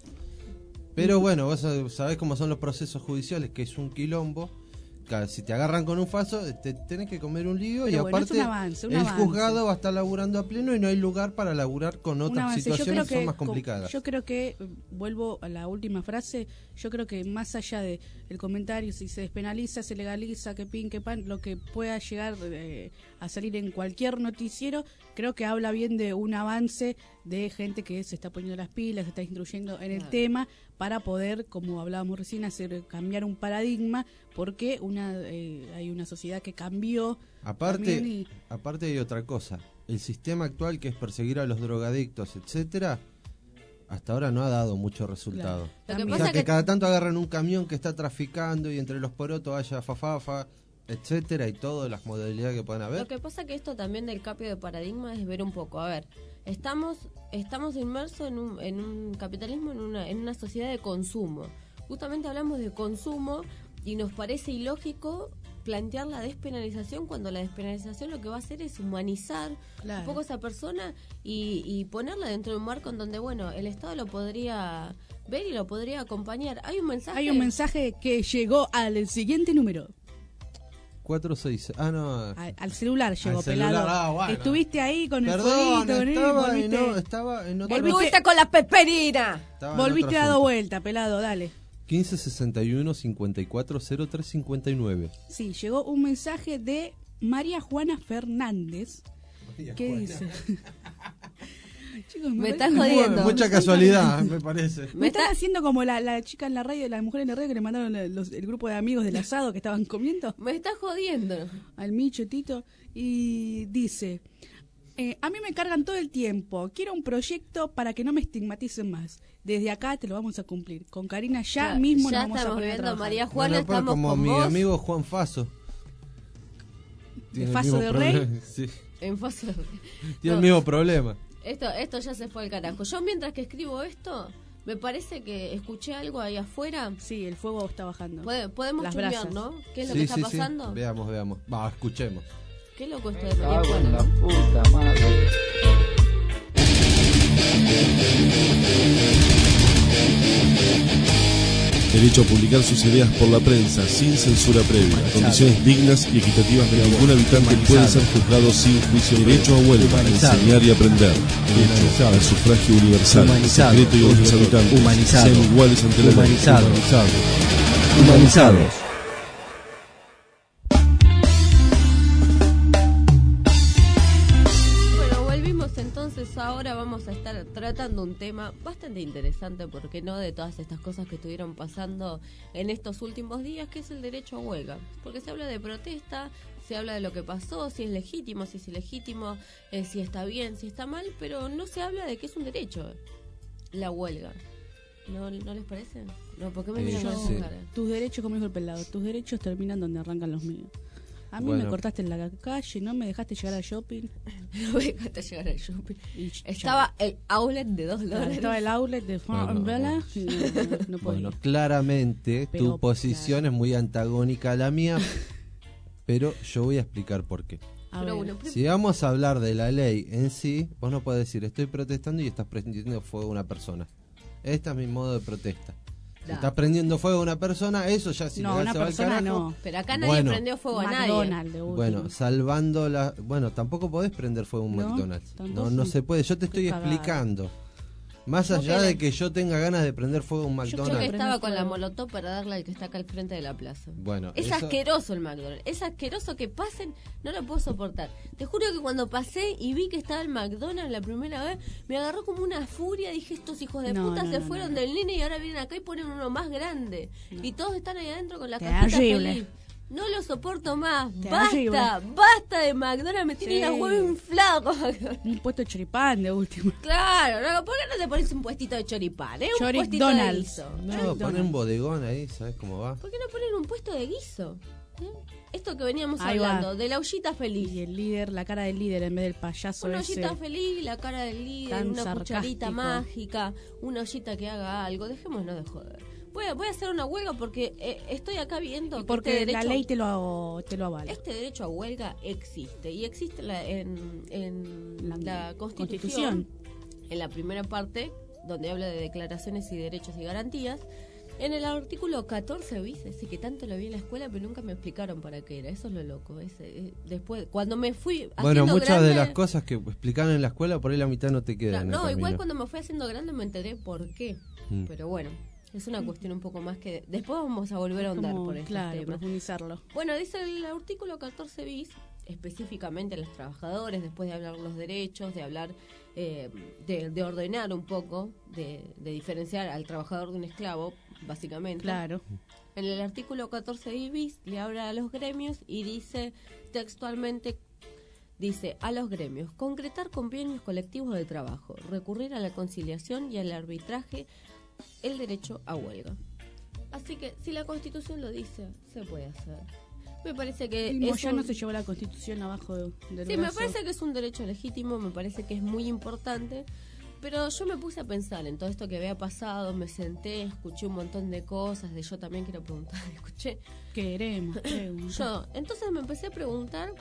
Pero bueno, vos sab- sabés cómo son los procesos judiciales, que es un quilombo. Ca- Si te agarran con un faso, te tenés que comer un lío. Pero Y bueno, es aparte un avance, un el avance. juzgado va a estar laburando a pleno y no hay lugar para laburar con Un otras avance. Yo situaciones creo que son más co- complicadas. Yo creo que, eh, vuelvo a la última frase, yo creo que más allá de el comentario, si se despenaliza, se legaliza, que pin, que pan, lo que pueda llegar eh, a salir en cualquier noticiero, creo que habla bien de un avance de gente que se está poniendo las pilas, se está instruyendo en el Claro. tema para poder, como hablábamos recién, hacer cambiar un paradigma, porque una eh, hay una sociedad que cambió. Aparte, también y- aparte hay otra cosa. El sistema actual, que es perseguir a los drogadictos, etcétera, hasta ahora no ha dado mucho resultado. Claro. Lo que O pasa sea, que, que- cada tanto agarran un camión que está traficando y entre los porotos haya fafafa, etcétera, y todas las modalidades que puedan haber. Lo que pasa que esto también del cambio de paradigma es ver un poco, a ver, estamos estamos inmersos en un, en un capitalismo, en una, en una sociedad de consumo. Justamente hablamos de consumo y nos parece ilógico plantear la despenalización cuando la despenalización lo que va a hacer es humanizar Claro. un poco a esa persona y, y ponerla dentro de un marco en donde, bueno, el Estado lo podría ver y lo podría acompañar. Hay un mensaje... Hay un mensaje que llegó al siguiente número. cuatro seis Ah, no. Al, al celular llegó, Al celular, pelado. ah, bueno. Estuviste ahí con el Perdón, fueguito, ¿no? estaba, y Volviste, no, estaba en otro... Estuviste con la peperina. Estaba en volviste otro dado asunto. vuelta, pelado, dale. quince sesenta y uno cincuenta y cuatro cero tres cincuenta y nueve. Sí, llegó un mensaje de María Juana Fernández. ¿Qué dice? Chicos, Me parece- estás jodiendo. Mucha casualidad, me parece. Me están haciendo como la, la chica en la radio, la mujer en la radio que le mandaron la- los- el grupo de amigos del asado que estaban comiendo. Me estás jodiendo. Al Micho, Tito. Y dice, eh, a mí me cargan todo el tiempo. Quiero un proyecto para que no me estigmaticen más. Desde acá te lo vamos a cumplir. Con Karina ya, Ya- mismo ya nos vamos a estamos poner a viendo, trabajar. María Juana, Bueno, pues, estamos como con mi vos. amigo Juan Faso. Tiene el Faso mismo de Rey? problema, sí. En fase- Tiene No, el mismo problema. Esto, esto ya se fue al carajo. Yo mientras que escribo esto, me parece que escuché algo ahí afuera. Sí, el fuego está bajando. Pode- podemos Las chusmear, brasas. ¿no? ¿Qué es lo Sí, que está sí, sí. pasando? Veamos, veamos. Va, escuchemos. Qué loco esto de María Juana. la puta madre. Derecho a publicar sus ideas por la prensa sin censura previa. Condiciones dignas y equitativas de ningún habitante puede ser juzgado sin juicio. Derecho a huelga, a enseñar y aprender. Derecho al sufragio universal. Humanizado. Secreto y los habitantes Humanizado. sean iguales ante la ley. Humanizado. Humanizado. Humanizados. Bueno, volvimos entonces ahora vamos a estar tratando un tema bastante interesante, porque no de todas estas cosas que estuvieron pasando en estos últimos días, que es el derecho a huelga. Porque se habla de protesta, se habla de lo que pasó, si es legítimo, si es ilegítimo, eh, si está bien, si está mal, pero no se habla de que es un derecho la huelga. ¿No, ¿no les parece? No, ¿por qué me miran Yo- con esa cara? Tus derechos, como dijo el pelado, tus derechos terminan donde arrancan los míos. A mí Bueno. me cortaste en la calle, no me dejaste llegar al shopping. No me dejaste llegar al shopping. Estaba el outlet de dos dólares. Estaba el outlet de Farm Bueno, Umbrella y no, no, no podía. Bueno, claramente Pero, tu posición es muy antagónica a la mía, pero yo voy a explicar por qué. A Pero ver. bueno, prim- Si vamos a hablar de la ley en sí, vos no podés decir estoy protestando y estás prendiendo fuego a una persona. Este es mi modo de protesta. Si Da. estás prendiendo fuego a una persona, eso ya si No, legal una se va al persona carajo. no. Pero acá nadie Bueno. prendió fuego a nadie. McDonald's, de último. Bueno, salvando la... Bueno, tampoco podés prender fuego a un No, McDonald's. tampoco. No, no se puede. Yo te estoy Qué cagada. explicando. Más Yo allá que de la- que yo tenga ganas de prender fuego a un Yo creo que McDonald's. estaba con la molotov para darle al que está acá al frente de la plaza. Bueno, Es eso- asqueroso el McDonald's. Es asqueroso que pasen. No lo puedo soportar. Te juro que cuando pasé y vi que estaba el McDonald's la primera vez, me agarró como una furia. Dije, estos hijos de No, puta no, se no, fueron no. del nene y ahora vienen acá y ponen uno más grande. Y todos están ahí adentro con la cajita Terrible. feliz. No lo soporto más. Terrible. Basta, basta de McDonald's. Me tienen Sí. las huevos inflados con McDonald's. Un puesto de choripán de último. Claro, no, ¿por qué no te pones un puestito de choripán? ¿eh? Un Chorip puestito de Donald's. guiso. No, poner un bodegón ahí, ¿sabes cómo va? ¿Por qué no poner un puesto de guiso? ¿Eh? Esto que veníamos Ahí va. hablando, de la ollita feliz. Y el líder, la cara del líder en vez del payaso Una ese. ollita feliz, la cara del líder, tan una cucharita sarcástico. mágica, una ollita que haga algo. Dejémonos de joder. Voy a, voy a hacer una huelga porque eh, estoy acá viendo que Porque este la derecho, ley te lo, te lo avala. este derecho a huelga existe. Y existe la- en, en La- la, Constitución, Constitución. en la primera parte, donde habla de declaraciones y derechos y garantías. En el artículo catorce bis, ese que tanto lo vi en la escuela, pero nunca me explicaron para qué era. Eso es lo loco. Ese, eh, después, cuando me fui haciendo Bueno, muchas grande, de las cosas que explicaron en la escuela, por ahí la mitad no te No, quedan. en el no, igual camino. cuando me fui haciendo grande me enteré por qué. Mm. Pero bueno, es una cuestión un poco más que... Después vamos a volver a ahondar Como, por estos claro, temas. profundizarlo. Bueno, dice el artículo catorce bis, específicamente a los trabajadores, después de hablar los derechos, de hablar, eh, de, de ordenar un poco, de, de diferenciar al trabajador de un esclavo, básicamente. Claro. En el artículo catorce bis le habla a los gremios y dice textualmente, dice a los gremios, concretar convenios colectivos de trabajo, recurrir a la conciliación y al arbitraje, el derecho a huelga. Así que si la Constitución lo dice, se puede hacer. Me parece que El es Moyano un- se llevó la Constitución abajo de- del Sí, me brazo. parece que es un derecho legítimo, me parece que es muy importante, pero yo me puse a pensar en todo esto que había pasado, me senté, escuché un montón de cosas, de yo también quiero preguntar, escuché. Queremos, pregunta. Yo, entonces me empecé a preguntar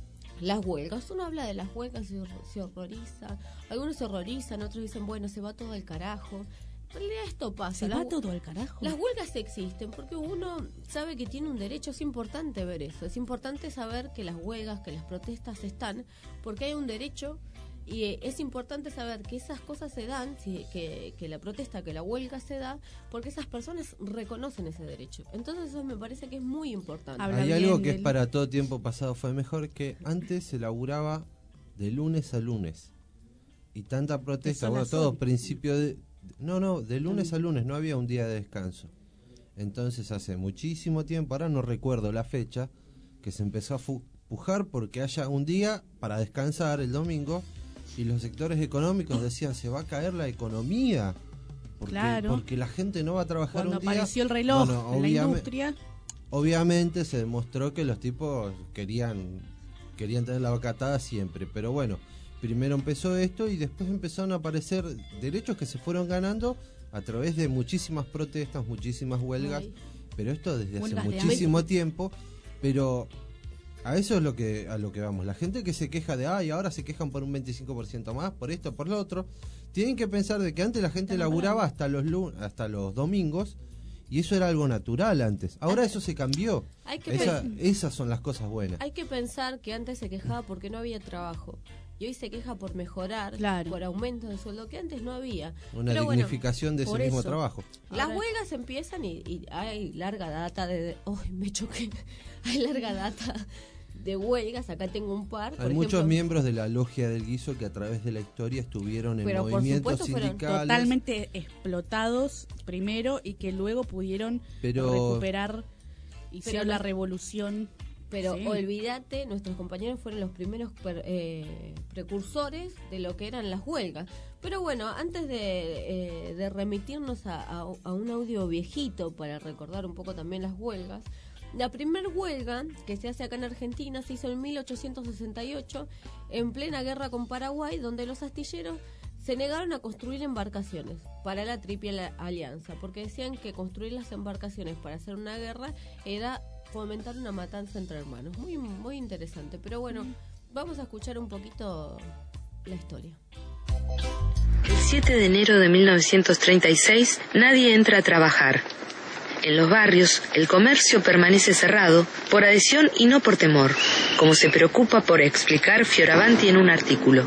las huelgas. Uno habla de las huelgas y se- se horroriza, algunos se horrorizan, otros dicen, bueno, se va todo al carajo. En realidad esto pasa. ¿Se las va hue- todo al carajo? Las huelgas existen porque uno sabe que tiene un derecho, es importante ver eso, es importante saber que las huelgas, que las protestas están, porque hay un derecho y eh, es importante saber que esas cosas se dan, si- que, que la protesta, que la huelga se da, porque esas personas reconocen ese derecho. Entonces eso me parece que es muy importante. Hay algo que es para todo tiempo pasado fue mejor, que antes se laburaba de lunes a lunes. Y tanta protesta, son bueno, las todo ocho. principio de... No, no, de lunes a lunes no había un día de descanso. Entonces hace muchísimo tiempo, ahora no recuerdo la fecha, que se empezó a fu- pujar porque haya un día para descansar el domingo y los sectores económicos decían se va a caer la economía. Porque, Claro. porque la gente no va a trabajar Cuando un día. apareció el reloj Bueno, en la obviame- industria, Obviamente se demostró que los tipos querían querían tener la vaca atada siempre, pero bueno, primero empezó esto y después empezaron a aparecer derechos que se fueron ganando a través de muchísimas protestas, muchísimas huelgas, Ay. pero esto desde hace Huelgas de muchísimo hambre. tiempo, pero a eso es lo que a lo que vamos. La gente que se queja de, ay, ahora se quejan por un veinticinco por ciento más, por esto, por lo otro, tienen que pensar de que antes la gente laburaba hasta los lun- hasta los domingos. Y eso era algo natural antes. Ahora eso se cambió. Hay que Esa- pen- esas son las cosas buenas. Hay que pensar que antes se quejaba porque no había trabajo. Y hoy se queja por mejorar, Claro. por aumento de sueldo que antes no había. Una Pero bueno, dignificación de ese por mismo eso. trabajo. Las Ahora- huelgas empiezan y, y hay larga data de... ¡Ay, me choqué! Hay larga data de huelgas, acá tengo un par. Por Hay ejemplo, muchos miembros de la logia del guiso que a través de la historia estuvieron en Pero por movimientos supuesto fueron sindicales. totalmente explotados primero y que luego pudieron Pero- recuperar, hicieron Pero la no- revolución. Pero Sí. olvídate, nuestros compañeros fueron los primeros per- eh, precursores de lo que eran las huelgas. Pero bueno, antes de, eh, de remitirnos a, a- a un audio viejito para recordar un poco también las huelgas, la primer huelga que se hace acá en Argentina se hizo en mil ochocientos sesenta y ocho, en plena guerra con Paraguay, donde los astilleros se negaron a construir embarcaciones para la Triple Alianza, porque decían que construir las embarcaciones para hacer una guerra era fomentar una matanza entre hermanos. Muy, muy interesante. Pero bueno, vamos a escuchar un poquito la historia. El siete de enero de mil novecientos treinta y seis, nadie entra a trabajar. En los barrios, el comercio permanece cerrado por adhesión y no por temor, como se preocupa por explicar Fioravanti en un artículo.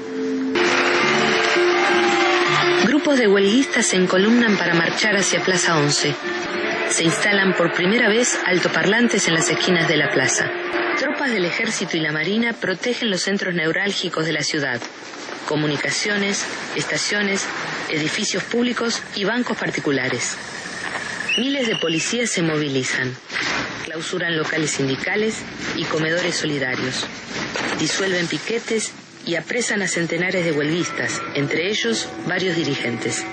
Grupos de huelguistas se encolumnan para marchar hacia Plaza once. Se instalan por primera vez altoparlantes en las esquinas de la plaza. Tropas del ejército y la marina protegen los centros neurálgicos de la ciudad: comunicaciones, estaciones, edificios públicos y bancos particulares. Miles de policías se movilizan, clausuran locales sindicales y comedores solidarios, disuelven piquetes y apresan a centenares de huelguistas, entre ellos varios dirigentes.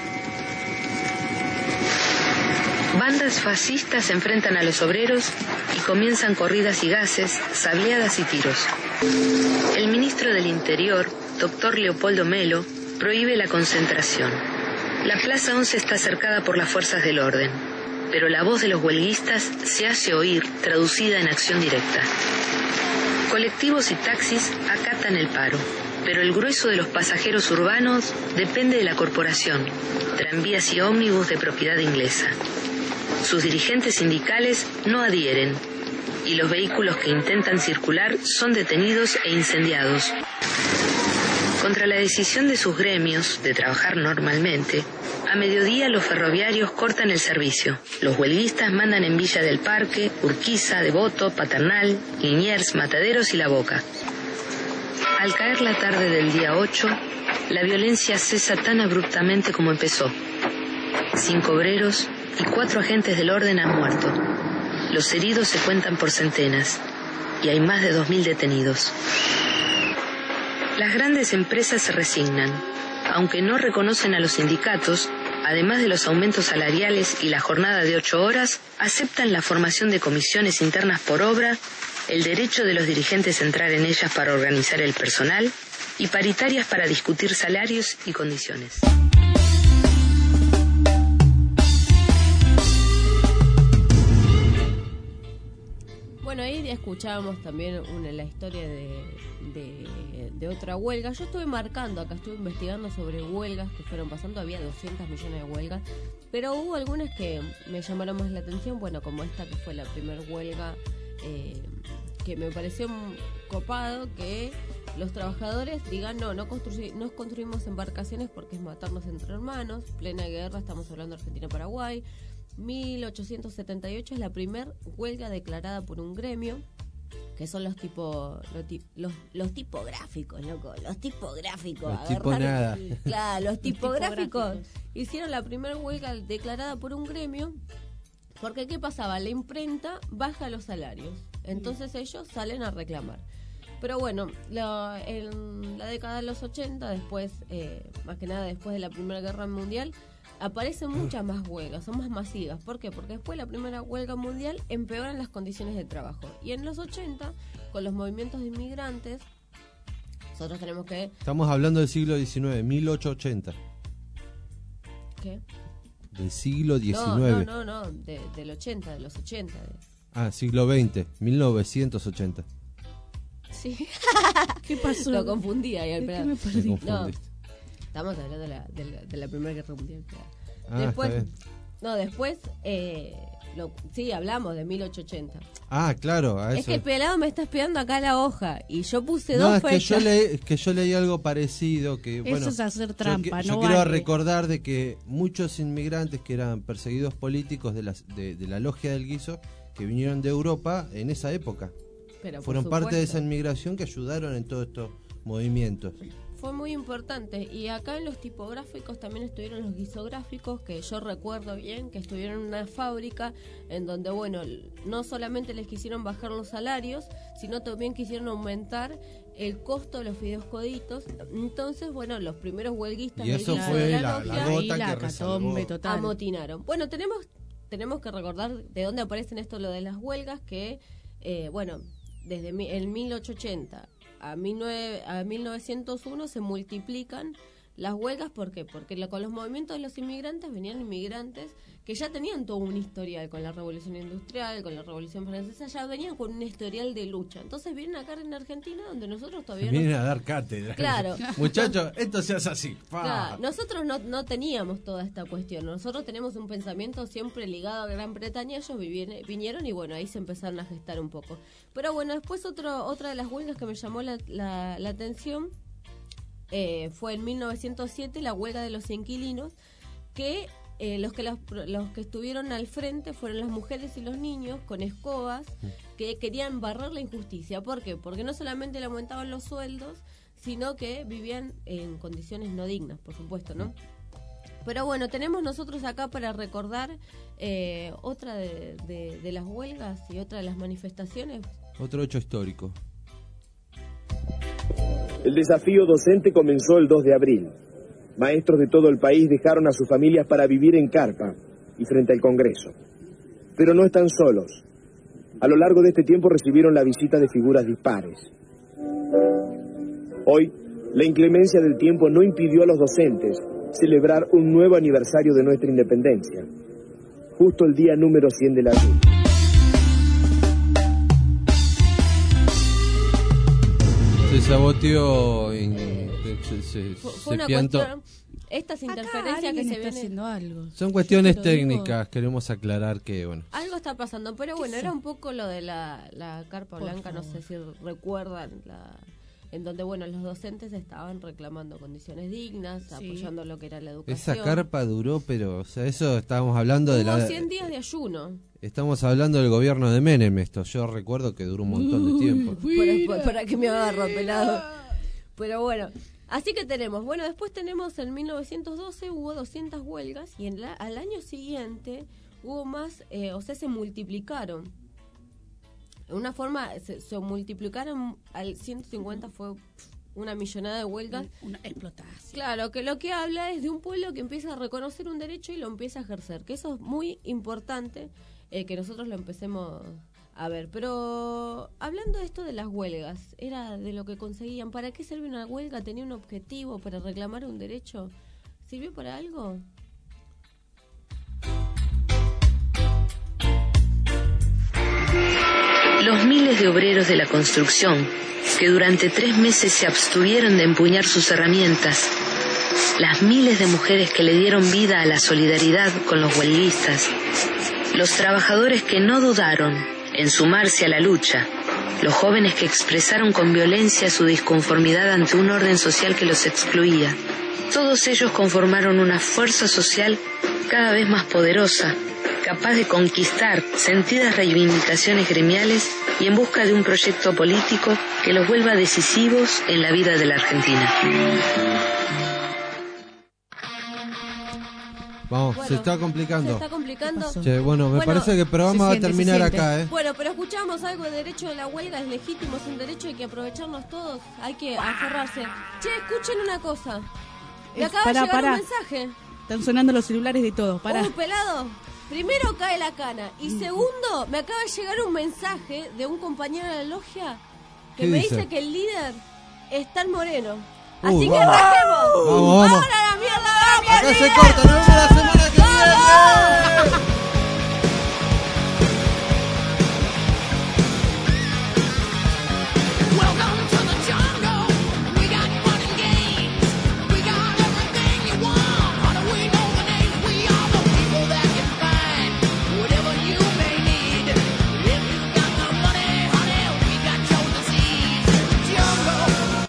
Bandas fascistas se enfrentan a los obreros y comienzan corridas y gases, sableadas y tiros. El ministro del Interior, doctor Leopoldo Melo, prohíbe la concentración. La Plaza once está cercada por las fuerzas del orden, pero la voz de los huelguistas se hace oír, traducida en acción directa. Colectivos y taxis acatan el paro, pero el grueso de los pasajeros urbanos depende de la corporación, tranvías y ómnibus de propiedad inglesa. Sus dirigentes sindicales no adhieren y los vehículos que intentan circular son detenidos e incendiados. Contra la decisión de sus gremios de trabajar normalmente, a mediodía los ferroviarios cortan el servicio. Los huelguistas mandan en Villa del Parque, Urquiza, Devoto, Paternal, Liniers, Mataderos y La Boca. Al caer la tarde del día ocho, la violencia cesa tan abruptamente como empezó. Cinco obreros y cuatro agentes del orden han muerto. Los heridos se cuentan por centenas y hay más de dos mil detenidos. Las grandes empresas se resignan, aunque no reconocen a los sindicatos. Además de los aumentos salariales y la jornada de ocho horas, aceptan la formación de comisiones internas por obra, el derecho de los dirigentes a entrar en ellas para organizar el personal y paritarias para discutir salarios y condiciones. Bueno, ahí escuchábamos también una, la historia de, de, de otra huelga. Yo estuve marcando acá, estuve investigando sobre huelgas que fueron pasando. Había doscientos millones de huelgas, pero hubo algunas que me llamaron más la atención. Bueno, como esta que fue la primera huelga, eh, que me pareció copado que los trabajadores digan no, no, constru- no construimos embarcaciones porque es matarnos entre hermanos. Plena guerra, estamos hablando de Argentina-Paraguay. mil ochocientos setenta y ocho es la primera huelga declarada por un gremio, que son los tipo los, ti- los, los tipográficos, loco, los tipográficos. Los tipo agarraron- nada. Claro, los tipográficos tipográficos. hicieron la primera huelga declarada por un gremio, porque ¿qué pasaba? La imprenta baja los salarios, entonces ellos salen a reclamar. Pero bueno, la, en la década de los ochenta, después, eh, más que nada después de la Primera Guerra Mundial, aparecen muchas más huelgas, son más masivas. ¿Por qué? Porque después de la primera huelga mundial empeoran las condiciones de trabajo. Y en los ochenta, con los movimientos de inmigrantes, nosotros tenemos que... Estamos hablando del siglo diecinueve, mil ochocientos ochenta. ¿Qué? Del siglo diecinueve. No, no, no, no de, del ochenta, de los ochenta. De... Ah, siglo veinte, mil novecientos ochenta. Sí. ¿Qué pasó? Lo confundí ahí al ¿De qué pedazo. me perdí? Me No, confundiste. estamos hablando de la, de la, de la Primera Guerra Mundial. Claro. Ah, después, está bien. no, después, eh, lo, sí, hablamos de mil ochocientos ochenta. Ah, claro, a Es eso. que el pelado me está espiando acá la hoja y yo puse No, dos es que, fechas. yo leí, es que yo leí algo parecido que, Eso bueno, es hacer yo trampa, que- no yo quiero vale. recordar de que muchos inmigrantes que eran perseguidos políticos de, las, de, de la logia del guiso, que vinieron de Europa en esa época. Pero, fueron por parte de supuesto. esa inmigración que ayudaron en todos estos movimientos. Fue muy importante. Y acá en los tipográficos también estuvieron los guisográficos, que yo recuerdo bien, que estuvieron en una fábrica en donde, bueno, no solamente les quisieron bajar los salarios, sino también quisieron aumentar el costo de los fideos coditos. Entonces, bueno, los primeros huelguistas y eso del fue de la, la, logia la gota que resalvó. total. amotinaron. Bueno, tenemos tenemos que recordar de dónde aparecen esto lo de las huelgas, que, eh, bueno, desde mi, el mil ochocientos ochenta a, mil nueve, a mil novecientos uno se multiplican las huelgas. ¿Por qué? Porque lo, con los movimientos de los inmigrantes venían inmigrantes que ya tenían todo un historial con la Revolución Industrial, con la Revolución Francesa, ya venían con un historial de lucha. Entonces vienen acá en Argentina, donde nosotros todavía Vienen no... a dar cátedra. Claro. Muchachos, esto se hace así. Claro, nosotros no, no teníamos toda esta cuestión. Nosotros tenemos un pensamiento siempre ligado a Gran Bretaña. Ellos vivieron, vinieron y bueno, ahí se empezaron a gestar un poco. Pero bueno, después otro, otra de las huelgas que me llamó la, la, la atención eh, fue en mil novecientos siete la huelga de los inquilinos, que eh, los que los, los que estuvieron al frente fueron las mujeres y los niños con escobas que querían barrer la injusticia. ¿Por qué? Porque no solamente le aumentaban los sueldos, sino que vivían en condiciones no dignas, por supuesto, ¿no? Pero bueno, tenemos nosotros acá para recordar eh, otra de, de, de las huelgas y otra de las manifestaciones. Otro hecho histórico. El desafío docente comenzó el dos de abril. Maestros de todo el país dejaron a sus familias para vivir en carpa y frente al Congreso. Pero no están solos. A lo largo de este tiempo recibieron la visita de figuras dispares. Hoy, la inclemencia del tiempo no impidió a los docentes celebrar un nuevo aniversario de nuestra independencia, justo el día número cien de la vida. Se saboteó, en, se, se, Fue, se fue una piantó. cuestión, estas interferencias que se está vienen... haciendo algo. Son cuestiones Yo te lo digo. técnicas, queremos aclarar que, bueno. Algo está pasando, pero bueno, ¿Qué era son? un poco lo de la, la carpa Por blanca, no favor. sé si recuerdan, la, en donde, bueno, los docentes estaban reclamando condiciones dignas, Sí. apoyando lo que era la educación. Esa carpa duró, pero, o sea, eso estábamos hablando de Hubo la... cien días de ayuno. Estamos hablando del gobierno de Menem, esto. Yo recuerdo que duró un montón de tiempo. Para, para que me agarro, pelado. Pero bueno, así que tenemos, bueno, después tenemos en mil novecientos doce hubo doscientas huelgas y en la, al año siguiente hubo más, eh, o sea, se multiplicaron. De una forma, se, se multiplicaron al ciento cincuenta, fue una millonada de huelgas. Una explotación. Claro, que lo que habla es de un pueblo que empieza a reconocer un derecho y lo empieza a ejercer, que eso es muy importante, eh, que nosotros lo empecemos a ver. Pero hablando de esto de las huelgas, era de lo que conseguían. ¿Para qué sirve una huelga? ¿Tenía un objetivo para reclamar un derecho? ¿Sirvió para algo? Los miles de obreros de la construcción que durante tres meses se abstuvieron de empuñar sus herramientas, las miles de mujeres que le dieron vida a la solidaridad con los huelguistas, los trabajadores que no dudaron en sumarse a la lucha, los jóvenes que expresaron con violencia su disconformidad ante un orden social que los excluía, todos ellos conformaron una fuerza social cada vez más poderosa, capaz de conquistar sentidas reivindicaciones gremiales y en busca de un proyecto político que los vuelva decisivos en la vida de la Argentina. Vamos, Bueno, se está complicando. Se está complicando. Che, bueno, me Bueno, parece que el programa va a se siente, terminar se siente. acá, ¿eh? Bueno, pero escuchamos algo de derecho de la huelga, es legítimo, es un derecho, hay que aprovecharnos todos, hay que aferrarse. Che, escuchen una cosa. Me Es- acaba pará, de llegar pará. un mensaje. Están sonando los celulares de todos. Pará. Un pelado. Primero cae la cana. Y Mm. segundo, me acaba de llegar un mensaje de un compañero de la logia que ¿Qué me dice? dice que el líder está en Moreno. Uh, Así que vamos. rajemos. Vamos, vamos. ¡Ahora la mierda! ¡Vamos, Acá se líder! corta, nos vemos la semana que viene.